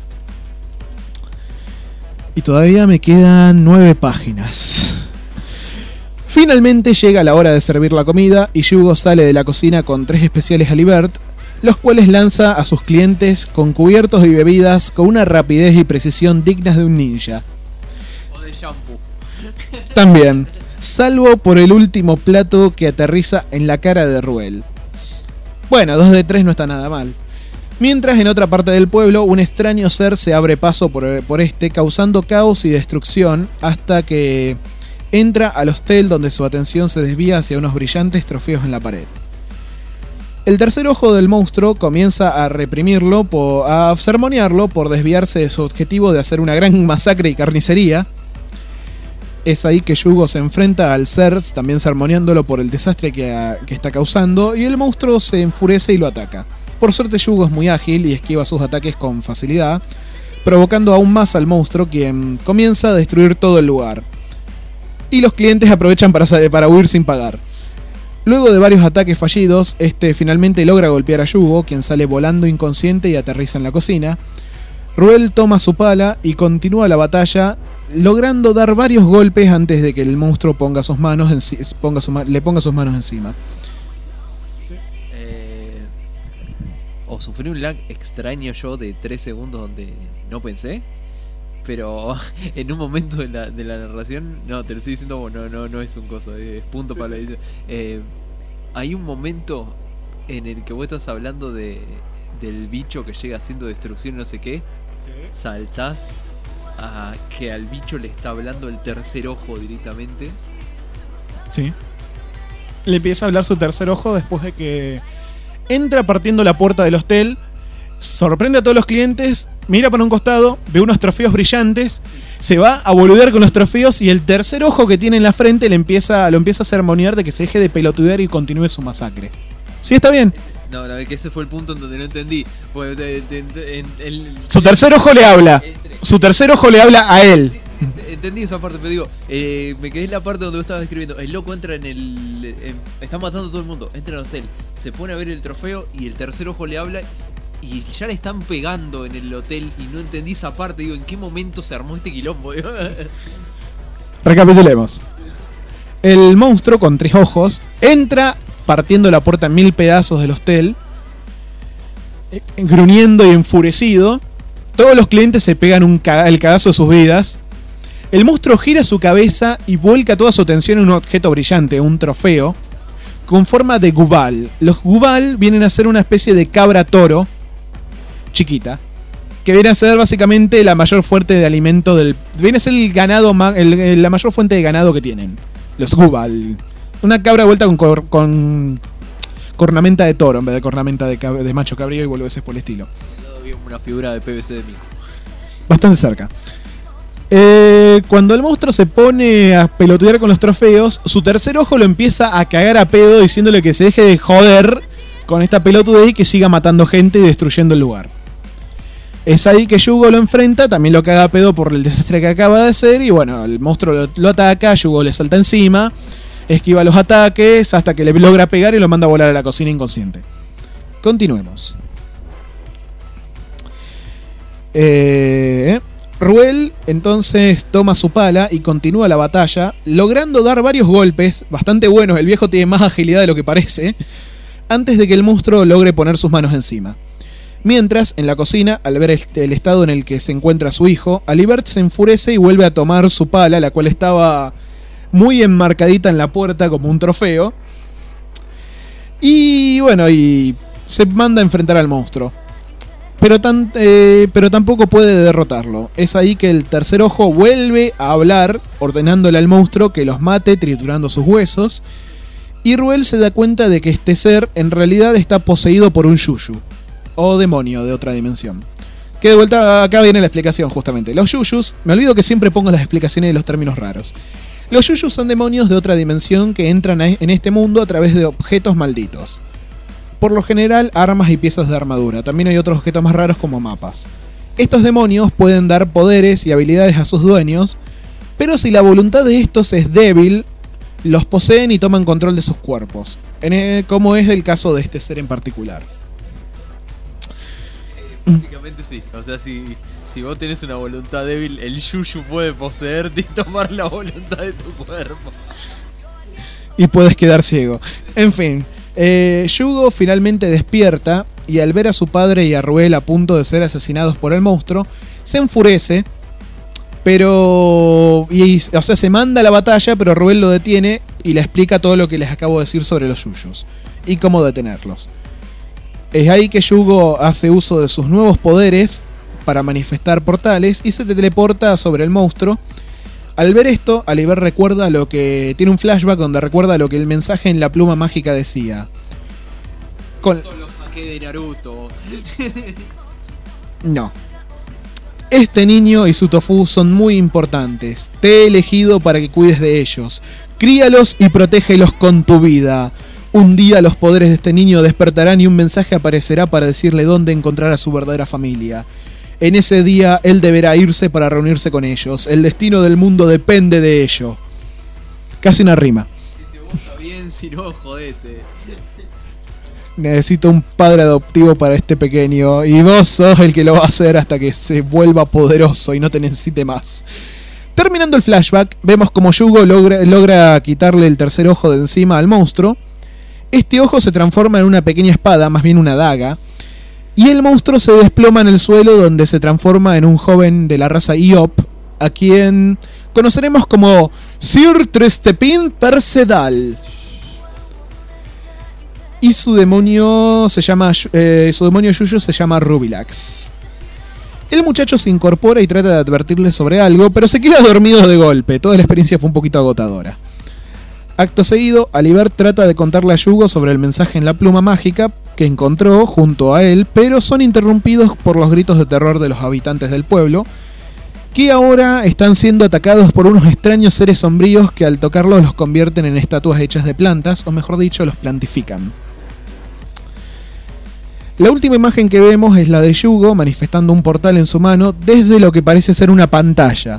Y todavía me quedan nueve páginas. Finalmente llega la hora de servir la comida y Yugo sale de la cocina con tres especiales Alibert, los cuales lanza a sus clientes con cubiertos y bebidas con una rapidez y precisión dignas de un ninja. O de shampoo. También, salvo por el último plato que aterriza en la cara de Ruel. Bueno, dos de tres no está nada mal. Mientras en otra parte del pueblo un extraño ser se abre paso por, por este, causando caos y destrucción hasta que entra al hostel donde su atención se desvía hacia unos brillantes trofeos en la pared. El tercer ojo del monstruo comienza a reprimirlo, por, a sermonearlo por desviarse de su objetivo de hacer una gran masacre y carnicería. Es ahí que Yugo se enfrenta al ser, también sermoneándolo por el desastre que, que está causando, y el monstruo se enfurece y lo ataca. Por suerte Yugo es muy ágil y esquiva sus ataques con facilidad, provocando aún más al monstruo, quien comienza a destruir todo el lugar. Y los clientes aprovechan para, para huir sin pagar. Luego de varios ataques fallidos, este finalmente logra golpear a Yugo, quien sale volando inconsciente y aterriza en la cocina. Ruel toma su pala y continúa la batalla, logrando dar varios golpes antes de que el monstruo ponga sus manos en, ponga su, le ponga sus manos encima. Sí. Eh, o sufrí un lag extraño yo de tres segundos donde no pensé, pero en un momento de la, de la narración, no, te lo estoy diciendo como no, no, no es un coso, es punto para la edición. Eh, hay un momento en el que vos estás hablando de del bicho que llega haciendo destrucción y no sé qué. ¿Sí? Saltás a que al bicho le está hablando el tercer ojo directamente. Sí. Le empieza a hablar su tercer ojo después de que entra partiendo la puerta del hostel, sorprende a todos los clientes, mira para un costado, ve unos trofeos brillantes, sí. Se va a boludear con los trofeos y el tercer ojo que tiene en la frente le empieza, lo empieza a sermonear de que se deje de pelotudear y continúe su masacre. ¿Sí está bien? No, no, que ese fue el punto en donde no entendí. Fue, de, de, de, en, el, su tercer ojo le habla. Entre. Su tercer ojo le habla a él. Sí, sí, sí, entendí esa parte, pero digo, eh, me quedé en la parte donde vos estabas escribiendo. El loco entra en el... Eh, está matando a todo el mundo. Entra al hotel, se pone a ver el trofeo y el tercer ojo le habla y ya le están pegando en el hotel y no entendí esa parte. Digo, ¿en qué momento se armó este quilombo? Recapitulemos. El monstruo con tres ojos entra partiendo la puerta en mil pedazos del hostel, gruñendo y enfurecido. Todos los clientes se pegan un caga, el cagazo de sus vidas. El monstruo gira su cabeza y vuelca toda su atención en un objeto brillante, un trofeo, con forma de gubal. Los gubal vienen a ser una especie de cabra toro chiquita, que viene a ser básicamente la mayor fuente de alimento del... Viene a ser el ganado, el, el, la mayor fuente de ganado que tienen, los gubal. Una cabra vuelta con, cor, con cornamenta de toro en vez de cornamenta de, cab de macho cabrío y boludeces por el estilo. Una figura de P V C de mico. Bastante cerca. Eh, cuando el monstruo se pone a pelotear con los trofeos, su tercer ojo lo empieza a cagar a pedo diciéndole que se deje de joder con esta pelotudez y que siga matando gente y destruyendo el lugar. Es ahí que Yugo lo enfrenta, también lo caga a pedo por el desastre que acaba de hacer y bueno, el monstruo lo, lo ataca, Yugo le salta encima, esquiva los ataques hasta que le logra pegar y lo manda a volar a la cocina inconsciente. Continuemos. Eh, Ruel entonces toma su pala y continúa la batalla, logrando dar varios golpes bastante buenos. El viejo tiene más agilidad de lo que parece, antes de que el monstruo logre poner sus manos encima. Mientras, en la cocina, al ver el, el estado en el que se encuentra su hijo, Alibert se enfurece y vuelve a tomar su pala, la cual estaba muy enmarcadita en la puerta como un trofeo. Y bueno, y se manda a enfrentar al monstruo. Pero, tan, eh, pero tampoco puede derrotarlo. Es ahí que el tercer ojo vuelve a hablar, ordenándole al monstruo que los mate triturando sus huesos. Y Ruel se da cuenta de que este ser en realidad está poseído por un yuyu, o demonio de otra dimensión. Que de vuelta, acá viene la explicación justamente. Los yuyus, me olvido que siempre pongo las explicaciones de los términos raros. Los yuyus son demonios de otra dimensión que entran en este mundo a través de objetos malditos. Por lo general, armas y piezas de armadura. También hay otros objetos más raros como mapas. Estos demonios pueden dar poderes y habilidades a sus dueños, pero si la voluntad de estos es débil, los poseen y toman control de sus cuerpos, en el, como es el caso de este ser en particular. Eh, básicamente sí, o sea, si, si vos tenés una voluntad débil, el yuyu puede poseerte y tomar la voluntad de tu cuerpo. Y puedes quedar ciego. En fin... Eh, Yugo finalmente despierta y al ver a su padre y a Ruel a punto de ser asesinados por el monstruo, se enfurece, pero... Y, o sea, se manda a la batalla, pero Ruel lo detiene y le explica todo lo que les acabo de decir sobre los yuyos y cómo detenerlos. Es ahí que Yugo hace uso de sus nuevos poderes para manifestar portales y se teleporta sobre el monstruo. Al ver esto, Aliber recuerda lo que... tiene un flashback donde recuerda lo que el mensaje en la pluma mágica decía. Con... Esto lo saqué de Naruto. No. Este niño y su tofu son muy importantes. Te he elegido para que cuides de ellos. Críalos y protégelos con tu vida. Un día los poderes de este niño despertarán y un mensaje aparecerá para decirle dónde encontrar a su verdadera familia. En ese día él deberá irse para reunirse con ellos. El destino del mundo depende de ello. Casi una rima. Si te gusta bien, si no, jodete. Necesito un padre adoptivo para este pequeño. Y vos sos el que lo va a hacer hasta que se vuelva poderoso y no te necesite más. Terminando el flashback, vemos como Yugo logra, logra quitarle el tercer ojo de encima al monstruo. Este ojo se transforma en una pequeña espada, más bien una daga. Y el monstruo se desploma en el suelo, donde se transforma en un joven de la raza Iop, a quien conoceremos como Sir Tristepin Percedal. Y su demonio se llama eh, su demonio Yuyu se llama Rubilax. El muchacho se incorpora y trata de advertirle sobre algo, pero se queda dormido de golpe. Toda la experiencia fue un poquito agotadora. Acto seguido, Aliber trata de contarle a Yugo sobre el mensaje en la pluma mágica que encontró junto a él, pero son interrumpidos por los gritos de terror de los habitantes del pueblo, que ahora están siendo atacados por unos extraños seres sombríos que al tocarlos los convierten en estatuas hechas de plantas, o mejor dicho, los plantifican. La última imagen que vemos es la de Yugo manifestando un portal en su mano desde lo que parece ser una pantalla.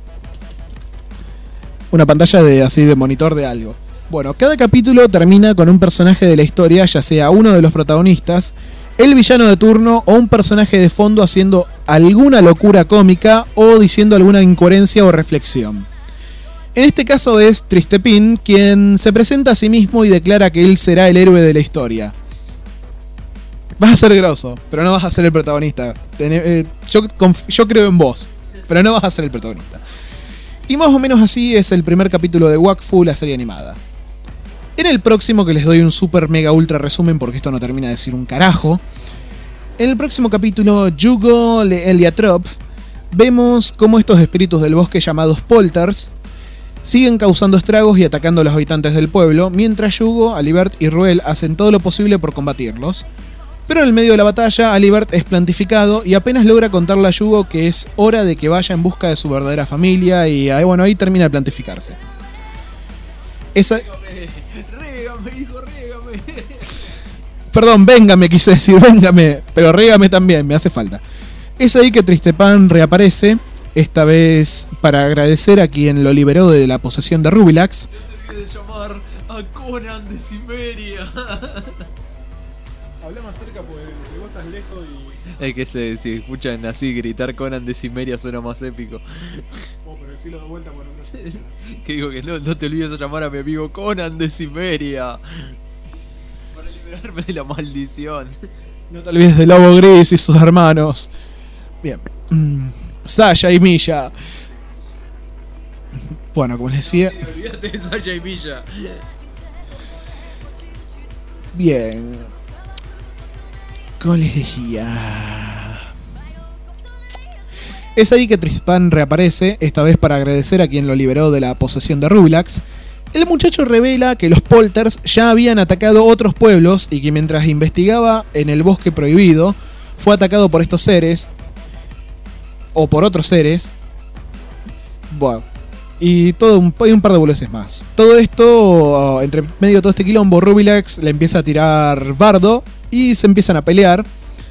Una pantalla de así de monitor de algo. Bueno, cada capítulo termina con un personaje de la historia, ya sea uno de los protagonistas, el villano de turno o un personaje de fondo haciendo alguna locura cómica o diciendo alguna incoherencia o reflexión. En este caso es Tristepin quien se presenta a sí mismo y declara que él será el héroe de la historia. Vas a ser grosso, pero no vas a ser el protagonista. Eh, yo, yo creo en vos, pero no vas a ser el protagonista. Y más o menos así es el primer capítulo de Wakfu, la serie animada. En el próximo, que les doy un super mega ultra resumen porque esto no termina de decir un carajo. En el próximo capítulo, Yugo le Eliatrop, vemos cómo estos espíritus del bosque llamados Polters siguen causando estragos y atacando a los habitantes del pueblo, mientras Yugo, Alibert y Ruel hacen todo lo posible por combatirlos. Pero en el medio de la batalla, Alibert es plantificado y apenas logra contarle a Yugo que es hora de que vaya en busca de su verdadera familia y ahí, bueno, ahí termina de plantificarse. Esa... Régame, hijo, régame. Perdón, véngame, quise decir, véngame, pero régame también, me hace falta. Es ahí que Tristepin reaparece, esta vez para agradecer a quien lo liberó de la posesión de Rubilax. Yo te olvidé de llamar a Conan de Cimmeria. Habla más cerca porque vos estás lejos y... Es que se, si escuchan así gritar Conan de Cimmeria suena más épico. Oh, pero decirlo de vuelta por un... Que digo que no, no te olvides de llamar a mi amigo Conan de Cimmeria para liberarme de la maldición. No te olvides de Lobo Gris y sus hermanos. Bien. Mm, Sasha y Milla. Bueno, como les decía... Sí, olvídate de Sasha y Milla. Bien. Como les decía... Es ahí que Tristepin reaparece, esta vez para agradecer a quien lo liberó de la posesión de Rubilax. El muchacho revela que los Polters ya habían atacado otros pueblos y que mientras investigaba en el bosque prohibido, fue atacado por estos seres, o por otros seres. Bueno, y todo un, hay un par de boludeces más. Todo esto, entre medio de todo este quilombo, Rubilax le empieza a tirar bardo y se empiezan a pelear.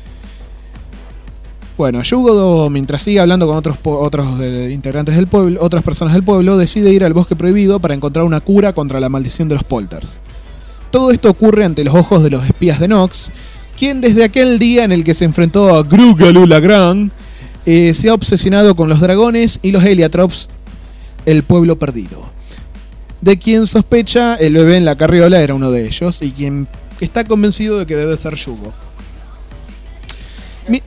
Bueno, Yugo, mientras sigue hablando con otros otros de, integrantes del pueblo, otras personas del pueblo, decide ir al bosque prohibido para encontrar una cura contra la maldición de los Polters. Todo esto ocurre ante los ojos de los espías de Nox, quien desde aquel día en el que se enfrentó a Grugalu Lagrand, eh, se ha obsesionado con los dragones y los Eliatrops, el pueblo perdido. De quien sospecha el bebé en la carriola era uno de ellos, y quien está convencido de que debe ser Yugo. Mi...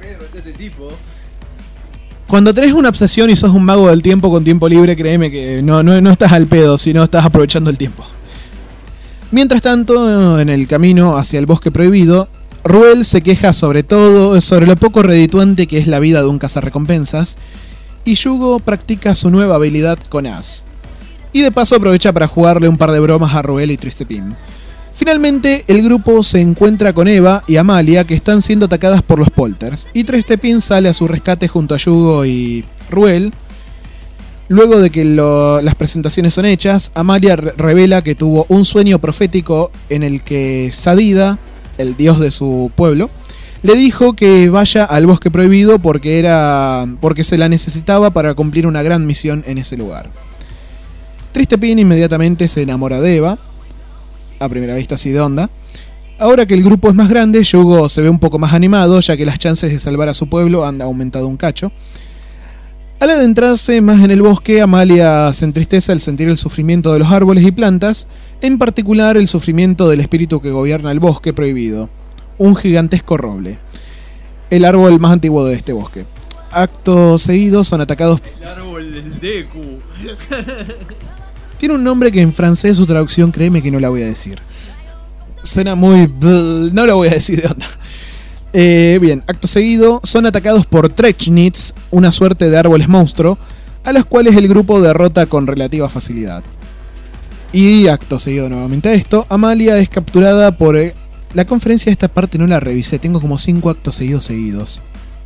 Cuando tenés una obsesión y sos un mago del tiempo con tiempo libre, créeme que no, no, no estás al pedo, sino estás aprovechando el tiempo. Mientras tanto, en el camino hacia el bosque prohibido, Ruel se queja sobre todo, sobre lo poco redituante que es la vida de un cazarrecompensas, y Yugo practica su nueva habilidad con Ash. Y de paso aprovecha para jugarle un par de bromas a Ruel y Tristepin. Finalmente, el grupo se encuentra con Eva y Amalia, que están siendo atacadas por los Polters, y Tristepin sale a su rescate junto a Yugo y Ruel. Luego de que lo, las presentaciones son hechas, Amalia re- revela que tuvo un sueño profético en el que Sadida, el dios de su pueblo, le dijo que vaya al bosque prohibido porque, era, porque se la necesitaba para cumplir una gran misión en ese lugar. Tristepin inmediatamente se enamora de Eva, a primera vista así de onda. Ahora que el grupo es más grande, Yugo se ve un poco más animado, ya que las chances de salvar a su pueblo han aumentado un cacho. Al adentrarse más en el bosque, Amalia se entristece al sentir el sufrimiento de los árboles y plantas, en particular el sufrimiento del espíritu que gobierna el bosque prohibido, un gigantesco roble, el árbol más antiguo de este bosque. Acto seguido son atacados... El árbol del Deku. Tiene un nombre que en francés su traducción, créeme que no la voy a decir. Suena muy... No la voy a decir de onda. Eh, bien, acto seguido son atacados por Trechnits, una suerte de árboles monstruo, a los cuales el grupo derrota con relativa facilidad. Y acto seguido nuevamente a esto, Amalia es capturada por... Eh, la conferencia de esta parte no la revisé, tengo como cinco actos seguidos seguidos.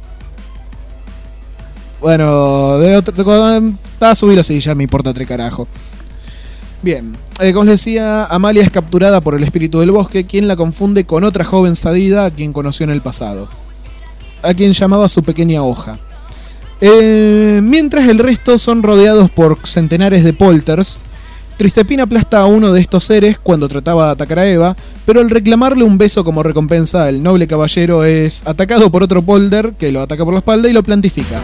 Bueno, de otro, de, a subirlo así, ya me importa tres carajo. Bien, eh, como les decía, Amalia es capturada por el espíritu del bosque, quien la confunde con otra joven Sadida a quien conoció en el pasado, a quien llamaba su pequeña hoja. Eh, mientras el resto son rodeados por centenares de polters, Tristepin aplasta a uno de estos seres cuando trataba de atacar a Eva, pero al reclamarle un beso como recompensa, el noble caballero es atacado por otro polter que lo ataca por la espalda y lo plantifica.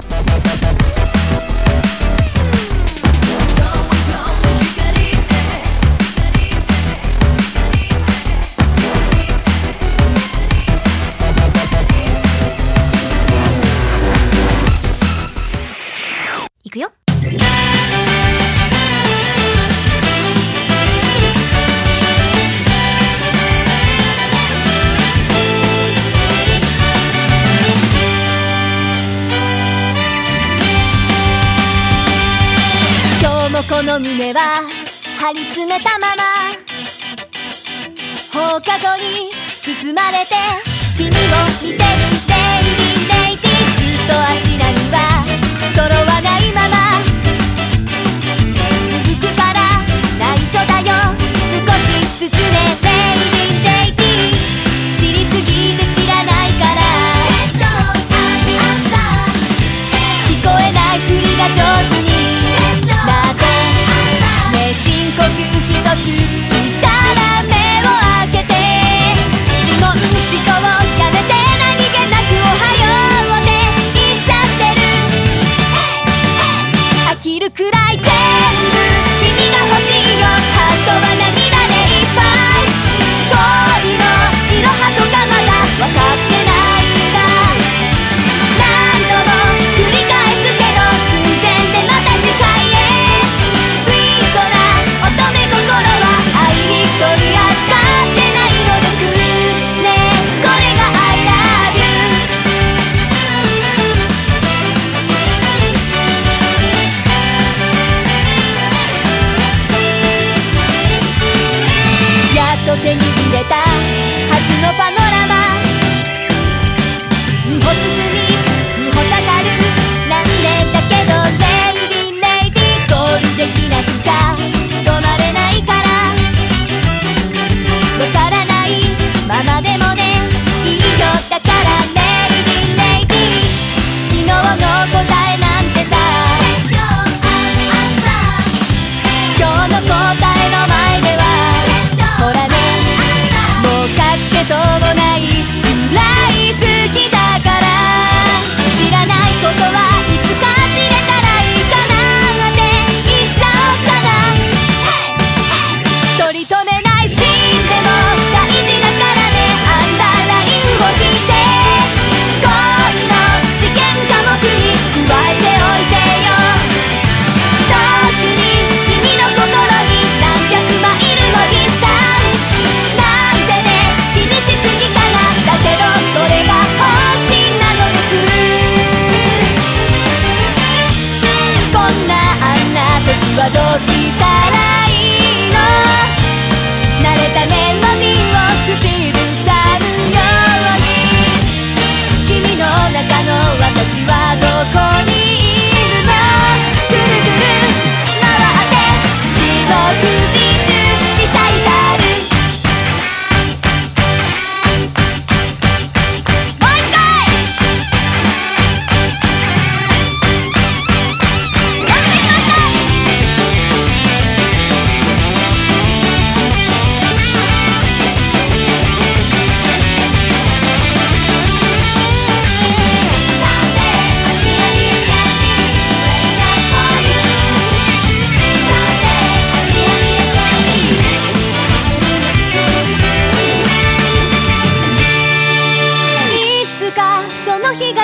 Shitaら目を開けて自問自答やめて何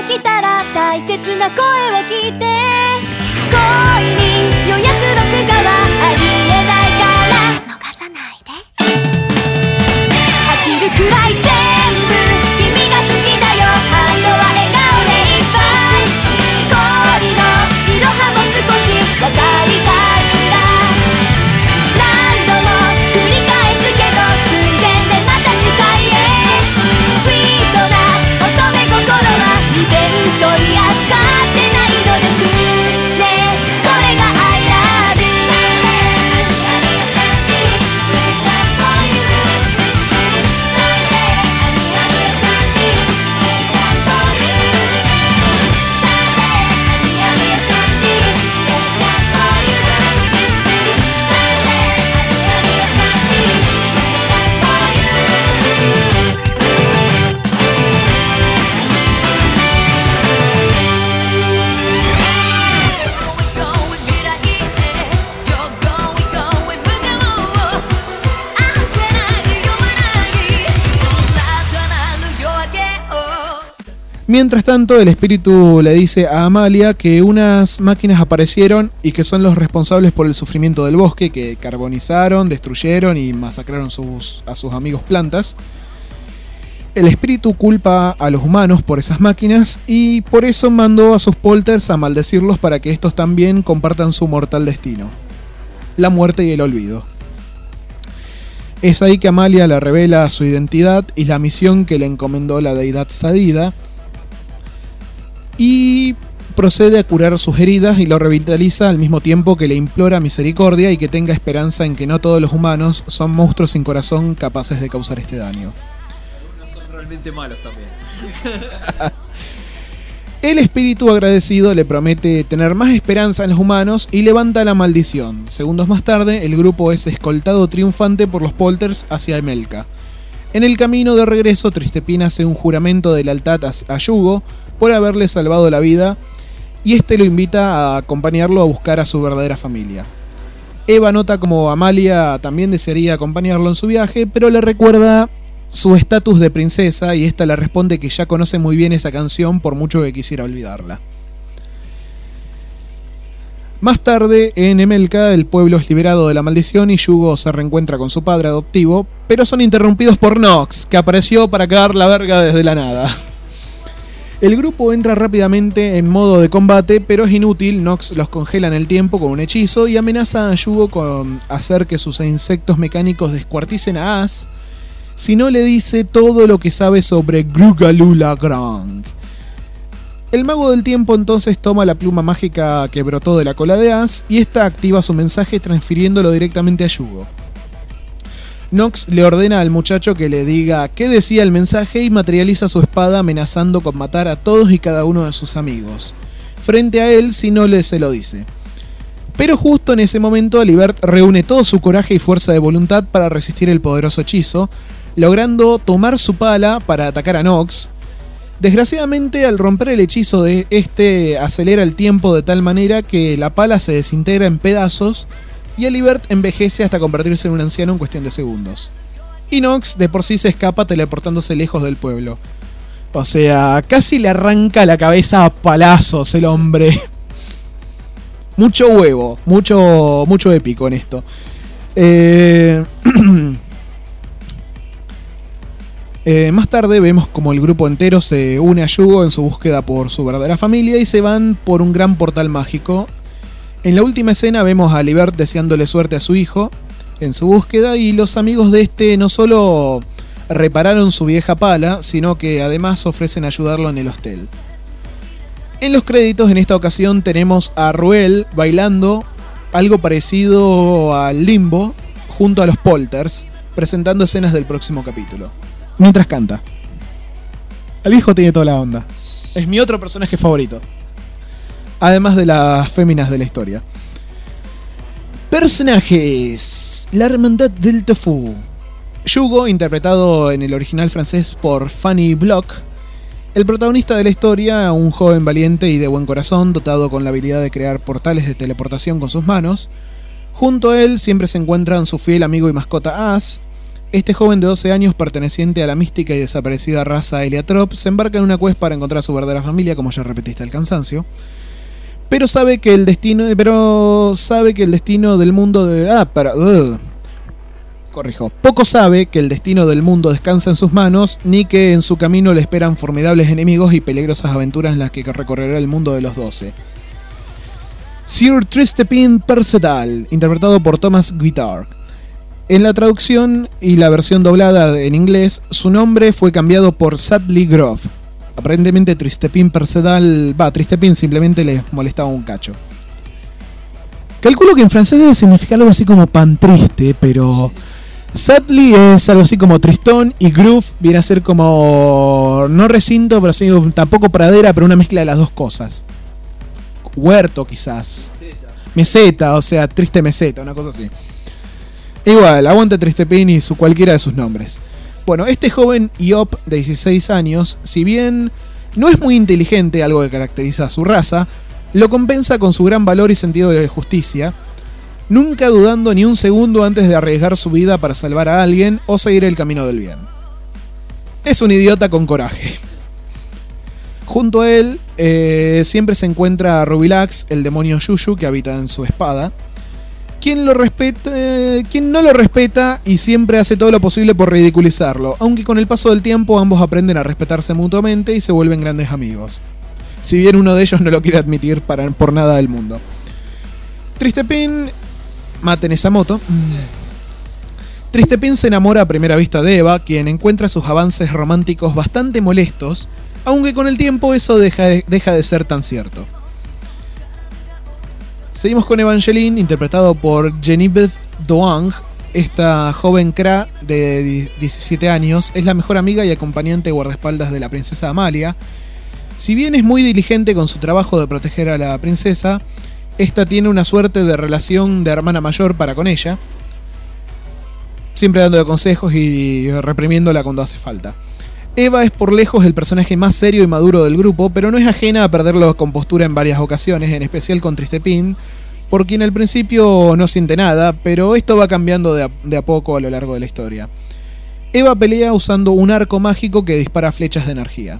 が来たら大切な声を聞いて恋に予約録画はありえないから逃さないで飽きるくらい全部君が好きだよハートは笑顔でいっぱい氷のいろはも少し分かりたいんだ何度も繰り返すけど寸前でまた次回へスイートな乙女心は以前取り扱ってないのですねこれが I love you Mientras tanto, el espíritu le dice a Amalia que unas máquinas aparecieron y que son los responsables por el sufrimiento del bosque, que carbonizaron, destruyeron y masacraron sus, a sus amigos plantas. El espíritu culpa a los humanos por esas máquinas y por eso mandó a sus polters a maldecirlos para que estos también compartan su mortal destino, la muerte y el olvido. Es ahí que Amalia le revela su identidad y la misión que le encomendó la deidad Sadida, y procede a curar sus heridas y lo revitaliza al mismo tiempo que le implora misericordia y que tenga esperanza en que no todos los humanos son monstruos sin corazón capaces de causar este daño. Algunos son realmente malos también. El espíritu agradecido le promete tener más esperanza en los humanos y levanta la maldición. Segundos más tarde, el grupo es escoltado triunfante por los polters hacia Emelka. En el camino de regreso, Tristepin hace un juramento de lealtad a Yugo por haberle salvado la vida y este lo invita a acompañarlo a buscar a su verdadera familia. Eva nota como Amalia también desearía acompañarlo en su viaje, pero le recuerda su estatus de princesa y esta le responde que ya conoce muy bien esa canción por mucho que quisiera olvidarla. Más tarde, en Emelka, el pueblo es liberado de la maldición y Yugo se reencuentra con su padre adoptivo, pero son interrumpidos por Nox, que apareció para cagar la verga desde la nada. El grupo entra rápidamente en modo de combate, pero es inútil. Nox los congela en el tiempo con un hechizo y amenaza a Yugo con hacer que sus insectos mecánicos descuarticen a Ash si no le dice todo lo que sabe sobre Grugalula Grang. El mago del tiempo entonces toma la pluma mágica que brotó de la cola de Ash y esta activa su mensaje transfiriéndolo directamente a Yugo. Nox le ordena al muchacho que le diga qué decía el mensaje y materializa su espada amenazando con matar a todos y cada uno de sus amigos, frente a él si no le se lo dice. Pero justo en ese momento Alibert reúne todo su coraje y fuerza de voluntad para resistir el poderoso hechizo, logrando tomar su pala para atacar a Nox. Desgraciadamente, al romper el hechizo de este, acelera el tiempo de tal manera que la pala se desintegra en pedazos y Alibert envejece hasta convertirse en un anciano en cuestión de segundos. Y Nox de por sí se escapa teleportándose lejos del pueblo. O sea, casi le arranca la cabeza a palazos el hombre. Mucho huevo, mucho, mucho épico en esto. Eh... Eh, más tarde vemos como el grupo entero se une a Yugo en su búsqueda por su verdadera familia y se van por un gran portal mágico. En la última escena vemos a Alibert deseándole suerte a su hijo en su búsqueda y los amigos de este no solo repararon su vieja pala, sino que además ofrecen ayudarlo en el hostel. En los créditos en esta ocasión tenemos a Ruel bailando algo parecido al Limbo junto a los Polters, presentando escenas del próximo capítulo. Mientras canta. El hijo tiene toda la onda. Es mi otro personaje favorito. Además de las féminas de la historia. Personajes. La hermandad del tofu. Yugo, interpretado en el original francés por Fanny Block. El protagonista de la historia, un joven valiente y de buen corazón, dotado con la habilidad de crear portales de teleportación con sus manos. Junto a él siempre se encuentran su fiel amigo y mascota Ash, Este joven de doce años, perteneciente a la mística y desaparecida raza Heliotrop, se embarca en una quest para encontrar a su verdadera familia, como ya repetiste el cansancio. Pero sabe que el destino, pero sabe que el destino del mundo de, ah, para, uh, corrijo. Poco sabe que el destino del mundo descansa en sus manos, ni que en su camino le esperan formidables enemigos y peligrosas aventuras en las que recorrerá el mundo de los doce. Sir Tristepin Perceval, interpretado por Thomas Guitard. En la traducción y la versión doblada en inglés, su nombre fue cambiado por Sadly Grove. Aparentemente Tristepin Perceval, va, Tristepin simplemente le molestaba un cacho. Calculo que en francés debe significar algo así como pan triste, pero Sadly es algo así como tristón y Groove viene a ser como, no recinto, pero sí, tampoco pradera, pero una mezcla de las dos cosas. Huerto quizás. Meseta. Meseta, o sea, triste meseta, una cosa así. Igual, aguante Tristepin y su cualquiera de sus nombres. Bueno, este joven Iop de dieciséis años, si bien no es muy inteligente, algo que caracteriza a su raza, lo compensa con su gran valor y sentido de justicia, nunca dudando ni un segundo antes de arriesgar su vida para salvar a alguien o seguir el camino del bien. Es un idiota con coraje. Junto a él eh, siempre se encuentra Rubilax, el demonio Yuyu que habita en su espada, quien lo respeta, eh, quien no lo respeta y siempre hace todo lo posible por ridiculizarlo, aunque con el paso del tiempo ambos aprenden a respetarse mutuamente y se vuelven grandes amigos. Si bien uno de ellos no lo quiere admitir para, por nada del mundo. Tristepin, maten esa moto. Tristepin se enamora a primera vista de Eva, quien encuentra sus avances románticos bastante molestos, aunque con el tiempo eso deja de, deja de ser tan cierto. Seguimos con Evangeline, interpretado por Genevieve Doang. Esta joven Kra de diecisiete años es la mejor amiga y acompañante guardaespaldas de la princesa Amalia. Si bien es muy diligente con su trabajo de proteger a la princesa, esta tiene una suerte de relación de hermana mayor para con ella, siempre dándole consejos y reprimiéndola cuando hace falta. Eva es por lejos el personaje más serio y maduro del grupo, pero no es ajena a perder la compostura en varias ocasiones, en especial con Tristepin, por quien al principio no siente nada, pero esto va cambiando de a, de a poco a lo largo de la historia. Eva pelea usando un arco mágico que dispara flechas de energía.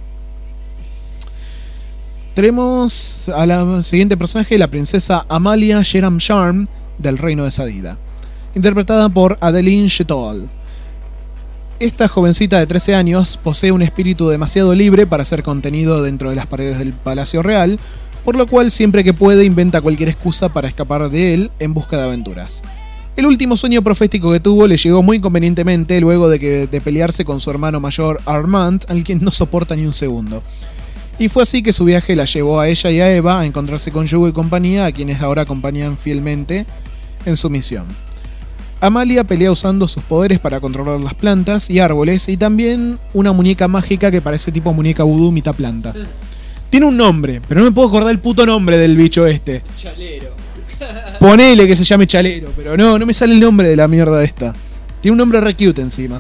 Tenemos a la siguiente personaje, la princesa Amalia Sheram Charm del reino de Sadida, interpretada por Adeline Chetoll. Esta jovencita de trece años posee un espíritu demasiado libre para ser contenido dentro de las paredes del Palacio Real, por lo cual siempre que puede inventa cualquier excusa para escapar de él en busca de aventuras. El último sueño profético que tuvo le llegó muy convenientemente luego de, que, de pelearse con su hermano mayor Armand, al quien no soporta ni un segundo. Y fue así que su viaje la llevó a ella y a Eva a encontrarse con Yugo y compañía, a quienes ahora acompañan fielmente en su misión. Amalia pelea usando sus poderes para controlar las plantas y árboles, y también una muñeca mágica que parece tipo muñeca vudú mitad planta. Tiene un nombre, pero no me puedo acordar el puto nombre del bicho este. Chalero. Ponele que se llame Chalero, pero no, no me sale el nombre de la mierda esta. Tiene un nombre re cute encima.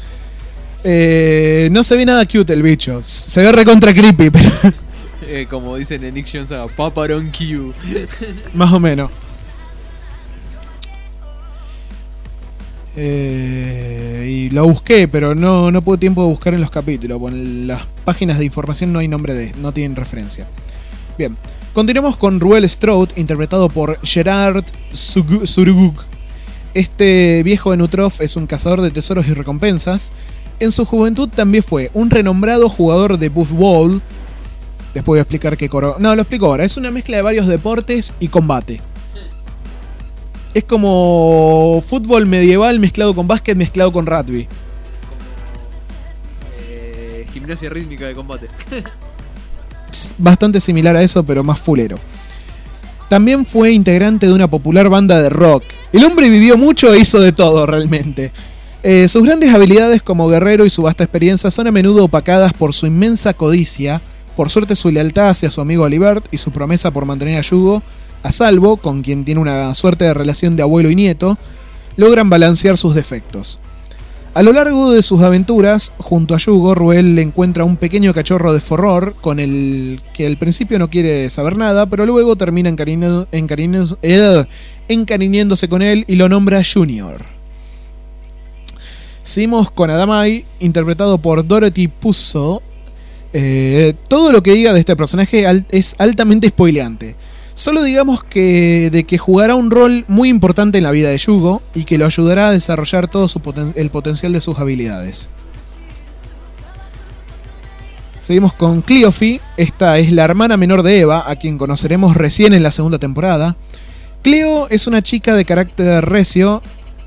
Eh, no se ve nada cute el bicho. Se ve recontra creepy, pero... Eh, como dicen en Nick Jones, Paparon Q. Más o menos. Eh, y lo busqué, pero no, no pude tiempo de buscar en los capítulos. En las páginas de información no hay nombre de, no tienen referencia. Bien, continuamos con Ruel Strode, interpretado por Gerard Surugug. Este viejo de Nutrof es un cazador de tesoros y recompensas. En su juventud también fue un renombrado jugador de Buffball. Después voy a explicar qué coro... No, lo explico ahora. Es una mezcla de varios deportes y combate. Es como fútbol medieval mezclado con básquet mezclado con rugby. Eh, gimnasia rítmica de combate. Bastante similar a eso, pero más fulero. También fue integrante de una popular banda de rock. El hombre vivió mucho e hizo de todo realmente. Eh, sus grandes habilidades como guerrero y su vasta experiencia son a menudo opacadas por su inmensa codicia. Por suerte su lealtad hacia su amigo Alibert y su promesa por mantener a Yugo a salvo, con quien tiene una suerte de relación de abuelo y nieto, logran balancear sus defectos. A lo largo de sus aventuras, junto a Yugo, Ruel le encuentra un pequeño cachorro de Forror, con el que al principio no quiere saber nada, pero luego termina encariñando, encariñando, eh, encariñándose con él y lo nombra Junior. Seguimos con Adamai, interpretado por Dorothy Puzo. Eh, todo lo que diga de este personaje al- es altamente spoileante. Solo digamos que de que jugará un rol muy importante en la vida de Yugo y que lo ayudará a desarrollar todo su poten- el potencial de sus habilidades. Seguimos con Cleophy. Esta es la hermana menor de Eva, a quien conoceremos recién en la segunda temporada. Cleo es una chica de carácter recio.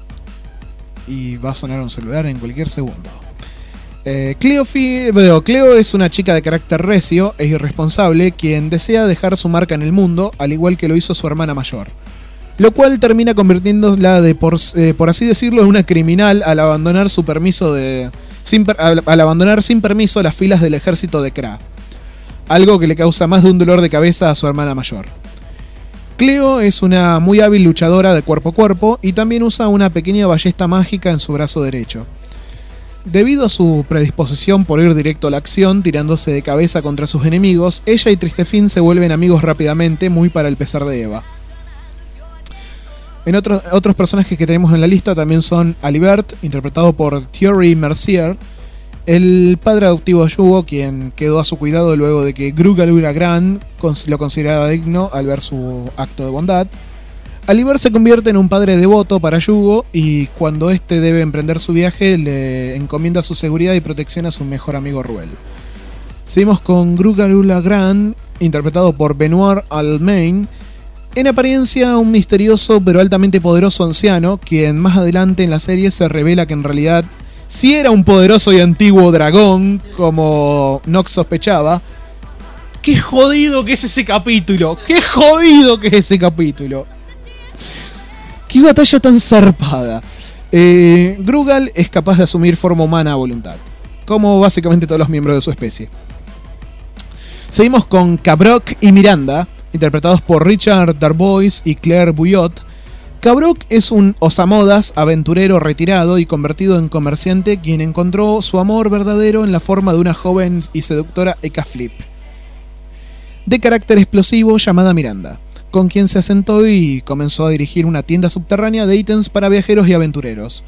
Y va a sonar un celular en cualquier segundo. Eh, Cleophy, bueno, Cleo es una chica de carácter recio e irresponsable quien desea dejar su marca en el mundo, al igual que lo hizo su hermana mayor. Lo cual termina convirtiéndola de por, eh, por así decirlo en una criminal al abandonar su permiso de sin per- al, al abandonar sin permiso las filas del ejército de Kra. Algo que le causa más de un dolor de cabeza a su hermana mayor. Cleo es una muy hábil luchadora de cuerpo a cuerpo y también usa una pequeña ballesta mágica en su brazo derecho. Debido a su predisposición por ir directo a la acción, tirándose de cabeza contra sus enemigos, ella y Tristefin se vuelven amigos rápidamente, muy para el pesar de Eva. En otros, otros personajes que tenemos en la lista también son Alibert, interpretado por Thierry Mercier, el padre adoptivo de Yugo, quien quedó a su cuidado luego de que Grugalura Gran lo considerara digno al ver su acto de bondad. Alibert se convierte en un padre devoto para Yugo y cuando éste debe emprender su viaje le encomienda su seguridad y protección a su mejor amigo Ruel. Seguimos con Grugalula Gran, interpretado por Benoit Almain, en apariencia un misterioso pero altamente poderoso anciano, quien más adelante en la serie se revela que en realidad sí era un poderoso y antiguo dragón, como Nox sospechaba. ¡Qué jodido que es ese capítulo! ¡Qué jodido que es ese capítulo! ¡Qué batalla tan zarpada! Eh, Grugal es capaz de asumir forma humana a voluntad, como básicamente todos los miembros de su especie. Seguimos con Cabrok y Miranda, interpretados por Richard Darbois y Claire Bouillot. Cabrok es un osamodas aventurero retirado y convertido en comerciante, quien encontró su amor verdadero en la forma de una joven y seductora Eka Flip, de carácter explosivo llamada Miranda, con quien se asentó y comenzó a dirigir una tienda subterránea de ítems para viajeros y aventureros.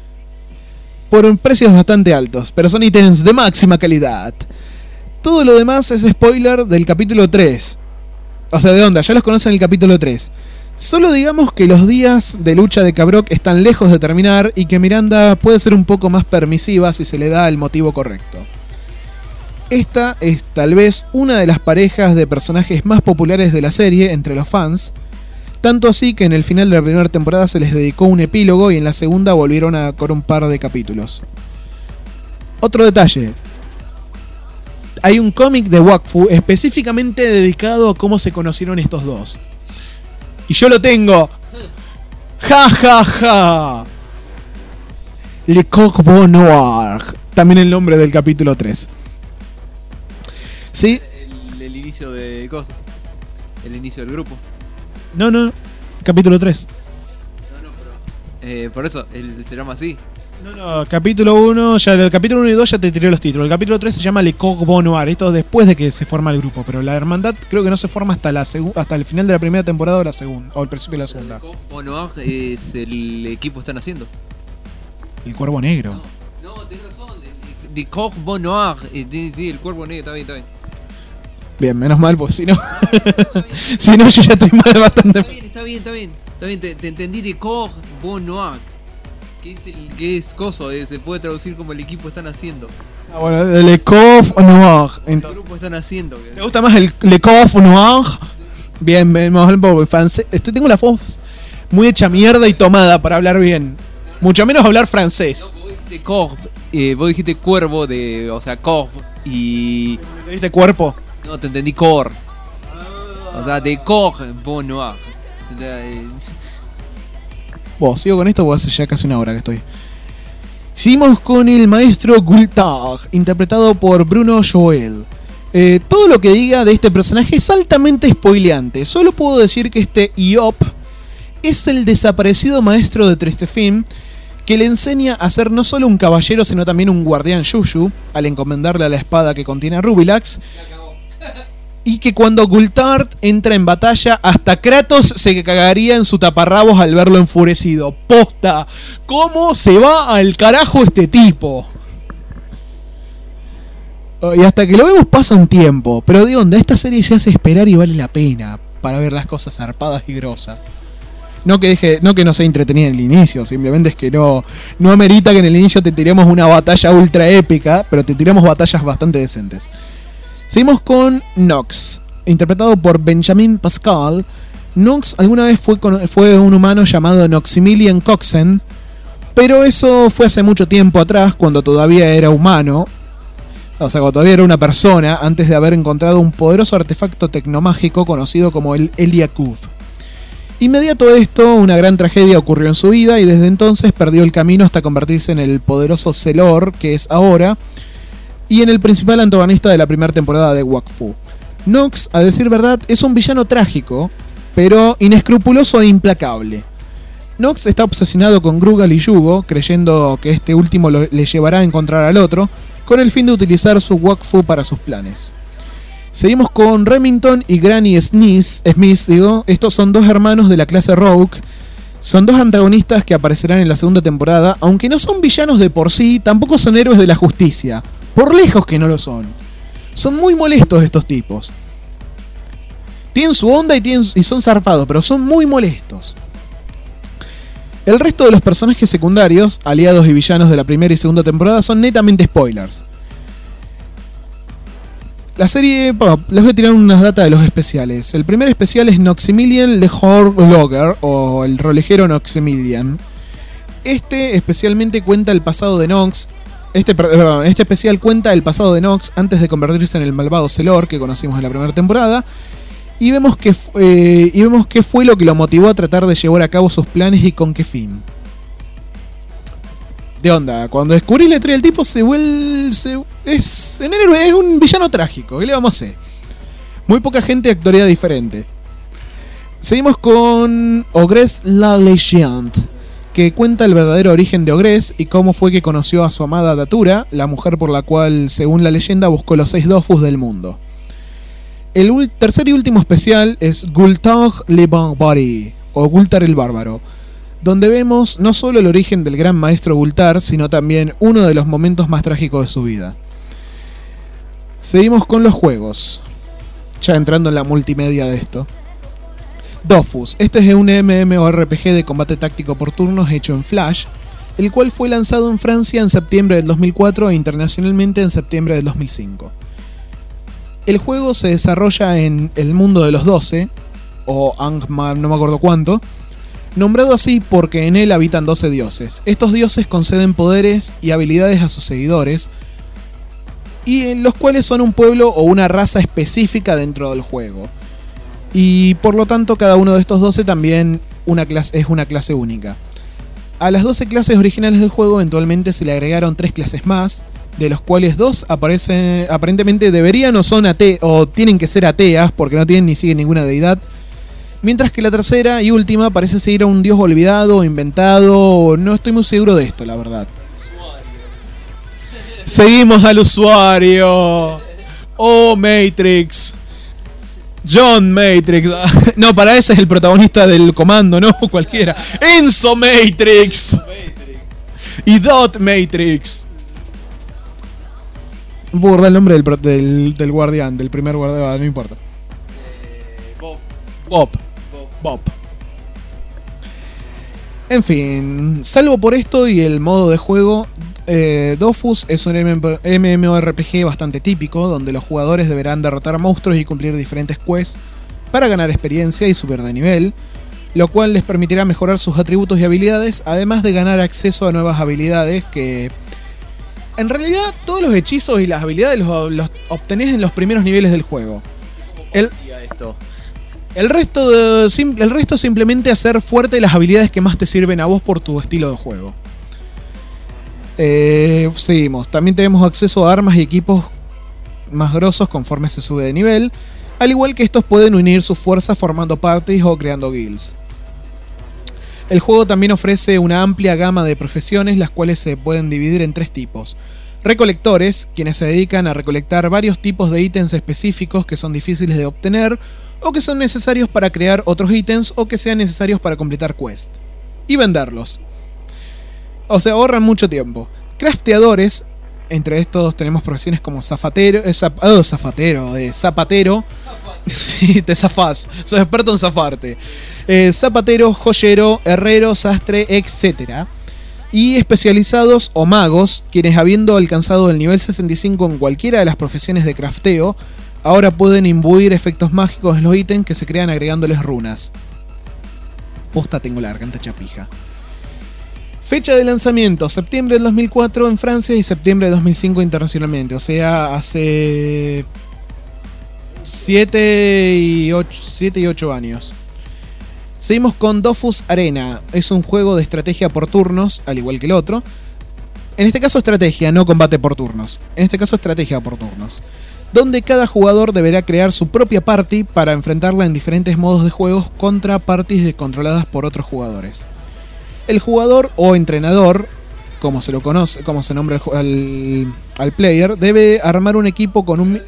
Por precios bastante altos, pero son ítems de máxima calidad. Todo lo demás es spoiler del capítulo tres. O sea, de onda, ya los conocen en el capítulo tres. Solo digamos que los días de lucha de Cabrok están lejos de terminar y que Miranda puede ser un poco más permisiva si se le da el motivo correcto. Esta es tal vez una de las parejas de personajes más populares de la serie entre los fans, tanto así que en el final de la primera temporada se les dedicó un epílogo y en la segunda volvieron a con un par de capítulos. Otro detalle: hay un cómic de Wakfu específicamente dedicado a cómo se conocieron estos dos. Y yo lo tengo. Ja ja ja. Le Corbeau Noir. También el nombre del capítulo tres. ¿Sí? El, el inicio de cosa. El inicio del grupo. No, no. Capítulo tres. No, no, pero. Eh, por eso, él se llama así. No, no, capítulo uno, ya del capítulo uno y dos ya te tiré los títulos. El capítulo tres se llama Le Corbeau Noir. Esto después de que se forma el grupo. Pero la hermandad creo que no se forma hasta la segu- hasta el final de la primera temporada o la segunda. O el principio de la segunda. Corbeau Noir es el equipo que están haciendo. El Cuervo Negro. No, no, tenés razón. De, de Corbeau Noir. Eh, de- sí, el Cuervo Negro, está bien, está bien. Bien, menos mal, pues si no. Si no, yo ya estoy mal bastante. Está bien, está bien, está bien. Está bien, te, te entendí de Corbeau Noir. ¿Qué es el qué es coso? Eh, se puede traducir como el equipo están haciendo. Ah, bueno, Le Corbeau Noir. El Entonces, grupo están haciendo. ¿te gusta más el Le Corbeau Noir? Bien, vamos al poco francés. Estoy, tengo la voz muy hecha mierda y tomada para hablar bien. Mucho menos hablar francés. No, vos dijiste Corb, eh, vos dijiste cuervo de, o sea, Corb y ¿Te diste cuerpo? no te entendí Cor. O sea, de Corbeau Noir. Eh, Vos, sigo con esto, vos hace ya casi una hora que estoy. Seguimos con el maestro Gultag, interpretado por Bruno Joel. Eh, todo lo que diga de este personaje es altamente spoileante. Solo puedo decir que este Iop es el desaparecido maestro de Tristefin, que le enseña a ser no solo un caballero, sino también un guardián Yushu, al encomendarle a la espada que contiene a Rubilax. y que cuando Gultard entra en batalla, hasta Kratos se cagaría en su taparrabos al verlo enfurecido. Posta, ¿cómo se va al carajo este tipo? Y hasta que lo vemos pasa un tiempo, pero de onda, esta serie se hace esperar y vale la pena para ver las cosas zarpadas y grosas. No que deje, no que no sea entretenida en el inicio, simplemente es que no, no amerita que en el inicio te tiremos una batalla ultra épica, pero te tiramos batallas bastante decentes. Seguimos con Nox, interpretado por Benjamin Pascal. Nox alguna vez fue, con, fue un humano llamado Noximilian Coxen, pero eso fue hace mucho tiempo atrás, cuando todavía era humano. O sea, cuando todavía era una persona, antes de haber encontrado un poderoso artefacto tecnomágico conocido como el Eliakuf. Inmediato a esto, una gran tragedia ocurrió en su vida y desde entonces perdió el camino hasta convertirse en el poderoso Celor que es ahora, y en el principal antagonista de la primera temporada de Wakfu. Nox, a decir verdad, es un villano trágico, pero inescrupuloso e implacable. Nox está obsesionado con Grugal y Yugo, creyendo que este último lo, le llevará a encontrar al otro, con el fin de utilizar su Wakfu para sus planes. Seguimos con Remington y Granny Smith, Smith digo. Estos son dos hermanos de la clase Rogue. Son dos antagonistas que aparecerán en la segunda temporada, aunque no son villanos de por sí, tampoco son héroes de la justicia. Por lejos que no lo son. Son muy molestos estos tipos. Tienen su onda y, tienen, y son zarpados, pero son muy molestos. El resto de los personajes secundarios, aliados y villanos de la primera y segunda temporada, son netamente spoilers. La serie, bueno, les voy a tirar unas datas de los especiales. El primer especial es Noximilian Le Horloger, o el rolejero Noximilian. Este especialmente cuenta el pasado de Nox. Este, perdón, este especial cuenta el pasado de Nox antes de convertirse en el malvado Celor que conocimos en la primera temporada. Y vemos que eh, y vemos qué fue lo que lo motivó a tratar de llevar a cabo sus planes y con qué fin. De onda, cuando descubrís la historia del tipo se vuelve... Se, es, en héroe, es un villano trágico, ¿qué le vamos a hacer? Muy poca gente actuaría diferente. Seguimos con Ogress la Legend, que cuenta el verdadero origen de Ogress y cómo fue que conoció a su amada Datura, la mujer por la cual, según la leyenda, buscó los seis dofus del mundo. El ul- tercer y último especial es Gultag le Barbari, o Gultar el Bárbaro, donde vemos no solo el origen del gran maestro Gultar, sino también uno de los momentos más trágicos de su vida. Seguimos con los juegos, ya entrando en la multimedia de esto. Dofus, este es un MMORPG de combate táctico por turnos hecho en Flash, el cual fue lanzado en Francia en septiembre del dos mil cuatro e internacionalmente en septiembre del dos mil cinco. El juego se desarrolla en el mundo de los doce, o Angma, no me acuerdo cuánto, nombrado así porque en él habitan doce dioses. Estos dioses conceden poderes y habilidades a sus seguidores, y en los cuales son un pueblo o una raza específica dentro del juego. Y por lo tanto cada uno de estos doce también una clase, es una clase única. A las doce clases originales del juego eventualmente se le agregaron tres clases más, de los cuales dos aparecen, aparentemente deberían o son ate o tienen que ser ateas porque no tienen ni siguen ninguna deidad, mientras que la tercera y última parece seguir a un dios olvidado o inventado. No estoy muy seguro de esto, la verdad. Seguimos al usuario. Oh, Matrix. John Matrix. No, para ese es el protagonista del comando, no cualquiera. Enzo Matrix. Y Dot Matrix. No puedo recordar el nombre del, del, del guardián, del primer guardián, no importa. Eh, Bob. Bob. Bob. En fin, salvo por esto y el modo de juego, eh, Dofus es un MMORPG bastante típico, donde los jugadores deberán derrotar monstruos y cumplir diferentes quests para ganar experiencia y subir de nivel, lo cual les permitirá mejorar sus atributos y habilidades, además de ganar acceso a nuevas habilidades que... En realidad, todos los hechizos y las habilidades los, los obtenés en los primeros niveles del juego. El, el, resto de, sim, el resto es simplemente hacer fuerte las habilidades que más te sirven a vos por tu estilo de juego. Eh, seguimos. También tenemos acceso a armas y equipos más grosos conforme se sube de nivel. Al igual que estos pueden unir sus fuerzas formando parties o creando guilds. El juego también ofrece una amplia gama de profesiones, las cuales se pueden dividir en tres tipos: Recolectores, quienes se dedican a recolectar varios tipos de ítems específicos que son difíciles de obtener o que son necesarios para crear otros ítems o que sean necesarios para completar quests. Y venderlos. O sea, ahorran mucho tiempo. Crafteadores, entre estos tenemos profesiones como zafatero, eh, zap, oh, zafatero, eh, zapatero. Sí, te zafás, sos experto en zafarte. Eh, zapatero, joyero, herrero, sastre, etcétera. Y especializados o magos, quienes habiendo alcanzado el nivel sesenta y cinco en cualquiera de las profesiones de crafteo, ahora pueden imbuir efectos mágicos en los ítems que se crean agregándoles runas. Posta, tengo la garganta chapija. Fecha de lanzamiento, septiembre del dos mil cuatro en Francia y septiembre de dos mil cinco internacionalmente. O sea, hace siete y ocho años. Seguimos con Dofus Arena. Es un juego de estrategia por turnos, al igual que el otro. En este caso estrategia, no combate por turnos. En este caso estrategia por turnos. Donde cada jugador deberá crear su propia party para enfrentarla en diferentes modos de juego contra parties controladas por otros jugadores. El jugador o entrenador, como se lo conoce, como se nombra al, al player, debe armar un equipo con un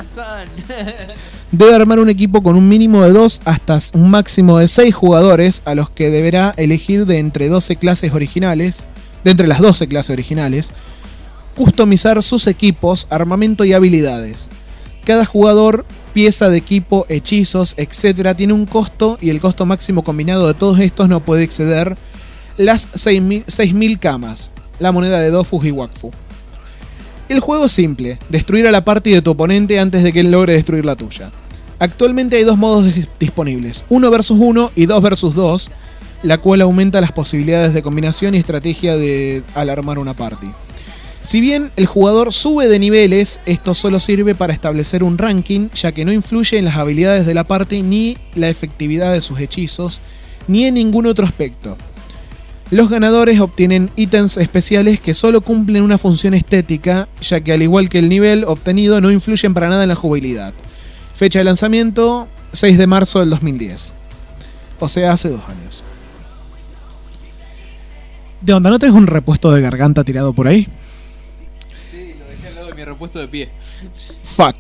debe armar un equipo con un mínimo de dos hasta un máximo de seis jugadores, a los que deberá elegir de entre doce clases originales, de entre las doce clases originales, customizar sus equipos, armamento y habilidades. Cada jugador, pieza de equipo, hechizos, etcétera tiene un costo, y el costo máximo combinado de todos estos no puede exceder las seis mil camas, la moneda de Dofus y Wakfu. El juego es simple, destruir a la party de tu oponente antes de que él logre destruir la tuya. Actualmente hay dos modos disponibles, uno versus uno y dos versus dos, la cual aumenta las posibilidades de combinación y estrategia de, al armar una party. Si bien el jugador sube de niveles, esto solo sirve para establecer un ranking, ya que no influye en las habilidades de la party, ni la efectividad de sus hechizos, ni en ningún otro aspecto. Los ganadores obtienen ítems especiales que solo cumplen una función estética, ya que al igual que el nivel obtenido no influyen para nada en la jugabilidad. Fecha de lanzamiento, seis de marzo del dos mil diez. O sea, hace dos años. ¿De onda no tenés un repuesto de garganta tirado por ahí? Sí, lo dejé al lado de mi repuesto de pie. Fuck.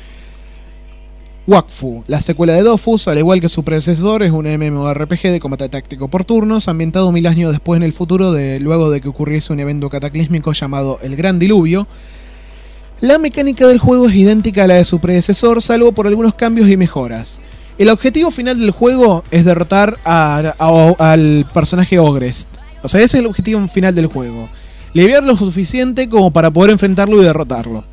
Wakfu, la secuela de Dofus, al igual que su predecesor, es un MMORPG de combate táctico por turnos, ambientado mil años después en el futuro, de, luego de que ocurriese un evento cataclísmico llamado el Gran Diluvio. La mecánica del juego es idéntica a la de su predecesor, salvo por algunos cambios y mejoras. El objetivo final del juego es derrotar a, a, al personaje Ogrest. O sea, ese es el objetivo final del juego. Levear lo suficiente como para poder enfrentarlo y derrotarlo.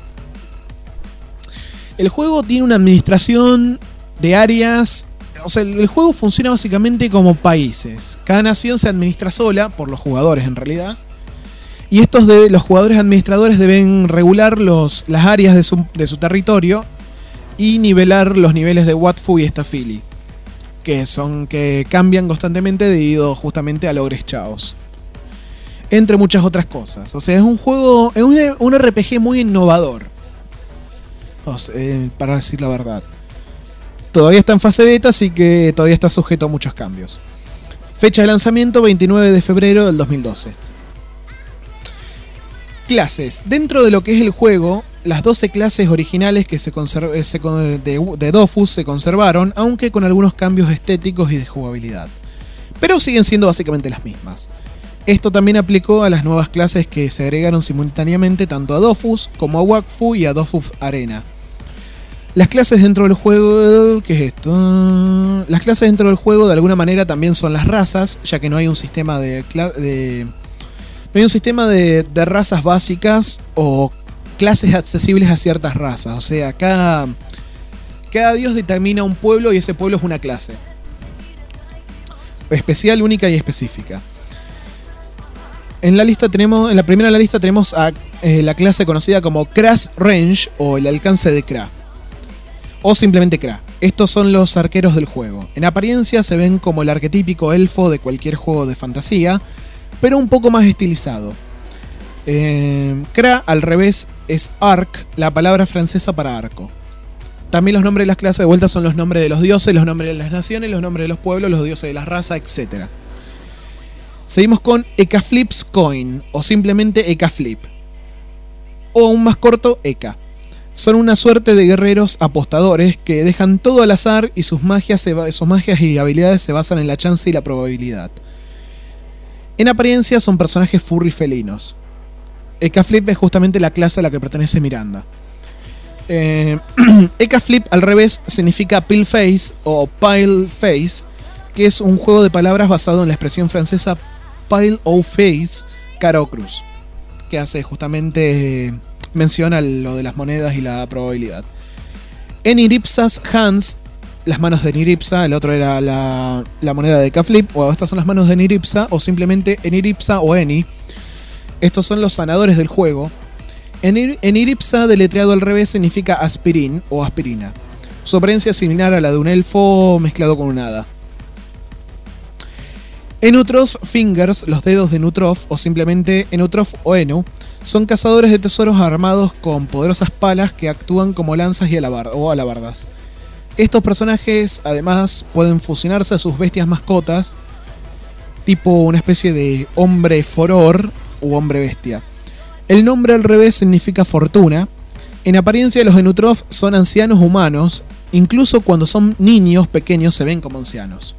El juego tiene una administración de áreas. O sea, el juego funciona básicamente como países. Cada nación se administra sola, por los jugadores en realidad. Y estos de, los jugadores administradores deben regular los, las áreas de su, de su territorio y nivelar los niveles de Wakfu y Stafili, que son que cambian constantemente debido justamente a logres chaos, entre muchas otras cosas. O sea, es un juego, es un, un R P G muy innovador, o sea, eh, para decir la verdad. Todavía está en fase beta, así que todavía está sujeto a muchos cambios. Fecha de lanzamiento veintinueve de febrero del dos mil doce. Clases. Dentro de lo que es el juego, las doce clases originales que se conserv- se con- de, de Dofus se conservaron, aunque con algunos cambios estéticos y de jugabilidad. Pero siguen siendo básicamente las mismas. Esto también aplicó a las nuevas clases que se agregaron simultáneamente tanto a Dofus como a Wakfu y a Dofus Arena. Las clases dentro del juego... ¿Qué es esto? Las clases dentro del juego de alguna manera también son las razas, ya que no hay un sistema de... Cla- de no hay un sistema de, de razas básicas o clases accesibles a ciertas razas. O sea, cada, cada dios determina un pueblo y ese pueblo es una clase especial, única y específica. En la lista tenemos, en la primera de la lista tenemos a eh, la clase conocida como Kra's Range o el alcance de Kra, o simplemente Kra. Estos son los arqueros del juego. En apariencia se ven como el arquetípico elfo de cualquier juego de fantasía, pero un poco más estilizado. Eh, Kra, al revés, es arc, la palabra francesa para arco. También los nombres de las clases de vuelta son los nombres de los dioses, los nombres de las naciones, los nombres de los pueblos, los dioses de la raza, etcétera. Seguimos con Ekaflip's Coin, o simplemente Ekaflip. o aún más corto, Eka. Son una suerte de guerreros apostadores que dejan todo al azar y sus magias, se, sus magias y habilidades se basan en la chance y la probabilidad. En apariencia son personajes furry felinos. Eka Flip es justamente la clase a la que pertenece Miranda. Eh, Eka Flip al revés significa Pale Face o Pale Face, que es un juego de palabras basado en la expresión francesa Pile of Face, cara o cruz, que hace justamente mención a lo de las monedas y la probabilidad. En Niripsa's Hands, las manos de Niripsa, el otro era la, la moneda de Eka Flip, o estas son las manos de Niripsa, o simplemente Eniripsa o Eni. Estos son los sanadores del juego. Eniripsa, deletreado al revés, significa aspirín o aspirina. Su apariencia es similar a la de un elfo mezclado con un hada. Enutrof Fingers, los dedos de Nutrof, o simplemente Enutrof o Enu, son cazadores de tesoros armados con poderosas palas que actúan como lanzas y alabar- o alabardas. Estos personajes además pueden fusionarse a sus bestias mascotas, tipo una especie de hombre foror u hombre bestia. El nombre al revés significa fortuna. En apariencia los Enutrof son ancianos humanos, incluso cuando son niños pequeños se ven como ancianos.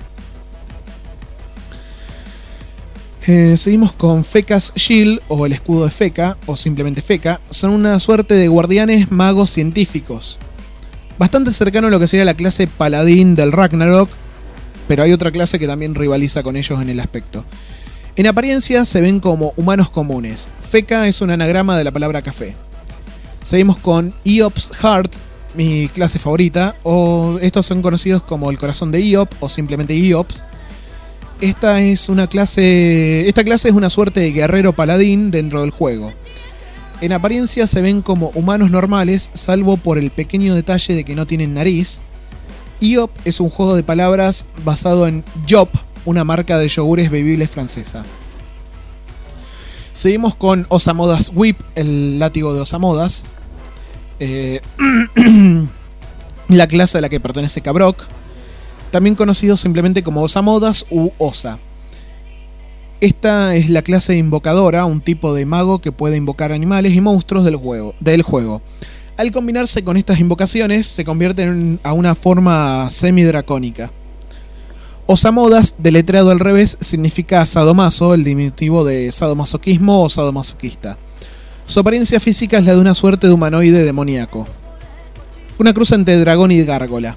Eh, seguimos con Feka's Shield o el escudo de Feka, o simplemente Feka. Son una suerte de guardianes magos científicos, bastante cercano a lo que sería la clase paladín del Ragnarok, pero hay otra clase que también rivaliza con ellos en el aspecto. En apariencia se ven como humanos comunes. Feka es un anagrama de la palabra café. Seguimos con Eop's Heart, mi clase favorita, o estos son conocidos como el corazón de Eop o simplemente Eops. Esta es una clase. Esta clase es una suerte de guerrero paladín dentro del juego. En apariencia se ven como humanos normales, salvo por el pequeño detalle de que no tienen nariz. Eop es un juego de palabras basado en Jop, una marca de yogures bebibles francesa. Seguimos con Osamoda's Whip, el látigo de Osamodas. Eh, la clase a la que pertenece Cabrok, también conocido simplemente como Osamodas u Osa. Esta es la clase invocadora, un tipo de mago que puede invocar animales y monstruos del juego. Del juego. Al combinarse con estas invocaciones, se convierte en a una forma semi-dracónica. Osamodas, deletreado al revés, significa sadomaso, el diminutivo de sadomasoquismo o sadomasoquista. Su apariencia física es la de una suerte de humanoide demoníaco. Una cruz entre dragón y gárgola.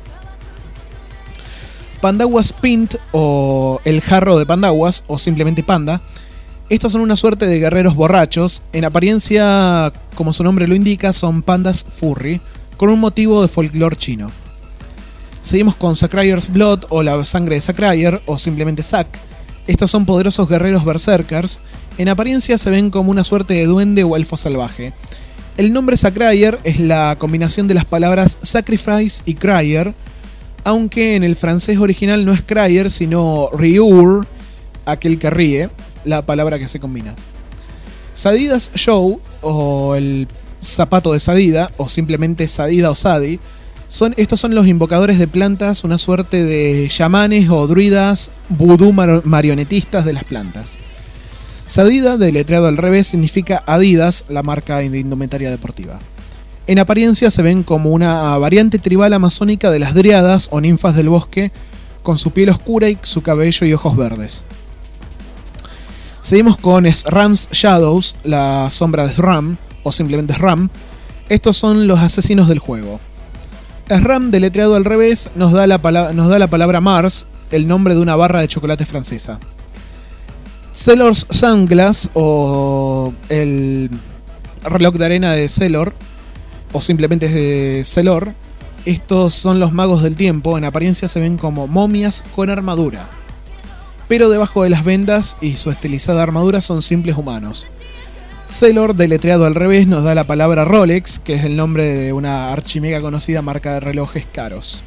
Pandawas Pint, o el jarro de Pandawas, o simplemente Panda. Estos son una suerte de guerreros borrachos. En apariencia, como su nombre lo indica, son pandas furry, con un motivo de folclore chino. Seguimos con Sakrayer's Blood, o la sangre de Sakrayer, o simplemente Sak. Estos son poderosos guerreros berserkers. En apariencia se ven como una suerte de duende o elfo salvaje. El nombre Sakrayer es la combinación de las palabras sacrifice y cryer, aunque en el francés original no es cryer, sino riur, aquel que ríe, la palabra que se combina. Sadida's Show, o el zapato de Sadida, o simplemente Sadida o Sadi, son, estos son los invocadores de plantas, una suerte de chamanes o druidas vudú mar- marionetistas de las plantas. Sadida, deletreado al revés, significa Adidas, la marca de indumentaria deportiva. En apariencia se ven como una variante tribal amazónica de las dríadas o ninfas del bosque, con su piel oscura y su cabello y ojos verdes. Seguimos con Sram's Shadows, la sombra de Sram, o simplemente Sram. Estos son los asesinos del juego. Sram, deletreado al revés, nos da la, pala- nos da la palabra Mars, el nombre de una barra de chocolate francesa. Sailor's Sunglass, o el reloj de arena de Sailor, o simplemente de Sailor. Estos son los magos del tiempo. En apariencia se ven como momias con armadura, pero debajo de las vendas y su estilizada armadura son simples humanos. Sailor, deletreado al revés, nos da la palabra Rolex, que es el nombre de una archimega conocida marca de relojes caros.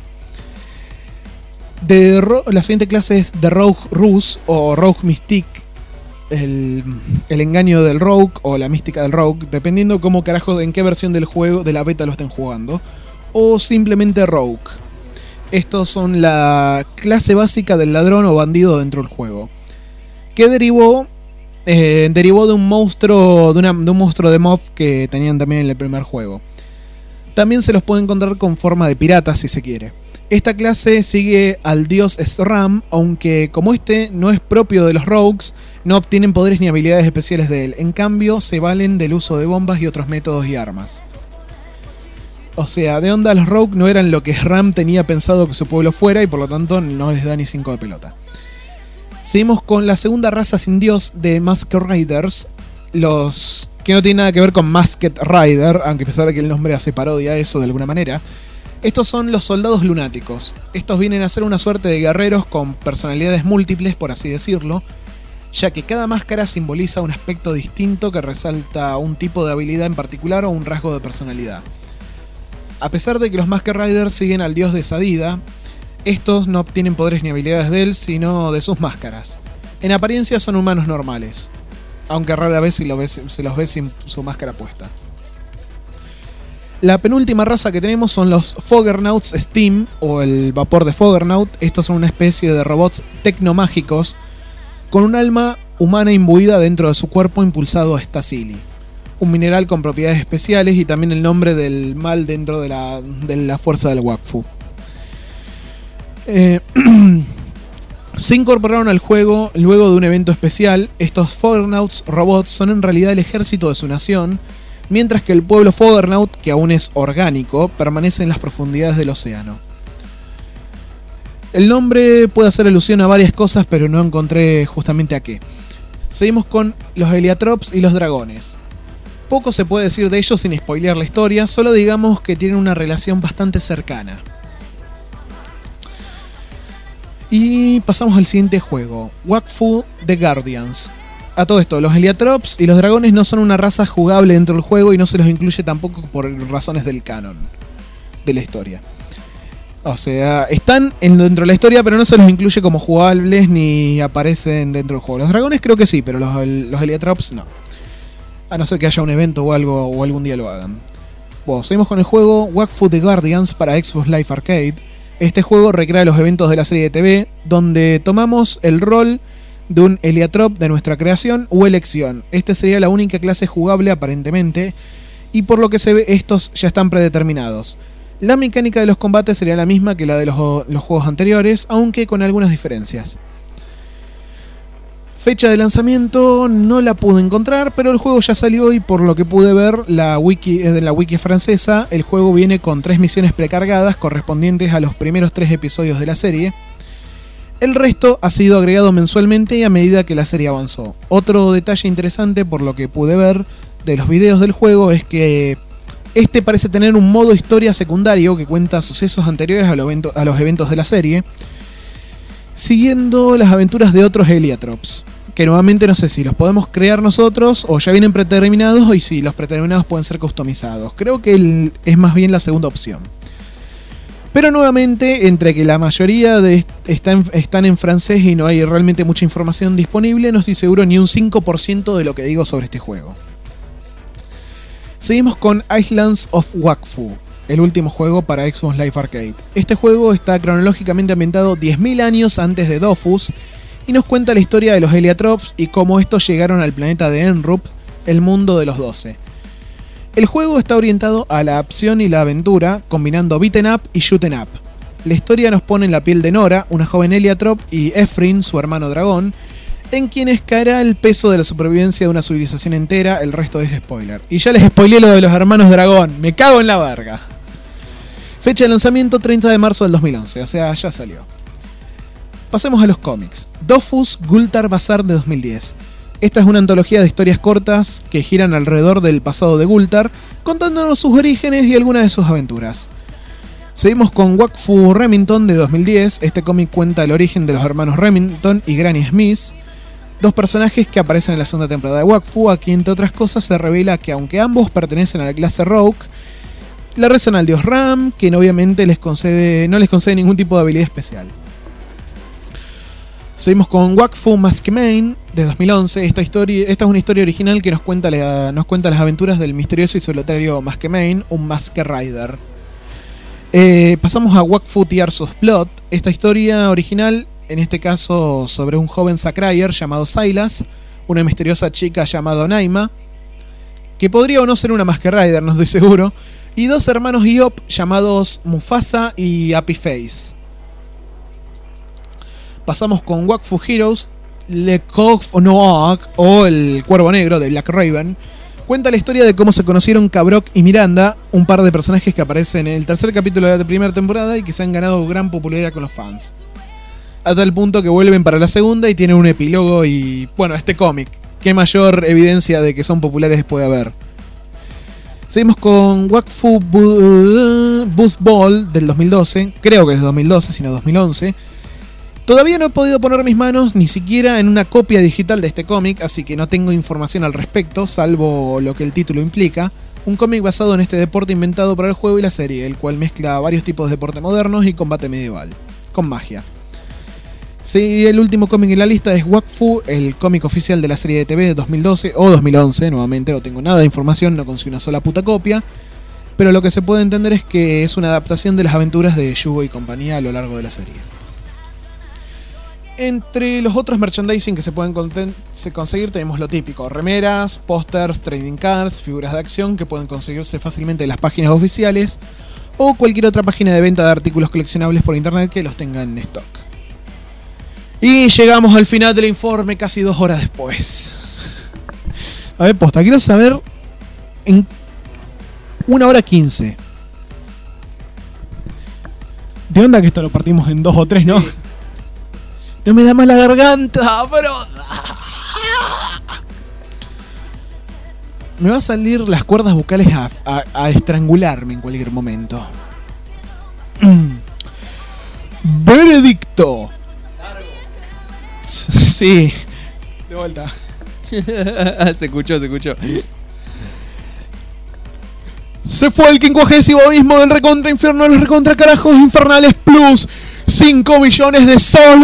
De ro- la siguiente clase es The Rogue Ruse, o Rogue Mystique, el, el engaño del Rogue o la mística del Rogue, dependiendo cómo carajo, en qué versión del juego, de la beta lo estén jugando, o simplemente Rogue. Estos son la clase básica del ladrón o bandido dentro del juego, que derivó eh, derivó de un monstruo de, una, de un monstruo de mob que tenían también en el primer juego. También se los puede encontrar con forma de piratas si se quiere. Esta clase sigue al dios Sram, aunque como este no es propio de los rogues, no obtienen poderes ni habilidades especiales de él. En cambio, se valen del uso de bombas y otros métodos y armas. O sea, de onda los rogues no eran lo que Sram tenía pensado que su pueblo fuera y por lo tanto no les da ni cinco de pelota. Seguimos con la segunda raza sin dios de Masked Riders, los que no tienen nada que ver con Masked Rider, aunque a pesar de que el nombre hace parodia a eso de alguna manera. Estos son los soldados lunáticos. Estos vienen a ser una suerte de guerreros con personalidades múltiples, por así decirlo, ya que cada máscara simboliza un aspecto distinto que resalta un tipo de habilidad en particular o un rasgo de personalidad. A pesar de que los Masked Riders siguen al dios de Sadida, estos no obtienen poderes ni habilidades de él, sino de sus máscaras. En apariencia son humanos normales, aunque rara vez se los ve, se los ve sin su máscara puesta. La penúltima raza que tenemos son los Foggernauts Steam, o el vapor de Foggernaut. Estos son una especie de robots tecnomágicos con un alma humana imbuida dentro de su cuerpo impulsado a Stasili, un mineral con propiedades especiales y también el nombre del mal dentro de la, de la fuerza del Wakfu. Eh, se incorporaron al juego luego de un evento especial. Estos Foggernauts robots son en realidad el ejército de su nación, mientras que el pueblo Foggernaut, que aún es orgánico, permanece en las profundidades del océano. El nombre puede hacer alusión a varias cosas, pero no encontré justamente a qué. Seguimos con los Heliatrops y los dragones. Poco se puede decir de ellos sin spoilear la historia, solo digamos que tienen una relación bastante cercana. Y pasamos al siguiente juego, Wakfu The Guardians. A todo esto, los Heliatrops y los dragones no son una raza jugable dentro del juego y no se los incluye tampoco por razones del canon de la historia. O sea, están en, dentro de la historia, pero no se los incluye como jugables ni aparecen dentro del juego. Los dragones creo que sí, pero los, los Heliatrops no. A no ser que haya un evento o algo o algún día lo hagan. Bueno, seguimos con el juego Wakfu The Guardians para Xbox Live Arcade. Este juego recrea los eventos de la serie de T V, donde tomamos el rol de un Heliatrop de nuestra creación o elección. Esta sería la única clase jugable aparentemente, y por lo que se ve estos ya están predeterminados. La mecánica de los combates sería la misma que la de los, los juegos anteriores, aunque con algunas diferencias. Fecha de lanzamiento no la pude encontrar, pero el juego ya salió y por lo que pude ver la wiki, de la wiki francesa, el juego viene con tres misiones precargadas correspondientes a los primeros tres episodios de la serie. El resto ha sido agregado mensualmente y a medida que la serie avanzó. Otro detalle interesante por lo que pude ver de los videos del juego es que este parece tener un modo historia secundario que cuenta sucesos anteriores a los eventos, a los eventos de la serie, siguiendo las aventuras de otros Heliatrops, que nuevamente no sé si los podemos crear nosotros o ya vienen predeterminados, y si los predeterminados pueden ser customizados. Creo que el, es más bien la segunda opción. Pero nuevamente, entre que la mayoría de está en, están en francés y no hay realmente mucha información disponible, no estoy seguro ni un cinco por ciento de lo que digo sobre este juego. Seguimos con Islands of Wakfu, el último juego para Xbox Live Arcade. Este juego está cronológicamente ambientado diez mil años antes de Dofus y nos cuenta la historia de los Heliatrops y cómo estos llegaron al planeta de Enrup, el mundo de los doce. El juego está orientado a la acción y la aventura, combinando beat'em up y shoot'em up. La historia nos pone en la piel de Nora, una joven Heliatrop, y Efrin, su hermano dragón, en quienes caerá el peso de la supervivencia de una civilización entera. El resto es spoiler. Y ya les spoileé lo de los hermanos dragón, me cago en la verga. Fecha de lanzamiento treinta de marzo del dos mil once, o sea, ya salió. Pasemos a los cómics. Dofus Gultar Bazar de dos mil diez. Esta es una antología de historias cortas que giran alrededor del pasado de Gultar, contándonos sus orígenes y algunas de sus aventuras. Seguimos con Wakfu Remington de dos mil diez. Este cómic cuenta el origen de los hermanos Remington y Granny Smith, dos personajes que aparecen en la segunda temporada de Wakfu. Aquí, entre otras cosas, se revela que aunque ambos pertenecen a la clase Rogue, le rezan al dios Ram, quien obviamente les concede, no les concede ningún tipo de habilidad especial. Seguimos con Wakfu Maskemain de dos mil once. Esta, historia, esta es una historia original que nos cuenta, la, nos cuenta las aventuras del misterioso y solitario Maskemain, un Masked Rider. Eh, pasamos a Wakfu Tears of Blood. Esta historia original, en este caso sobre un joven Sacrier llamado Silas, una misteriosa chica llamada Naima, que podría o no ser una Masked Rider, no estoy seguro, y dos hermanos Iop llamados Mufasa y Happy Face. Pasamos con Wakfu Heroes, Le Coq Noir, o El Cuervo Negro de Black Raven. Cuenta la historia de cómo se conocieron Cabrok y Miranda, un par de personajes que aparecen en el tercer capítulo de la primera temporada y que se han ganado gran popularidad con los fans. A tal punto que vuelven para la segunda y tienen un epílogo y, bueno, este cómic. ¿Qué mayor evidencia de que son populares puede haber? Seguimos con Wakfu Boost Ball del dos mil doce. Creo que es dos mil doce, sino dos mil once. Todavía no he podido poner mis manos ni siquiera en una copia digital de este cómic, así que no tengo información al respecto, salvo lo que el título implica. Un cómic basado en este deporte inventado para el juego y la serie, el cual mezcla varios tipos de deporte modernos y combate medieval, con magia. Sí, el último cómic en la lista es Wakfu, el cómic oficial de la serie de T V de dos mil doce o dos mil once, nuevamente no tengo nada de información, no conseguí una sola puta copia, pero lo que se puede entender es que es una adaptación de las aventuras de Yugo y compañía a lo largo de la serie. Entre los otros merchandising que se pueden conseguir tenemos lo típico: remeras, pósters, trading cards, figuras de acción que pueden conseguirse fácilmente en las páginas oficiales o cualquier otra página de venta de artículos coleccionables por internet que los tenga en stock. Y llegamos al final del informe casi dos horas después. A ver, posta, quiero saber en una hora quince. ¿De onda que esto lo partimos en dos o tres, no? No me da más la garganta, pero... Me va a salir las cuerdas vocales a, a, a estrangularme en cualquier momento. Veredicto. Sí. De vuelta. Se escuchó, se escuchó. Se fue el quincuagésimo abismo del recontra infierno de los recontra carajos infernales plus cinco millones de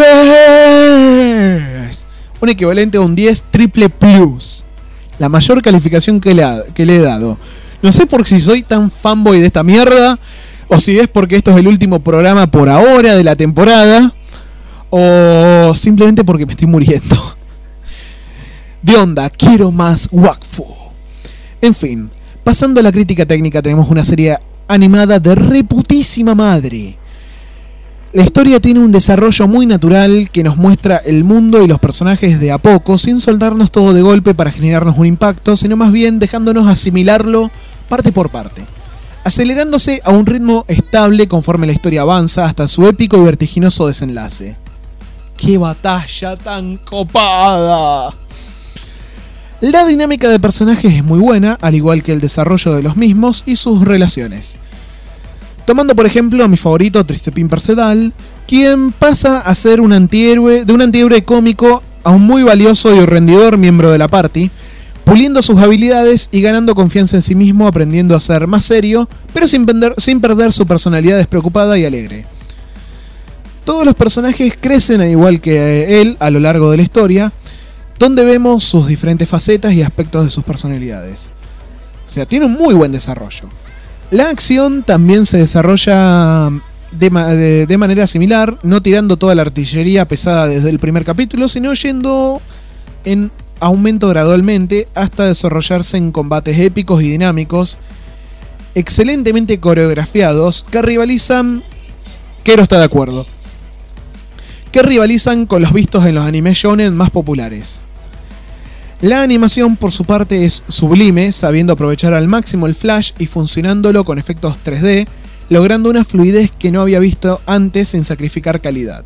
soles. Un equivalente a un diez triple plus. La mayor calificación que le, ha, que le he dado. No sé por si soy tan fanboy de esta mierda, o si es porque esto es el último programa por ahora de la temporada, o simplemente porque me estoy muriendo. De onda, quiero más Wakfu. En fin, pasando a la crítica técnica, tenemos una serie animada de reputísima madre. La historia tiene un desarrollo muy natural que nos muestra el mundo y los personajes de a poco, sin soltarnos todo de golpe para generarnos un impacto, sino más bien dejándonos asimilarlo parte por parte, acelerándose a un ritmo estable conforme la historia avanza hasta su épico y vertiginoso desenlace. ¡Qué batalla tan copada! La dinámica de personajes es muy buena, al igual que el desarrollo de los mismos y sus relaciones. Tomando por ejemplo a mi favorito Tristepin Percedal, quien pasa a ser un antihéroe, de un antihéroe cómico a un muy valioso y rendidor miembro de la party, puliendo sus habilidades y ganando confianza en sí mismo, aprendiendo a ser más serio, pero sin perder, sin perder su personalidad despreocupada y alegre. Todos los personajes crecen al igual que él a lo largo de la historia, donde vemos sus diferentes facetas y aspectos de sus personalidades. O sea, tiene un muy buen desarrollo. La acción también se desarrolla de, ma- de, de manera similar, no tirando toda la artillería pesada desde el primer capítulo, sino yendo en aumento gradualmente hasta desarrollarse en combates épicos y dinámicos, excelentemente coreografiados, que rivalizan... Kero está de acuerdo. Que rivalizan con los vistos en los animes shonen más populares. La animación por su parte es sublime, sabiendo aprovechar al máximo el flash y funcionándolo con efectos tres D, logrando una fluidez que no había visto antes sin sacrificar calidad.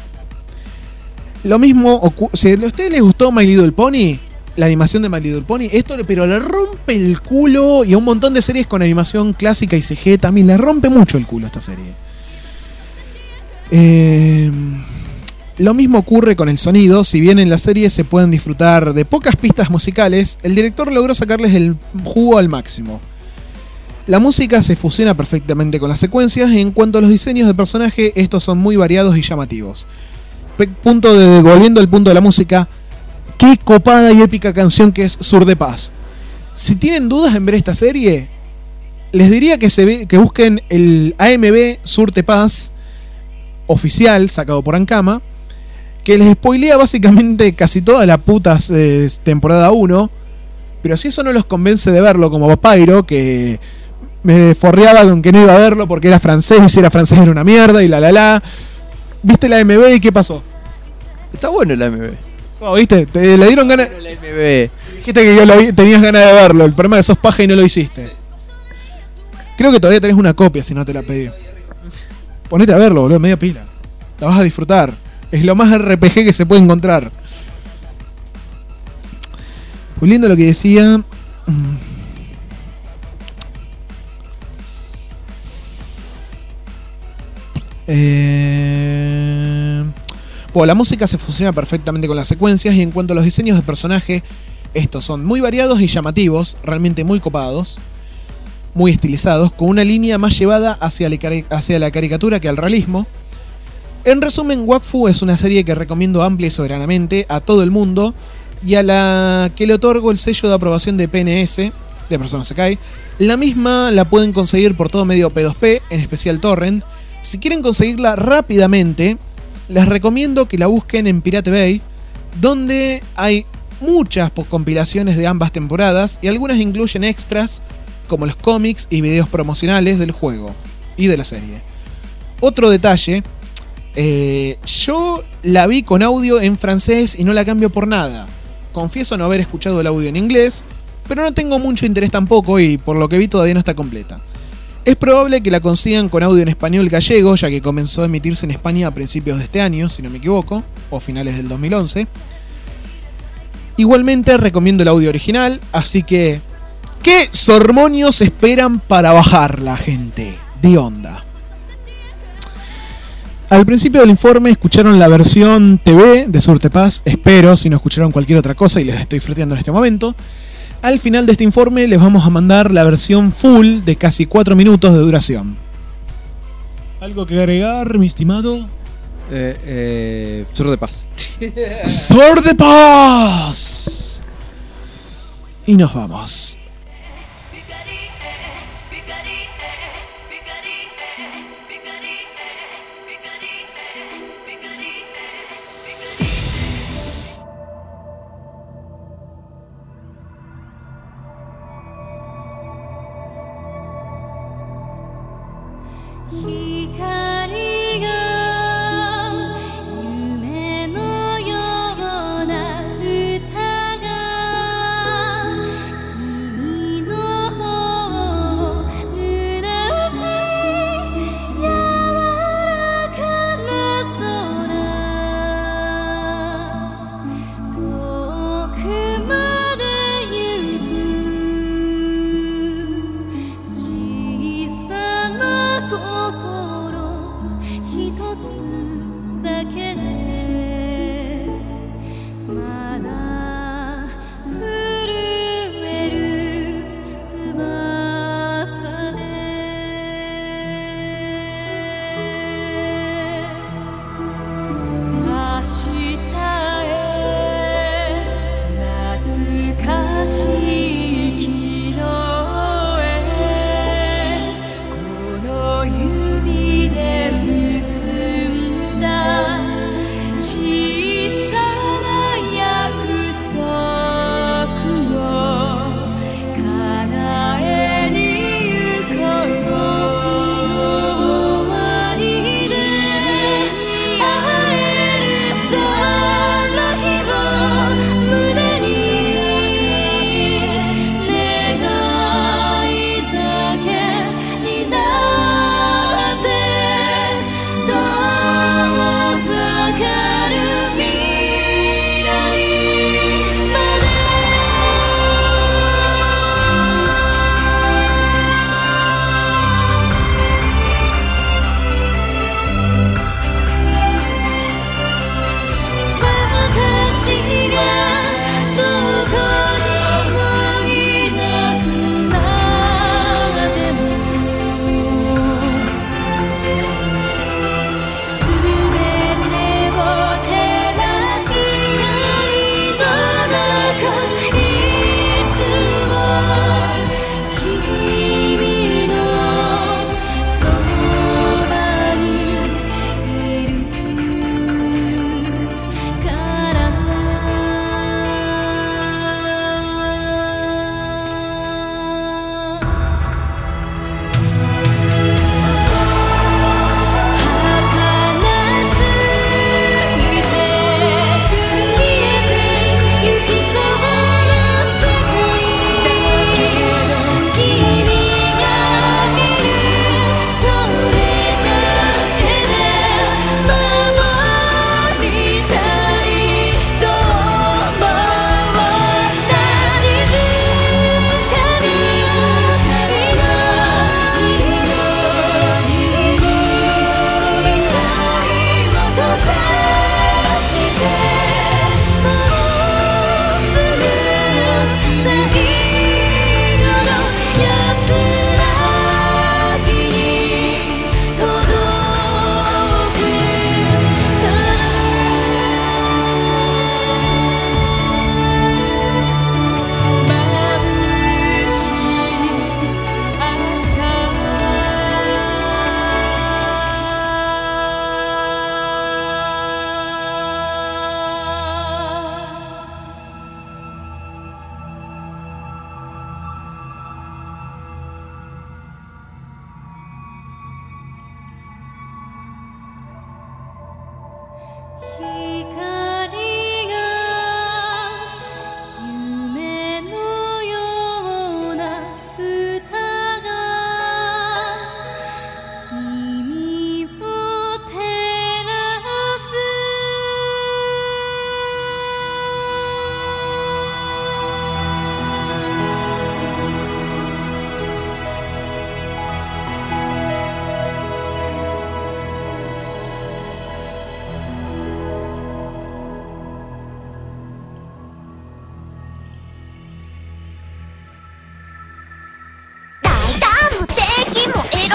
Lo mismo ocu- si a ustedes les gustó My Little Pony, la animación de My Little Pony, esto pero le rompe el culo, y a un montón de series con animación clásica y C G también le rompe mucho el culo a esta serie. Eh... Lo mismo ocurre con el sonido, si bien en la serie se pueden disfrutar de pocas pistas musicales, el director logró sacarles el jugo al máximo. La música se fusiona perfectamente con las secuencias y en cuanto a los diseños de personaje, estos son muy variados y llamativos. Punto de, volviendo al punto de la música, qué copada y épica canción que es Sur de Paz. Si tienen dudas en ver esta serie, les diría que, se ve, que busquen el A M V Sur de Paz oficial, sacado por Ankama, que que les spoilea básicamente casi toda la puta eh, temporada uno. Pero si eso no los convence de verlo, como Pyro, que me forreaba con que no iba a verlo porque era francés, y si era francés era una mierda, y la la la. ¿Viste la M B y qué pasó? Está bueno la M B. Oh, ¿viste? Te le dieron ganas. La M B. Dijiste que yo lo vi, tenías ganas de verlo. El problema es que sos paja y no lo hiciste. Creo que todavía tenés una copia si no te la pedí. Ponete a verlo, boludo, media pila. La vas a disfrutar. Es lo más R P G que se puede encontrar. Muy lindo lo que decía. Eh... Bueno, la música se fusiona perfectamente con las secuencias, y en cuanto a los diseños de personaje, estos son muy variados y llamativos, realmente muy copados, muy estilizados, con una línea más llevada hacia la, cari- hacia la caricatura que al realismo. En resumen, Wakfu es una serie que recomiendo amplia y soberanamente a todo el mundo, y a la que le otorgo el sello de aprobación de P N S, de Persona Sekai. La misma la pueden conseguir por todo medio P dos P, en especial Torrent. Si quieren conseguirla rápidamente, les recomiendo que la busquen en Pirate Bay, donde hay muchas compilaciones de ambas temporadas, y algunas incluyen extras como los cómics y videos promocionales del juego y de la serie. Otro detalle, eh, yo la vi con audio en francés y no la cambio por nada. Confieso no haber escuchado el audio en inglés, pero no tengo mucho interés tampoco, y por lo que vi todavía no está completa. Es probable que la consigan con audio en español gallego, ya que comenzó a emitirse en España a principios de este año, si no me equivoco, o finales del dos mil once. Igualmente recomiendo el audio original, así que... ¿qué sormonios esperan para bajarla, gente? De onda. Al principio del informe escucharon la versión T V de Surte Paz, espero, si no escucharon cualquier otra cosa y les estoy freteando en este momento. Al final de este informe les vamos a mandar la versión full de casi cuatro minutos de duración. ¿Algo que agregar, mi estimado? Eh, eh, Sur de Paz. ¡Sur de Paz! Y nos vamos.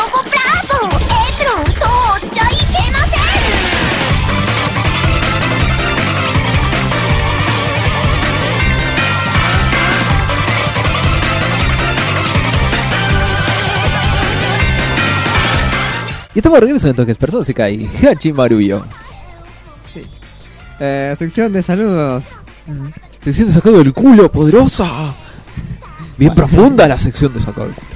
コブラボーエプロン取っちゃいけませ Y estamos de regreso entonces, personas se cae. Hachi Maruyo. Sí. Eh, sección de saludos. Sección de sacado del culo, poderosa. Bien profunda la sección de sacado del culo.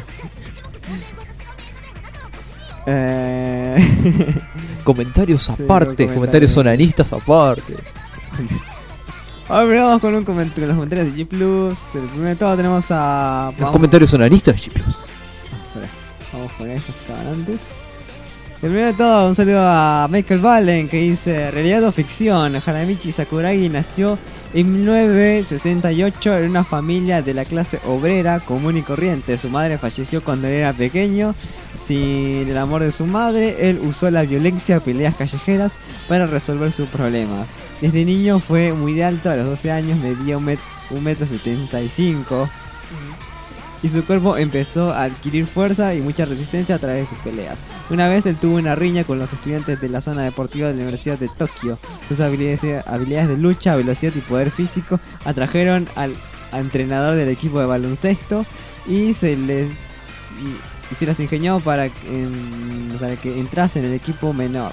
Eh... Comentarios aparte, Sí, comentarios. comentarios sonanistas aparte. Ahora vamos con un coment- con los comentarios de G Plus. El primero de todo tenemos a. Los comentarios sonanistas de G Plus. Espera, vamos con estos que estaban antes. El primero de todo, un saludo a Michael Valen que dice: realidad o ficción. Hanamichi Sakuragi nació en mil novecientos sesenta y ocho en una familia de la clase obrera común y corriente. Su madre falleció cuando él era pequeño. Sin el amor de su madre, él usó la violencia y peleas callejeras para resolver sus problemas. Desde niño fue muy de alto, a los doce años medía un met- un metro setenta y cinco. Y su cuerpo empezó a adquirir fuerza y mucha resistencia a través de sus peleas. Una vez él tuvo una riña con los estudiantes de la zona deportiva de la Universidad de Tokio. Sus habilidades, habilidades de lucha, velocidad y poder físico atrajeron al entrenador del equipo de baloncesto y se les y, y se las ingenió para, en, para que entrase en el equipo menor.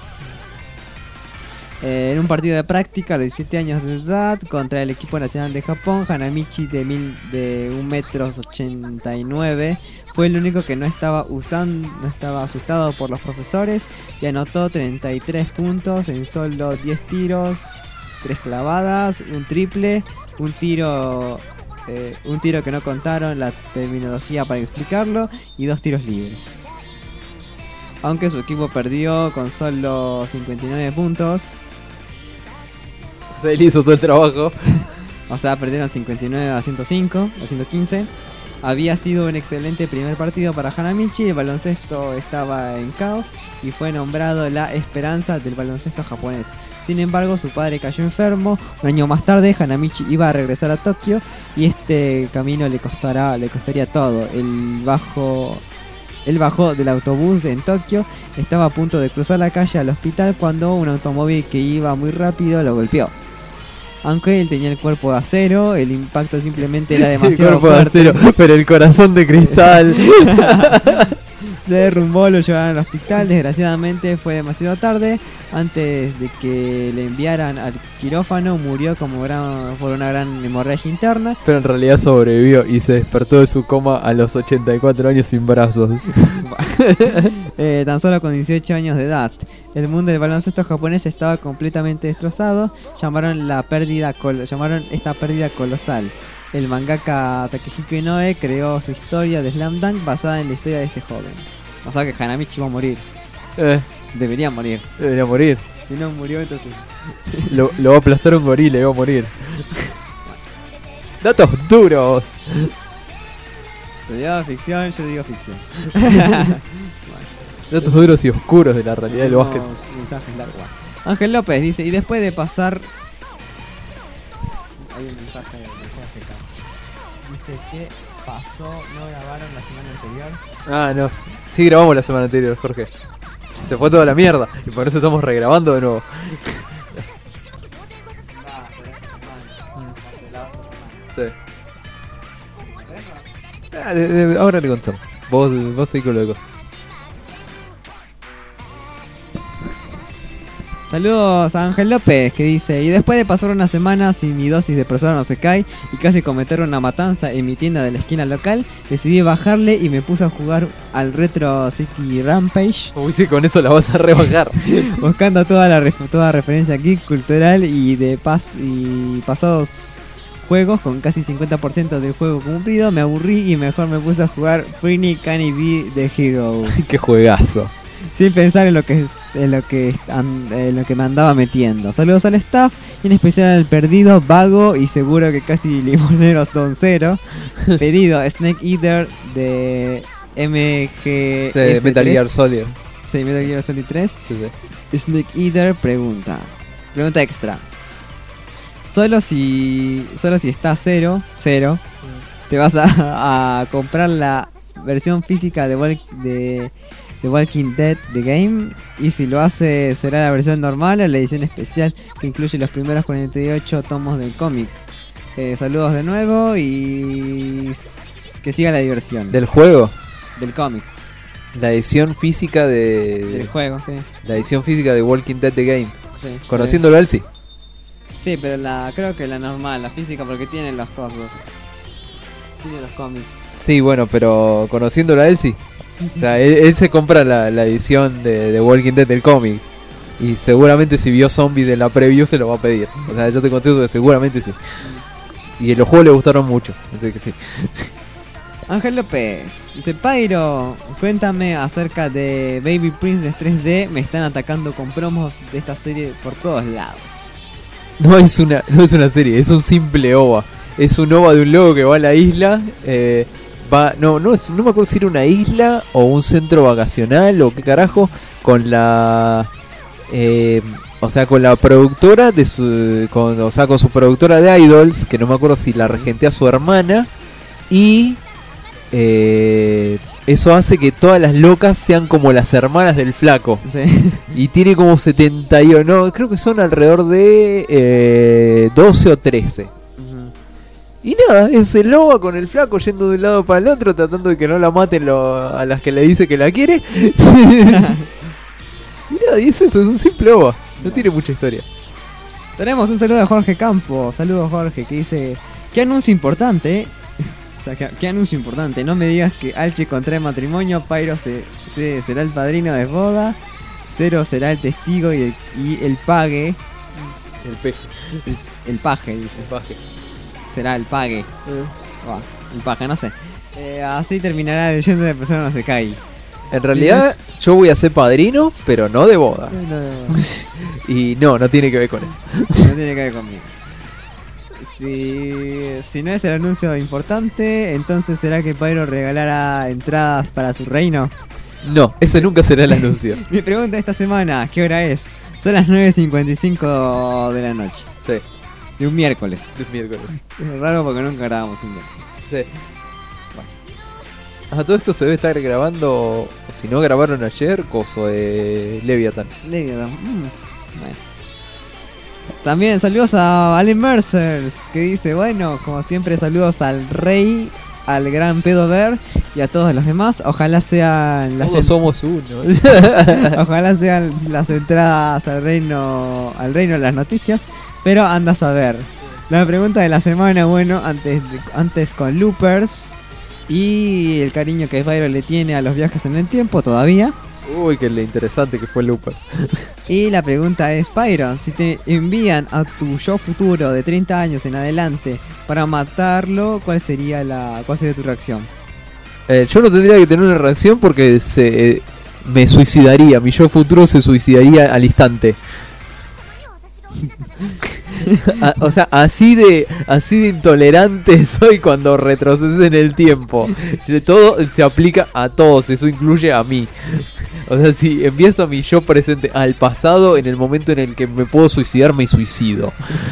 Eh, en un partido de práctica a los diecisiete años de edad contra el equipo nacional de Japón, Hanamichi de, mil, de un metro ochenta y nueve fue el único que no estaba usando, no estaba asustado por los profesores y anotó treinta y tres puntos en solo diez tiros, tres clavadas, un triple, un tiro, eh, un tiro que no contaron la terminología para explicarlo y dos tiros libres. Aunque su equipo perdió con solo cincuenta y nueve puntos. O sea, él hizo todo el trabajo. O sea, perdieron cincuenta y nueve a ciento cinco, a ciento quince. Había sido un excelente primer partido para Hanamichi. El baloncesto estaba en caos y fue nombrado la esperanza del baloncesto japonés. Sin embargo, su padre cayó enfermo. Un año más tarde, Hanamichi iba a regresar a Tokio y este camino le costará, le costaría todo. El bajo... Él bajó del autobús en Tokio, estaba a punto de cruzar la calle al hospital cuando un automóvil que iba muy rápido lo golpeó. Aunque él tenía el cuerpo de acero, el impacto simplemente era demasiado el cuerpo fuerte. de acero, pero el corazón de cristal. Se derrumbó, lo llevaron al hospital. Desgraciadamente fue demasiado tarde. Antes de que le enviaran al quirófano, murió como gran, por una gran hemorragia interna. Pero en realidad sobrevivió y se despertó de su coma a los ochenta y cuatro años sin brazos. eh, tan solo con dieciocho años de edad. El mundo del baloncesto japonés estaba completamente destrozado. Llamaron la pérdida col- llamaron esta pérdida colosal. El mangaka Takehiko Inoue creó su historia de Slam Dunk basada en la historia de este joven. O sea que Hanamichi va a morir. Eh, Debería morir. debería morir. Si no murió, entonces... Lo, lo va a aplastar un gorila y va a morir. Datos duros. Realidad o ficción, yo digo ficción. Datos duros y oscuros de la realidad del básquet. Tenemos mensajes largos. Ángel López dice, y después de pasar... Hay un mensaje de Jorge acá. Dice que pasó, no grabaron la semana anterior. Ah, no. Sí grabamos la semana anterior, Jorge. Se fue toda la mierda y por eso estamos regrabando de nuevo. Sí. Ah, de- de- ahora le contamos. Vos, vos seguís con lo de cosas. Saludos a Ángel López que dice, y después de pasar una semana sin mi dosis de Persona no Sekai y casi cometer una matanza en mi tienda de la esquina local, decidí bajarle y me puse a jugar al Retro City Rampage. Uy, sí, con eso la vas a rebajar. Buscando toda la ref- toda referencia geek, cultural y de pas y pasados juegos con casi cincuenta por ciento del juego cumplido, me aburrí y mejor me puse a jugar Freeney Canny Be The Hero. Qué juegazo. Sin pensar en lo que es- en lo que an- en lo que me andaba metiendo. Saludos al staff y en especial al perdido, vago y seguro que casi limoneros Don Cero. Pedido Snake Eater de M G S Sí, Metal Gear Solid. Sí, Metal Gear Solid tres. Sí, sí. Snake Eater pregunta. Pregunta extra. Solo si solo si está cero, cero, te vas a, a comprar la versión física de, Walk, de, de Walking Dead The Game. Y si lo hace, será la versión normal o la edición especial que incluye los primeros cuarenta y ocho tomos del cómic. Eh, saludos de nuevo y que siga la diversión. ¿Del juego? Del cómic. La edición física de... Del juego, sí. La edición física de Walking Dead The Game. Sí. Conociéndolo a él, sí. Sí, pero la creo que la normal, la física, porque tiene los cosos. Tiene los cómics. Sí, bueno, pero conociéndolo a él, sí. O sea, él, él se compra la, la edición de, de Walking Dead del cómic. Y seguramente si vio Zombies de la preview se lo va a pedir. O sea, yo te contesto que seguramente sí. Y los juegos le gustaron mucho, así que sí. Ángel López dice: Pyro, cuéntame acerca de Baby Princess tres D. Me están atacando con promos de esta serie por todos lados. No es una, no es una serie, es un simple O V A. Es un O V A de un logo que va a la isla. Eh, va, no, no, es, no me acuerdo si era una isla o un centro vacacional o qué carajo. Con la... Eh, o sea, con la productora de su... Con, o sea, con su productora de idols, que no me acuerdo si la regentea su hermana. Y... Eh, eso hace que todas las locas sean como las hermanas del flaco. Sí. Y tiene como setenta y uno, no, creo que son alrededor de eh, doce o trece. Uh-huh. Y nada, es el loba con el flaco yendo de un lado para el otro, tratando de que no la maten lo, a las que le dice que la quiere. Y nada, y es eso, es un simple O V A, no tiene mucha historia. Tenemos un saludo de Jorge Campos. Saludos, Jorge, que dice: ¿qué anuncio importante? O sea, ¿qué, qué anuncio importante? No me digas que Alche contrae matrimonio, Pyro se, se, será el padrino de boda, Cero será el testigo y el, y el pague. El peje. El, el paje, dice. El paje. Será el pague. Eh. Oh, el paje, no sé. Eh, así terminará la leyenda de persona no se cae. En realidad, ¿sí? Yo voy a ser padrino, pero no de bodas. No, no, no. Y no, no tiene que ver con eso. No tiene que ver conmigo. Si, si no es el anuncio importante, entonces ¿será que Pyro regalará entradas para su reino? No, ese nunca será el anuncio. Mi pregunta esta semana: ¿qué hora es? Son las nueve cincuenta y cinco de la noche. Sí. De un miércoles. De un miércoles. Es raro porque nunca grabamos un miércoles. Sí. Bueno. A todo esto se debe estar grabando, si no grabaron ayer, coso de Leviathan. Leviathan. Mm. Bueno. También saludos a Allen Mercers, que dice: bueno, como siempre, saludos al rey, al gran Pedo Ver y a todos los demás. Ojalá sean las Todos en... somos uno. Ojalá sean las entradas al reino, al reino de las noticias. Pero andas a ver. La pregunta de la semana, bueno, antes, de, antes con Loopers y el cariño que Pyro le tiene a los viajes en el tiempo todavía. Uy, qué interesante que fue Looper. Y la pregunta es: Pyro, si te envían a tu yo futuro de treinta años en adelante para matarlo, ¿cuál sería la cuál sería tu reacción? Eh, yo no tendría que tener una reacción porque se eh, me suicidaría. Mi yo futuro se suicidaría al instante. A, o sea, así de así de intolerante soy cuando retrocedes en el tiempo. Todo se aplica a todos, eso incluye a mí. O sea, si envías a mi yo presente al pasado, en el momento en el que me puedo suicidar, me suicido.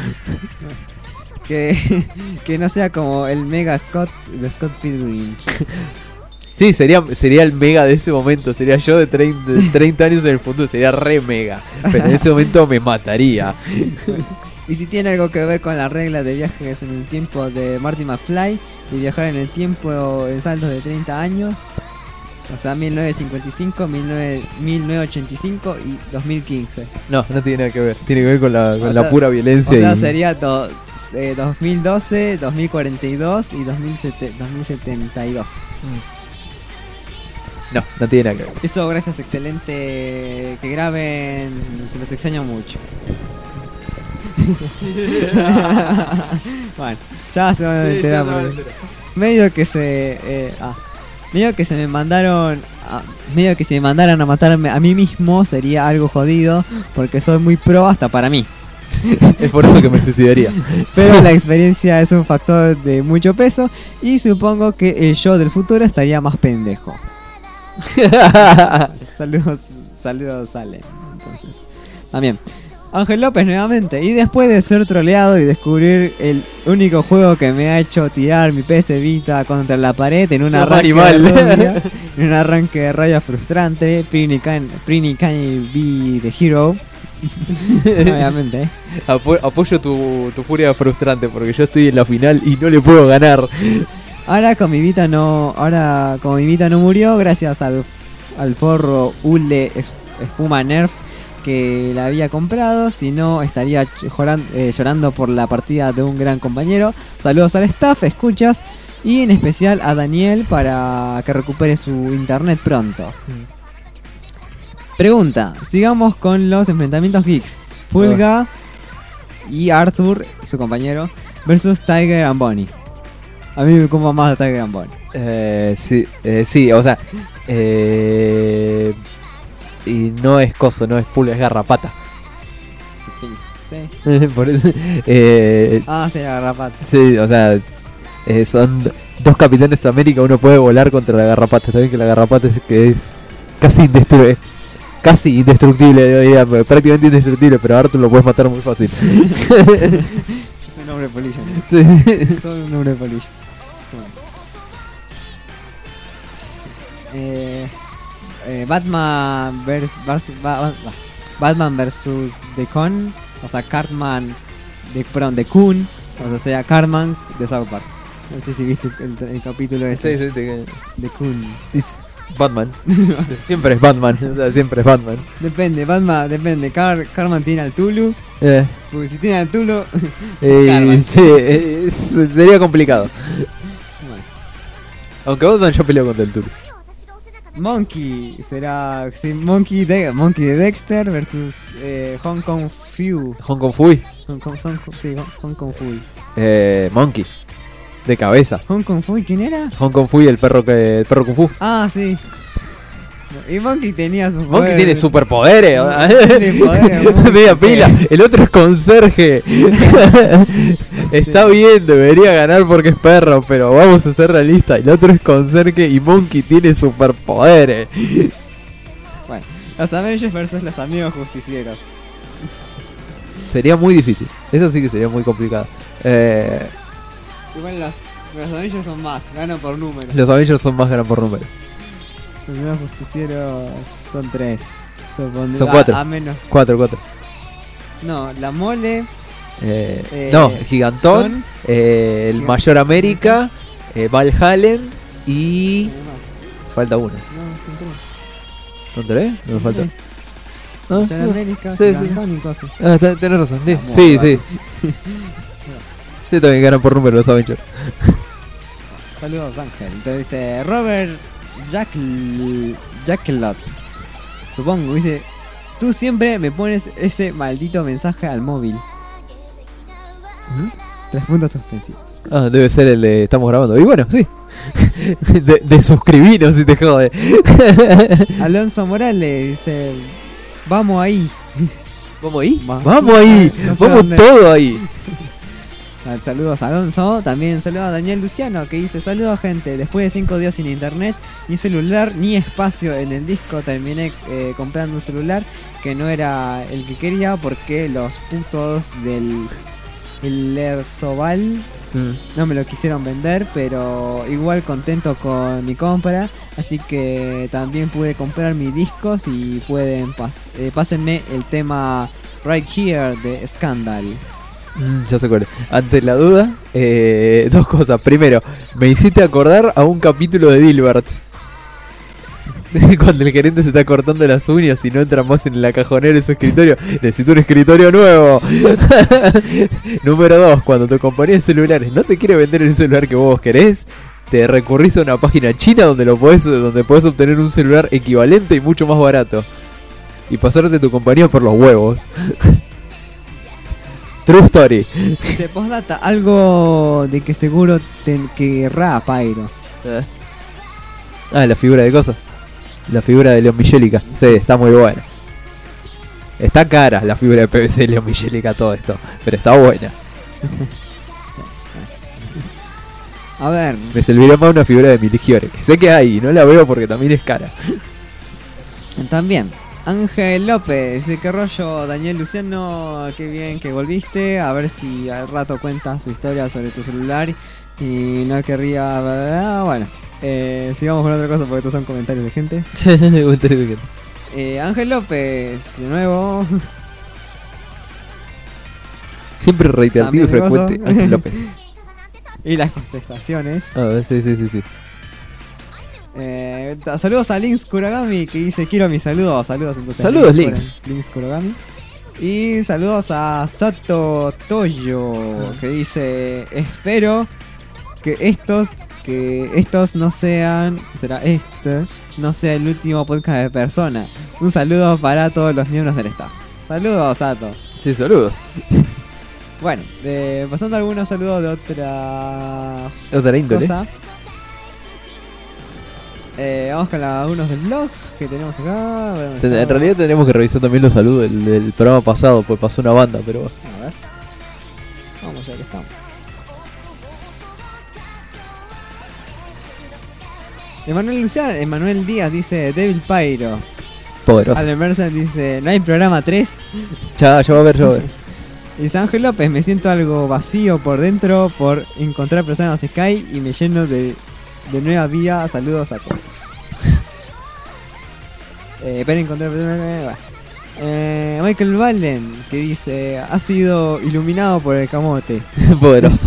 Que, que no sea como el Mega Scott de Scott Pilgrim. Sí, sería, sería el mega de ese momento. Sería yo de treinta, de treinta años en el futuro. Sería re mega. Pero en ese momento me mataría. Y si tiene algo que ver con la regla de viajes en el tiempo de Marty McFly, y viajar en el tiempo en saltos de treinta años, o sea, mil novecientos cincuenta y cinco, mil novecientos ochenta y cinco y dos mil quince. No, no tiene nada que ver. Tiene que ver con la, con la pura violencia. O sea, y... sería do, eh, dos mil doce, dos mil cuarenta y dos y dos mil setenta y dos. Mm. No, no tiene nada que ver. Eso, gracias, excelente. Que graben, se los extraña mucho. Bueno, ya se van a enterar. Sí, medio que se eh, ah, medio que se me mandaron ah, medio que si me mandaran a matarme a mí mismo sería algo jodido, porque soy muy pro hasta para mí. Es por eso que me suicidaría. Pero la experiencia es un factor de mucho peso, y supongo que el yo del futuro estaría más pendejo. Saludos, saludos, Ale. Entonces, también. Ángel López nuevamente. Y después de ser troleado y descubrir el único juego que me ha hecho tirar mi P S Vita contra la pared en un Sos arranque animal. de rabia, en un arranque de rabia frustrante, Pretty Can, Pretty Can Be the Hero. Obviamente, ¿eh? Apo- apoyo tu, tu furia frustrante porque yo estoy en la final y no le puedo ganar. Ahora con mi Vita no, ahora como mi Vita no murió, gracias al, al forro Ule es- Espuma Nerf que la había comprado, si no estaría ch- lloran- eh, llorando por la partida de un gran compañero. Saludos al staff, escuchas, y en especial a Daniel para que recupere su internet pronto. Pregunta, sigamos con los enfrentamientos geeks. Pulga y Arthur, su compañero, versus Tiger and Bonnie. A mí me como más de Tiger and Bonnie. Eh, sí, eh, sí, o sea, eh, y no es coso, no es full, es garrapata. Sí. Por eso, eh, Ah, sí, la garrapata. sí, o sea, eh, son d- dos Capitanes de América, uno puede volar contra la garrapata. Está bien que la garrapata es que es casi indestructible, casi indestructible, diría, prácticamente indestructible, pero a Arthur lo puedes matar muy fácil. Es un nombre polilla. ¿no? Sí. Son un nombre polilla. Bueno. Eh, eh, Batman versus, versus Ba- Ba- Batman versus The Con, o sea, Cartman, de, perdón, The Kun, o sea, Cartman de South Park. No sé si viste el, el capítulo ese. Sí, sí, sí. The Kun. Es Batman. Siempre es Batman, o sea, siempre es Batman. Depende, Batman, depende. Car Cartman tiene al Tulu. Eh, Porque si tiene al Tulu. eh, Cartman. sí, eh, es- sería complicado. Bueno. Aunque Batman ya peleó contra el Tulu. Monkey será sí, Monkey de Monkey de Dexter versus eh, Hong Kong Fu. Hong Kong Fui. Hong Kong, Son- sí, Hong- Hong Kong Fu. Eh, Monkey. De cabeza. Hong Kong Fu, ¿quién era? Hong Kong Fui, el perro que el perro Kung Fu. Ah, sí. Y Monkey tenía su Monkey poder. tiene superpoderes. Tiene poderes, Monkey. Media pila. El otro es conserje. Está bien, debería ganar porque es perro, pero vamos a ser realistas. El otro es conserje y Monkey tiene superpoderes. Bueno, los Avengers versus los amigos justicieros. Sería muy difícil. Eso sí que sería muy complicado. Eh, Igual los, los Avengers son más, ganan por números. los Avengers son más gran por número. Los amigos justicieros son tres. Supondré- Son cuatro. A, a menos. Cuatro, cuatro. No, la mole. Eh, Eh, no, Gigantón, son- eh, el Gigant- Mayor América, eh, Valhallen y... Falta uno. No, son tres. ¿No tres? No me falta. Tres. Ah, Capitán no. América, Sí, sí, Gigantón y cosas. Ah, ten- tenés razón. Sí, Vamos, sí. vale. Sí, sí, también ganan por número los Avengers. Saludos, Ángel. Entonces dice Robert Jackl Jackelot. Supongo, dice: tú siempre me pones ese maldito mensaje al móvil. ¿Mm? Tres puntos suspensivos. Ah, debe ser el de estamos grabando. Y bueno, sí. De, de suscribirnos si te jode. Alonso Morales dice: vamos ahí. ¿Vamos ahí? Va- Vamos ahí. No sé Vamos dónde. todo ahí. Ah, saludos a Alonso. También saludos a Daniel Luciano que dice: saludos, gente. Después de cinco días sin internet, ni celular, ni espacio en el disco, terminé eh, comprando un celular que no era el que quería porque los putos del el Ersoval Mm. no me lo quisieron vender, pero igual contento con mi compra, así que también pude comprar mis discos y pueden pas eh, pásenme el tema Right Here de Scandal. Mm, ya sé cuál es. Ante la duda, eh, dos cosas. Primero, me hiciste acordar a un capítulo de Dilbert. Cuando el gerente se está cortando las uñas y no entra más en la cajonera de su escritorio. Necesito un escritorio nuevo. Número dos, cuando tu compañía de celulares no te quiere vender el celular que vos querés, te recurrís a una página china donde lo podés, donde podés obtener un celular equivalente y mucho más barato. Y pasarte tu compañía por los huevos. True story. Dice postdata, algo de que seguro te querrá Pyro. Eh. Ah, la figura de cosa. La figura de Leon Migelica. Sí, está muy buena. Está cara la figura de P V C de Leon Migelica, todo esto. Pero está buena. A ver, Me serviría más una figura de Miligiore, que sé que hay y no la veo porque también es cara. también. Ángel López, dice, ¿qué rollo? Daniel Luciano, qué bien que volviste. A ver si al rato cuentas su historia sobre tu celular. Y no querría... bla, bla, bla. Bueno, eh, sigamos con otra cosa porque estos son comentarios de gente. eh, Ángel López, de nuevo. Siempre reiterativo y frecuente, gozo. Ángel López. Y las contestaciones. Ah, sí, sí, sí, sí. Eh, saludos a Links Kuragami que dice quiero mis saludos. Saludos entonces. Saludos, Links. Links. Kura- Links Kuragami. Y saludos a Sato Toyo que dice espero que estos que estos no sean será este no sea el último podcast de Persona. Un saludo para todos los miembros del staff. Saludos, Sato. Sí, saludos. Bueno, eh, pasando a algunos saludos de otra Otra índole. cosa. Eh, vamos con la- algunos del blog que tenemos acá. A ver, ¿dónde Ten- está? En realidad tenemos que revisar también los saludos del, del programa pasado, pues pasó una banda, pero bueno. A ver. Vamos, ya que estamos. Emanuel Luciano, Emanuel Díaz dice Devil Pyro. Poderoso. Ale Mercer dice no hay programa tres. Ya, ya va a ver, ya va a ver. Dice Ángel López, me siento algo vacío por dentro por encontrar personas Sky y me lleno de, de nueva vida. Saludos a todos. eh, espera encontrar personas. Eh, Michael Valen que dice ha sido iluminado por el camote. Poderoso.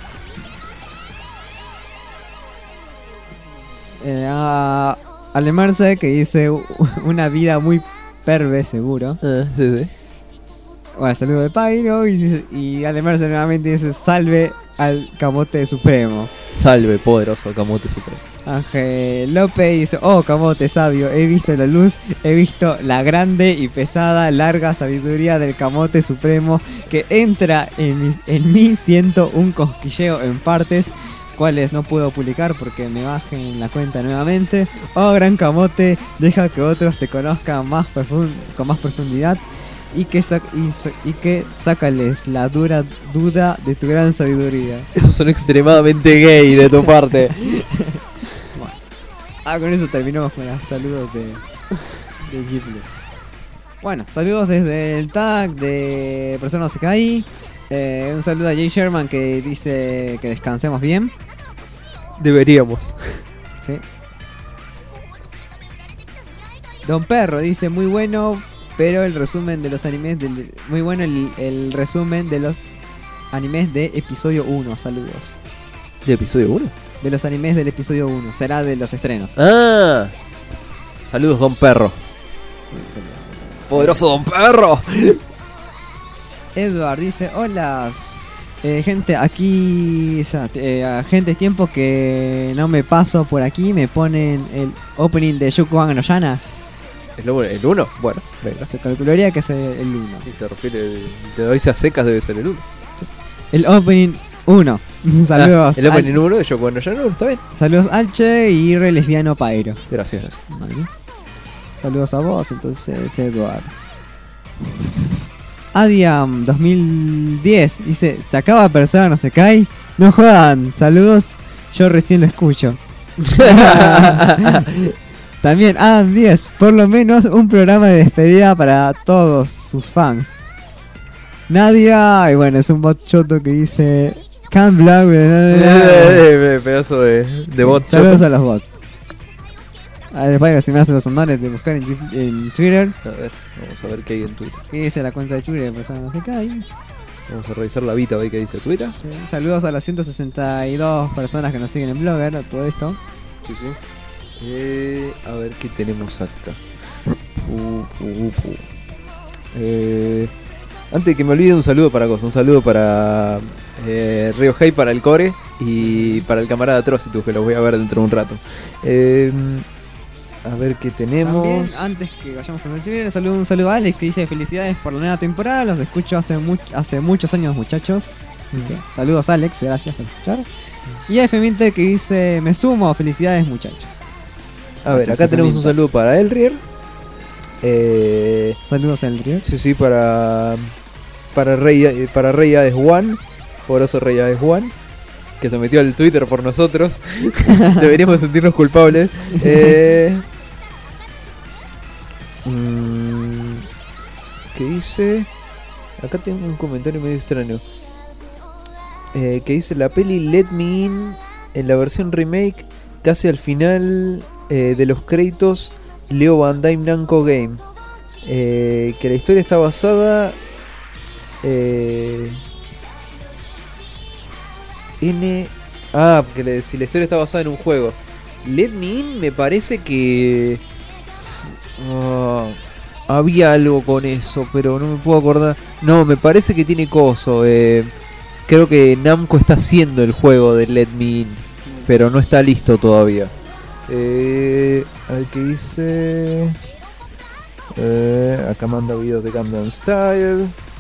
Eh, a Ale Mercer que dice u- una vida muy perve seguro. Ah, sí, sí. Bueno, saludo de Pyro y, dice- y Ale Mercer nuevamente dice salve al camote supremo. Salve, poderoso Camote Supremo. Ángel López dice, oh camote sabio, he visto la luz, he visto la grande y pesada, larga sabiduría del camote supremo que entra en, mi- en mí, siento un cosquilleo en partes, cuales no puedo publicar porque me bajen la cuenta nuevamente. Oh gran camote, deja que otros te conozcan más profun- con más profundidad y que, sa- y, sa- y que sácales la dura duda de tu gran sabiduría. Esos son extremadamente gay de tu parte. Ah, con eso terminamos con los saludos de, de G plus. Bueno, saludos desde el tag de Persona Sekai. Eh, un saludo a Jay Sherman que dice que descansemos bien. Deberíamos. Sí. Don Perro dice muy bueno, pero el resumen de los animes del, muy bueno el, el resumen de los animes de episodio uno. Saludos. ¿De episodio uno? De los animes del episodio uno. Será de los estrenos. Ah. Saludos, Don Perro. Sí, saludos. Poderoso Don Perro. Edward dice, hola, eh, gente, aquí, o sea, eh, a gente tiempo que no me paso por aquí, me ponen el opening de Yokugan no Yana. ¿El uno? ¿El uno? Bueno, venga. Se calcularía que es el uno. Y se refiere, de hoy a secas debe ser el uno. El opening uno. Saludos. Ah, el opening Al- uno de yo cuando ya no, está bien. Saludos Alche y re lesbiano Pairo. Gracias, gracias. Vale. Saludos a vos, entonces, Edward. Adiam dos mil diez dice, se acaba Persona no se cae. No jodan, saludos, yo recién lo escucho. También Adam diez, por lo menos un programa de despedida para todos sus fans. Nadia, y bueno, es un bot choto que dice Can Black. Eh, Pedazo de, de bot. Saludos choto. a los bots. A ver, después si me hacen los honores de buscar en, Twi- en Twitter. A ver, vamos a ver qué hay en Twitter. ¿Qué dice la cuenta de Twitter de Persona no se cae? Vamos a revisar la vita, a ver qué dice Twitter. Sí, saludos a las ciento sesenta y dos personas que nos siguen en Blogger, a todo esto. Sí, sí. Eh, a ver qué tenemos acá. Pu, pu, pu. Eh, antes de que me olvide, un saludo para cosa. Un saludo para eh, Río Hey, para el Core y para el camarada Atrocitus, que los voy a ver dentro de un rato. Eh, a ver qué tenemos. También, antes que vayamos con el Twitter, saludo, un saludo a Alex que dice felicidades por la nueva temporada. Los escucho hace, much- hace muchos años, muchachos. Así que, saludos Alex, gracias por escuchar. Y a F Minte que dice me sumo, felicidades muchachos. A ver, Gracias, acá tenemos un Fernita. saludo para Elrier. Eh, Saludos al Río. sí, sí, para para Rey eh, para Rey Hades One, poderoso Rey Hades One, que se metió al Twitter por nosotros. Deberíamos sentirnos culpables. Eh, mm, que dice... Acá tengo un comentario medio extraño. Eh, que dice la peli Let Me In en la versión remake, casi al final eh, de los créditos, Leo Bandai Namco Game. Eh, que la historia está basada eh, en... Ah, que le, si la historia está basada en un juego. Let Me In me parece que... Uh, había algo con eso, pero no me puedo acordar. No, me parece que tiene coso. Eh, creo que Namco está haciendo el juego de Let Me In, pero no está listo todavía. Eh, al que dice... Eh, acá manda videos de Gangnam Style.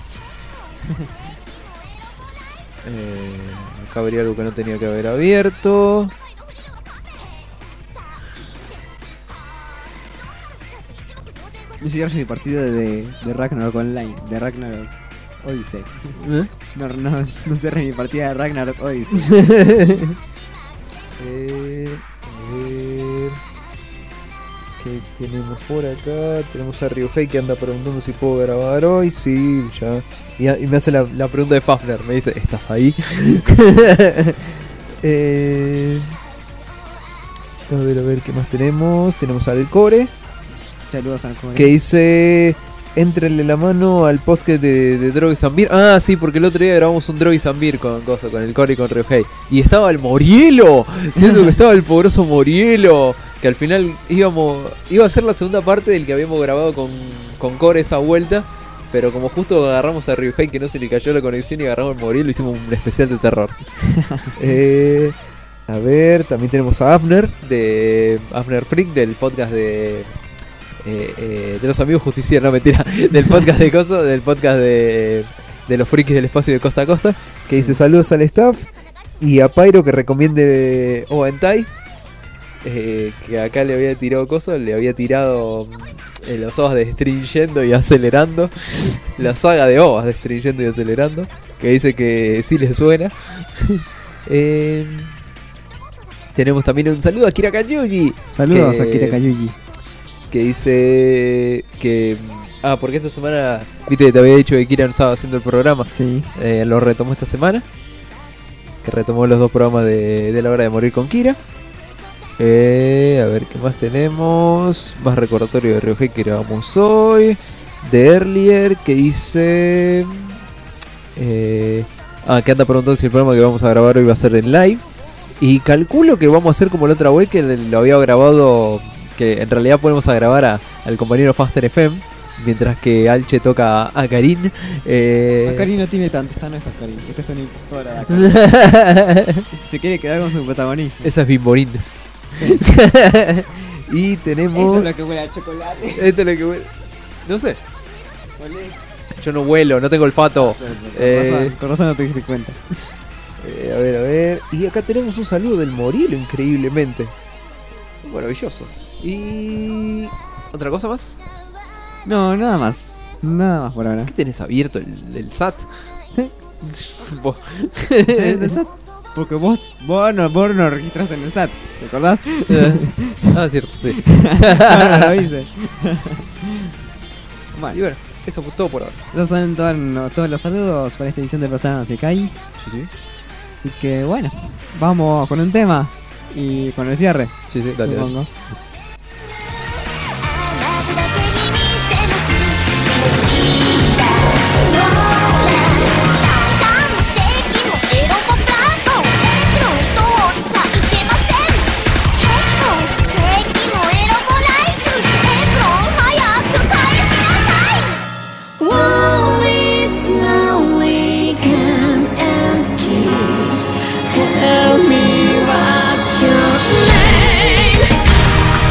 eh, acá habría algo que no tenía que haber abierto. No cierres mi partida de, de Ragnarok Online, de Ragnarok Odyssey. ¿Eh? No, no, no cierres mi partida de Ragnarok Odyssey. eh, a ver... ¿Qué tenemos por acá? Tenemos a Ryuhei que anda preguntando si puedo grabar hoy. Sí, ya. Y, y me hace la, la pregunta de Fafner. Me dice, ¿estás ahí? eh, a ver, a ver, ¿qué más tenemos? Tenemos al Core. Saludos al Core. Que dice... Éntrenle la mano al podcast de, de Drogues and Beer. Ah, sí, porque el otro día grabamos un Drogues and Beer con, con, con el Core y con Ryuhei. Y estaba el Morielo. Siento que estaba el poderoso Morielo. Que al final íbamos iba a ser la segunda parte del que habíamos grabado con, con Core esa vuelta. Pero como justo agarramos a Ryuhei que no se le cayó la conexión y agarramos el Morielo, hicimos un especial de terror. eh, a ver, también tenemos a Abner, de Abner Freak, del podcast de... Eh, eh, de los amigos justicieros, no mentira, del podcast de Coso, del podcast de, de los frikis del espacio de costa a costa, que dice saludos al staff y a Pyro que recomiende Oventai, eh, que acá le había tirado Coso, le había tirado eh, los ovas de Stringendo y Acelerando, la saga de ovas de Stringendo y Acelerando, que dice que sí les suena. eh, tenemos también un saludo a Kira Kayuji. Saludos que, a Kira Kayuji. Que dice que... Ah, porque esta semana... Viste que te había dicho que Kira no estaba haciendo el programa. Sí. Eh, lo retomó esta semana. Que retomó los dos programas de, de La Hora de Morir con Kira. Eh, a ver, ¿qué más tenemos? Más recordatorio de Ryuhei que grabamos hoy. De Earlier, que dice... Eh, ah, que anda preguntando si el programa que vamos a grabar hoy va a ser en live. Y calculo que vamos a hacer como la otra vez que lo había grabado... Que en realidad ponemos a grabar a, al compañero Faster F M, mientras que Alche toca a Karin. Eh... A Karin no tiene tanto, esta no es a Karin, esta es una impostora de Karin. Se quiere quedar con su protagonismo. Esa es Bimborín. Sí. Y tenemos... Esto es lo que huele a chocolate. Esto es lo que huele... No sé. ¿Huele? Yo no huelo, no tengo olfato. Pero, pero, eh... con, razón, con razón no te diste cuenta. Eh, a ver, a ver... Y acá tenemos un saludo del Morielo, increíblemente. Maravilloso. Y... ¿Otra cosa más? No, nada más. Nada más por ahora. ¿Qué tenés abierto? ¿El, el S A T? ¿Vos? ¿El S A T? Porque vos, vos, no, vos no registraste en el S A T, ¿te acordás? Ah, cierto, sí. No, no lo hice. Bueno, y bueno, eso fue todo por ahora. Esos son todos, no, todos los saludos para esta edición de Persona no se cae. Sí, sí. Así que bueno, vamos con un tema y con el cierre. Sí, sí, dale, supongo. dale. 「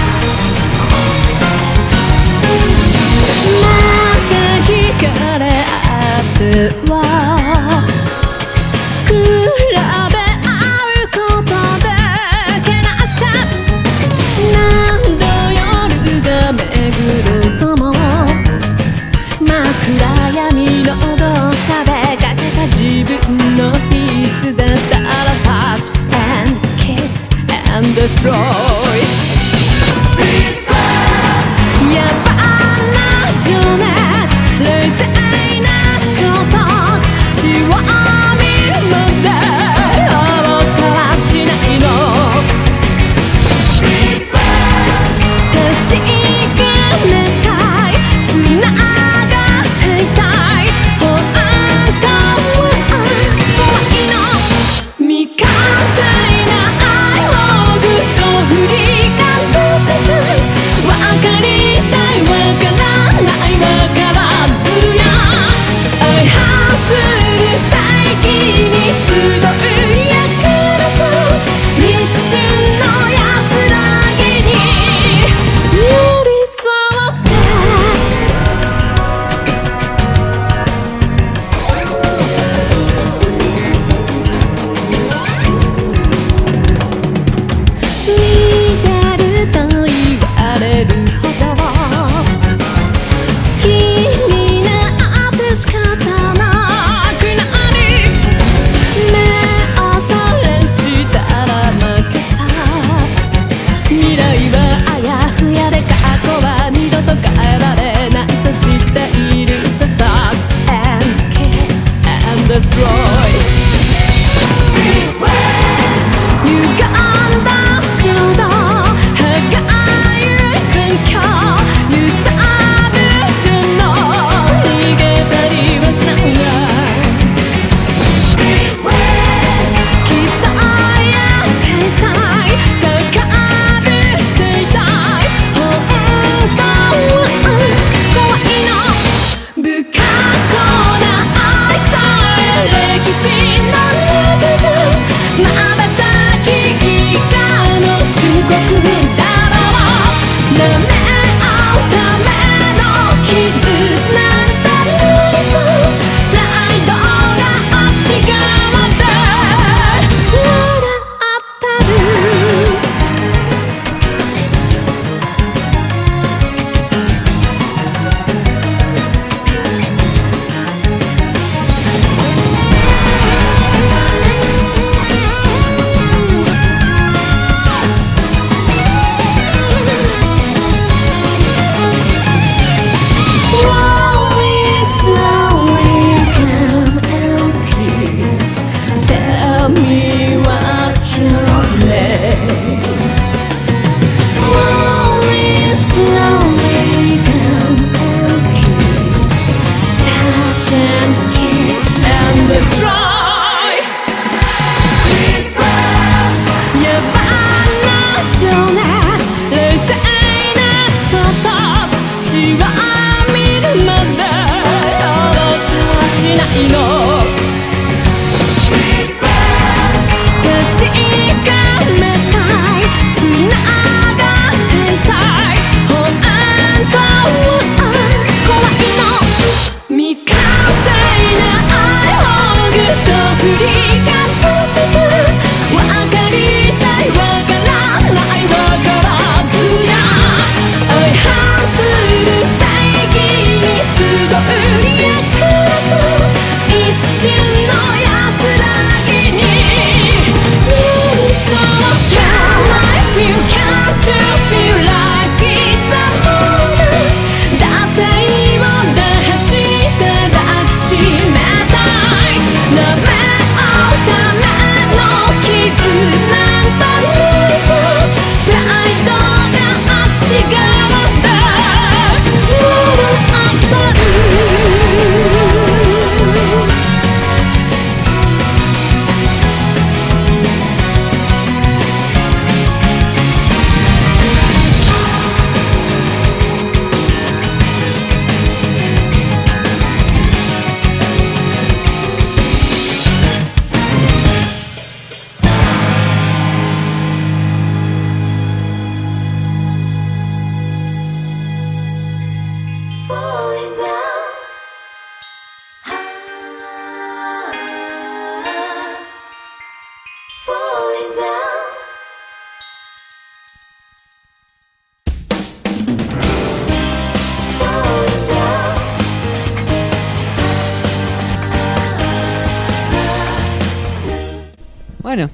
Bueno,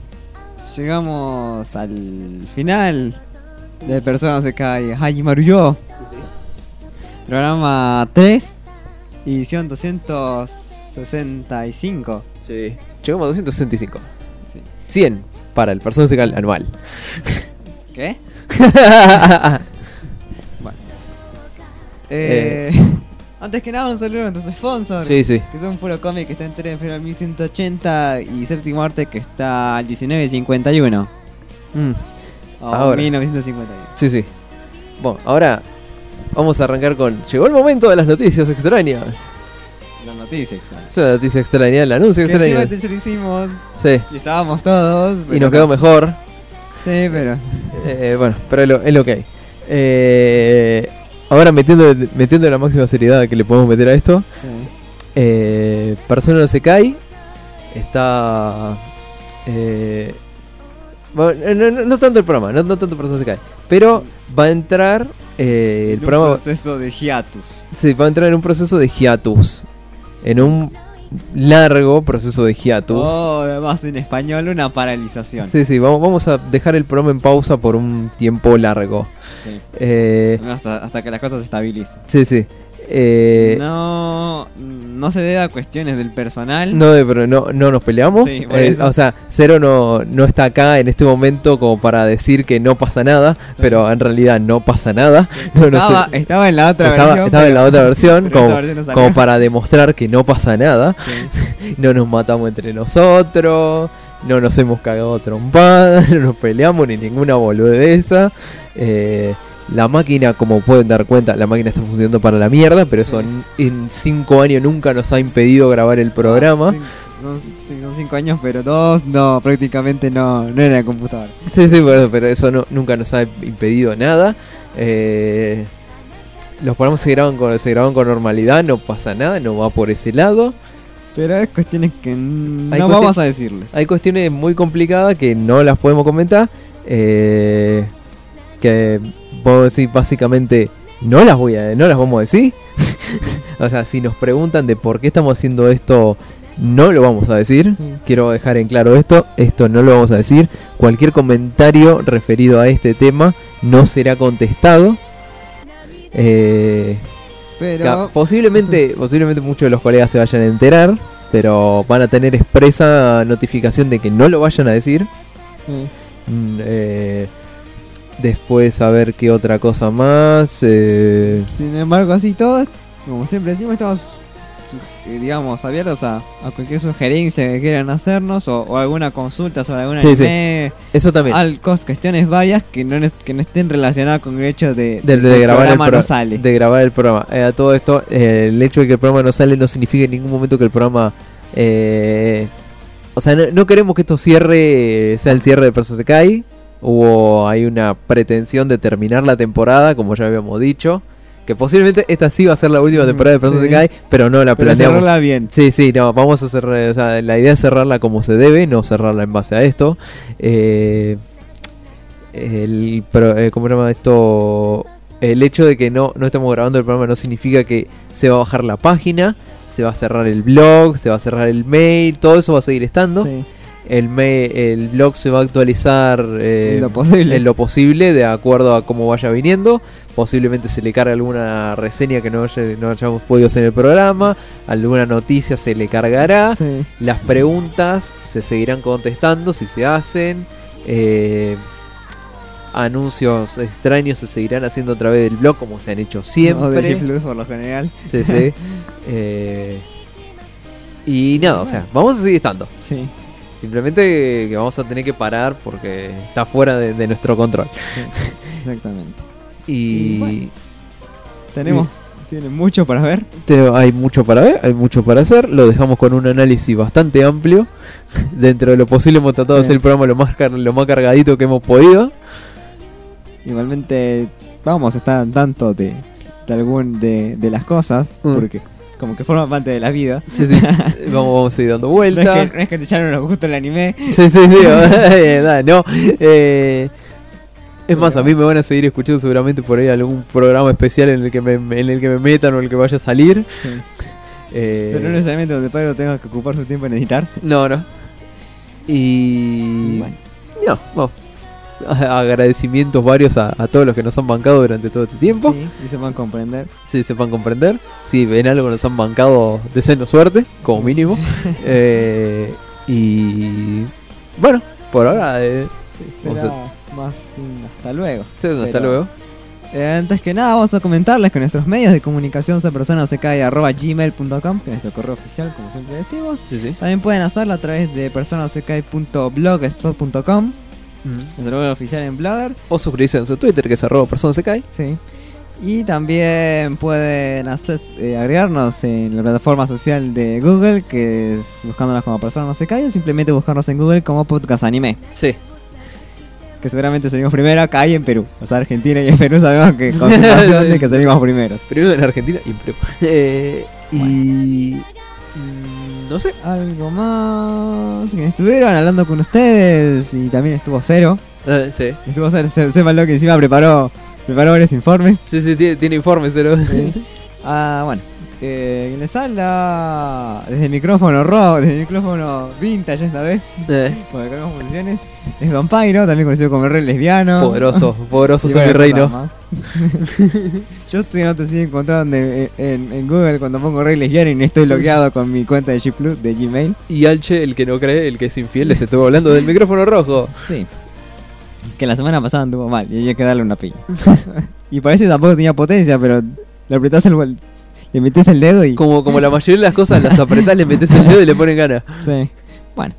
llegamos al final de Persona Sekai Hajimaru yo. Sí, sí. Programa tres, edición doscientos sesenta y cinco. Sí. Llegamos a doscientos sesenta y cinco. Sí. cien para el Persona Sekai anual. ¿Qué? Bueno. Eh, antes que nada, un saludo a nuestros sponsors. Sí, sí. Que son Puro Comic, que está en tres en mil ciento ochenta, y Séptimo Arte, que está al diecinueve cincuenta y uno. Mm. O Ahora. mil novecientos cincuenta y uno. Sí, sí. Bueno, ahora vamos a arrancar con... Llegó el momento de las noticias extrañas. La noticia exacta. Esa es la noticia extraña, el anuncio Que extraño. encima ya lo hicimos. Sí. Y estábamos todos. Y pero nos quedó no. mejor. Sí, pero. Eh, bueno, pero es lo, es lo que hay. Eh, ahora metiendo, metiendo la máxima seriedad que le podemos meter a esto. Sí. Eh, Persona no Sekai está... Eh, bueno, no, no, no tanto el programa, no, no tanto Persona no Sekai. Pero va a entrar eh, el En un programa... proceso de hiatus. Sí, va a entrar en un proceso de hiatus. En un largo proceso de hiatus. Oh, además en español, una paralización. Sí, sí, vamos, vamos a dejar el programa en pausa por un tiempo largo. Sí. Eh, Hasta, hasta que las cosas se estabilicen. sí, sí. Eh, No, no se debe a cuestiones del personal. no, eh, pero no, no nos peleamos. Sí, por Eh, eso. o sea, Cero no, no está acá en este momento como para decir que no pasa nada, pero en realidad no pasa nada. No, no sé. estaba, estaba en la otra Estaba, versión. estaba en la pero- otra versión pero como, esta versión no salió. como para demostrar que no pasa nada. Sí. No nos matamos entre nosotros, no nos hemos cagado trompadas, no nos peleamos ni ninguna boludeza. Eh, la máquina, como pueden dar cuenta, la máquina está funcionando para la mierda, pero eso en, en cinco años nunca nos ha impedido grabar el programa. Cin- Son, sí, son cinco años, pero dos no, prácticamente no, no era de computadora. Sí, sí, pero, pero eso no, nunca nos ha impedido nada. Eh, los programas se graban, con, se graban con normalidad, no pasa nada, no va por ese lado. Pero hay cuestiones que n- Hay no cuestion- vamos a decirles. Hay cuestiones muy complicadas que no las podemos comentar. Eh, que puedo decir básicamente no las voy a, no las vamos a decir. O sea, si nos preguntan de por qué estamos haciendo esto, no lo vamos a decir. Sí. Quiero dejar en claro esto, esto no lo vamos a decir. Cualquier comentario referido a este tema no será contestado. Eh, Pero Ca- posiblemente, posiblemente muchos de los colegas se vayan a enterar, pero van a tener expresa notificación de que no lo vayan a decir. sí. Mm, eh, después a ver qué otra cosa más. Eh, Sin embargo, así todos, como siempre decimos, estamos eh, digamos, abiertos a, a cualquier sugerencia que quieran hacernos o, o alguna consulta sobre alguna Sí, sí. anime. Eso también. Al cost, cuestiones varias que no, es- que no estén relacionadas con el hecho de, De, de de que el grabar el programa pro- no sale. de grabar el programa. Eh, a todo esto, eh, el hecho de que el programa no sale no significa en ningún momento que el programa. eh, o sea, no, no queremos que esto cierre, sea el cierre de Persona Sekai. Hubo hay una pretensión de terminar la temporada, como ya habíamos dicho. Que posiblemente esta sí va a ser la última temporada de Persona Sí. Sekai, pero no la Pero planeamos. cerrarla bien. Sí, sí, no, vamos a cerrar. O sea, la idea es cerrarla como se debe, no cerrarla en base a esto. Eh, el, pero, eh, ¿Cómo se llama esto? El hecho de que no, no estemos grabando el programa no significa que se va a bajar la página, se va a cerrar el blog, se va a cerrar el mail, todo eso va a seguir estando. Sí. El, mail, el blog se va a actualizar eh, En lo posible. en lo posible, de acuerdo a cómo vaya viniendo. Posiblemente se le cargue alguna reseña que no, haya- no hayamos podido hacer en el programa, alguna noticia se le cargará. Sí. Las preguntas se seguirán contestando si se hacen. eh, anuncios extraños se seguirán haciendo a través del blog como se han hecho O de siempre. G Plus por lo general. Sí, sí. Eh, y nada, o sea, vamos a seguir estando. Sí. Simplemente que vamos a tener que parar porque está fuera de, de nuestro control. Sí, exactamente. Y, Y bueno. Tenemos, tiene mucho para ver. te- hay mucho para ver, hay mucho para hacer. Lo dejamos con un análisis bastante amplio. Dentro de lo posible hemos tratado de Sí. hacer el programa lo más, car- lo más cargadito que hemos podido. Igualmente vamos a estar al tanto de, de algún de, de las cosas, Mm. porque como que forma parte de la vida. Sí, sí. vamos, vamos a seguir dando No vueltas. es que, no es que ya no nos gusta el anime. Sí, sí, sí. eh, da, no. Eh, es más, a mí me van a seguir escuchando seguramente por ahí algún programa especial en el que me, en el que me metan o el que vaya a salir. Sí. Eh, Pero no necesariamente donde Pedro tenga que ocupar su tiempo en editar. no, no. Y... Bueno. No, vamos. A- Agradecimientos varios a, a todos los que nos han bancado durante todo este tiempo. Sí, y se van a comprender. Si sepan comprender. Si ven algo nos han bancado, deseenos suerte, como mínimo. Eh, y... Bueno, por ahora... Eh, Sí, Vamos será más un hasta luego. sí, hasta Pero- luego. Eh, antes que nada vamos a comentarles que nuestros medios de comunicación son personasekai arroba gmail punto com, que es nuestro correo oficial, como siempre decimos. Sí, sí. También pueden hacerlo a través de personasekai punto blogspot punto com, nuestro correo oficial en Blogger. O suscribirse a nuestro Twitter, que es arroba persona se cae. Sí. Y también pueden hacer, eh, agregarnos en la plataforma social de Google, que es buscándonos como Persona No Se Cae, o simplemente buscarnos en Google como Podcast Anime. Sí. Que seguramente salimos primero acá y en Perú. O sea, Argentina y en Perú sabemos que con situación de que salimos primeros. Primero en Argentina y en Perú. Eh, y... mm, No sé. Algo más. Que estuvieron hablando con ustedes y también estuvo Cero. Eh, sí. Estuvo Cero, se- sépanlo que encima preparó, preparó varios informes. Sí, sí, tiene, tiene informes, pero... Sí. Ah, bueno. Eh, les habla desde el micrófono rock, desde el micrófono vintage esta vez, Eh, porque cargamos funciones. Es Don Pyro, también conocido como el rey lesbiano. poderoso, poderoso Y soy mi varias reino. cosas más. Yo estoy no te sigo encontrando en, en, en Google cuando pongo rey lesbiano y no estoy logueado con mi cuenta de G Plus, de Gmail. Y Alche, el que no cree, el que es infiel, les estuvo hablando del micrófono rojo. Sí. Que la semana pasada anduvo mal y había que darle una piña. Y parece que tampoco tenía potencia, pero le apretás el bol- le metes el dedo y... Como, como la mayoría de las cosas, las apretás, le metes el dedo y le ponen ganas. Sí. Bueno.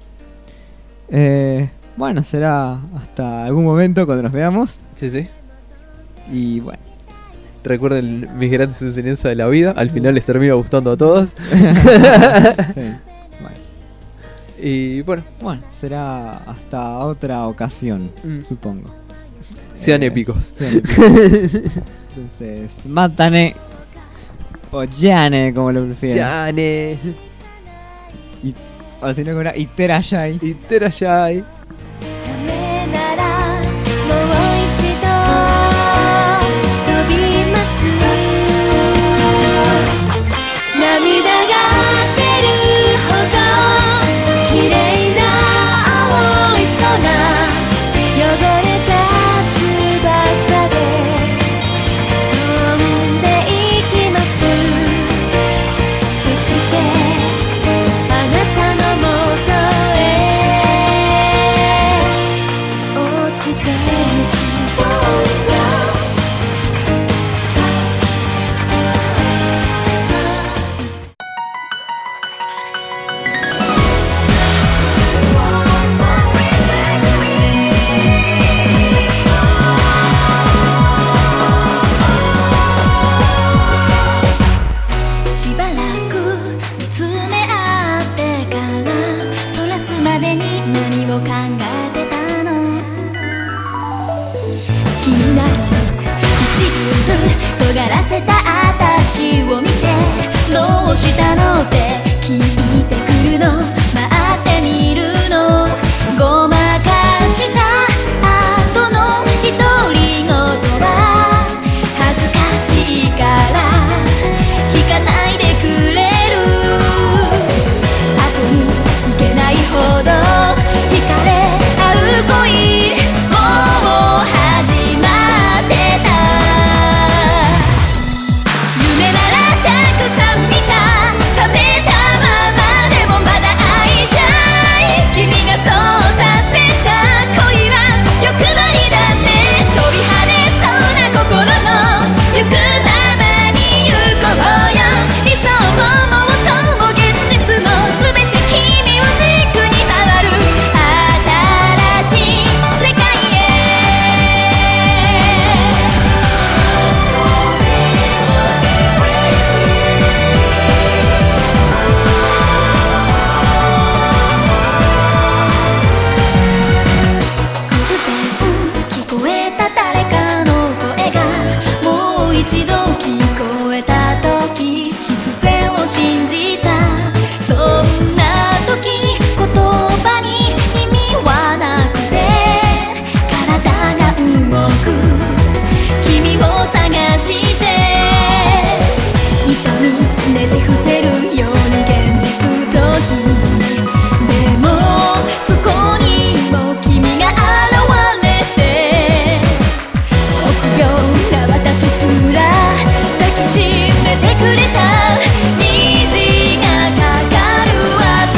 Eh, bueno, será hasta algún momento cuando nos veamos. Sí, sí. Y bueno. Recuerden mis grandes enseñanzas de la vida. Al final les termina gustando a todos. Sí. Bueno. Y bueno, Bueno, será hasta otra ocasión, Mm. supongo. sean Eh, épicos. sean épicos. Entonces, Matane o Yane, como lo prefieran. Yane. O si no, con una Iterashai. Iterashai. ダメならもう一度飛びます涙が出るほど綺麗な青い空汚れた翼で飛んでいきますそしてあなたのもとへばらく見つめ合ってからそらすまでに何を考えてたの。気になる唇尖らせた私を見てどうしたのって聞いてくるの。待ってみるの。ごまかした後の独り言は恥ずかしいから聞かないでくれる。後に行けないほど惹かれ合う恋もう始まってた。夢ならたくさん見た冷めたままでもまだ会いたい。君がそうさせた恋は欲張りだね。飛び跳ねそうな心の行くままに行こうよ。理想も妄想も現実も全て君を軸に回る新しい世界へ。偶然聞こえた誰かの声がもう一度聞こえた時必然を信じた。そんな時言葉に意味はなくて体が動く君を探して痛みねじ伏せるように現実逃避。でもそこにも君が現れて臆病な私すら抱きしめてくれた。虹がかかる朝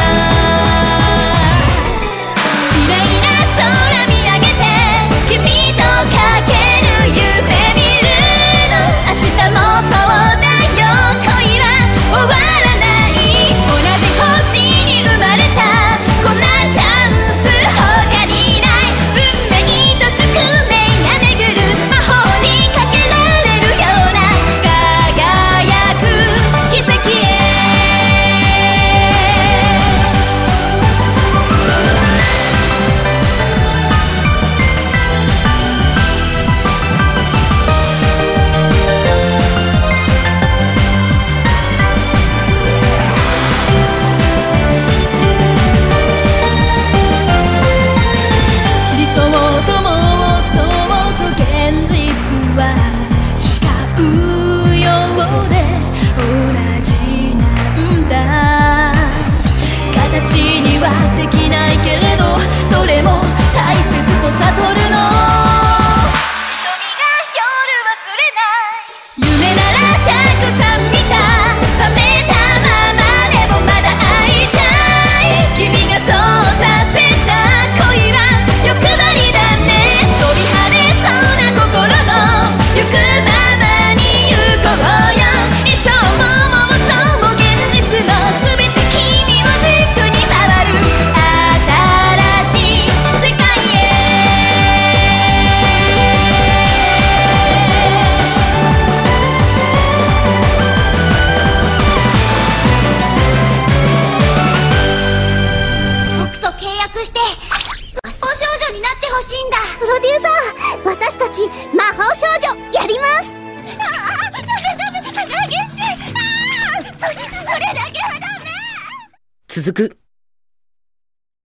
綺麗な空見上げて君とかける夢見るの。明日もそうだよ恋は終わらない。同じ星に生まれたこんなチャンス他にない。運命と宿命が巡る魔法にかけられるような輝く奇跡へ。理想と妄想と現実は違うようで同じなんだ。形にはできないけれどどれも大切と悟るの。瞳が夜忘れない夢ならたくさん見た冷めたままでもまだ会いたい。君がそうさせた恋は欲張りだね。飛び跳ねそうな心の行くままに行こうよ。理想も妄想も現実も全て君を軸に回る新しい世界へ。 僕と契約して魔法少女になってほしいんだ。プロデューサー私たち魔法少女やります。ああダメダメ激しい。ああそそれだけはダメ。 続く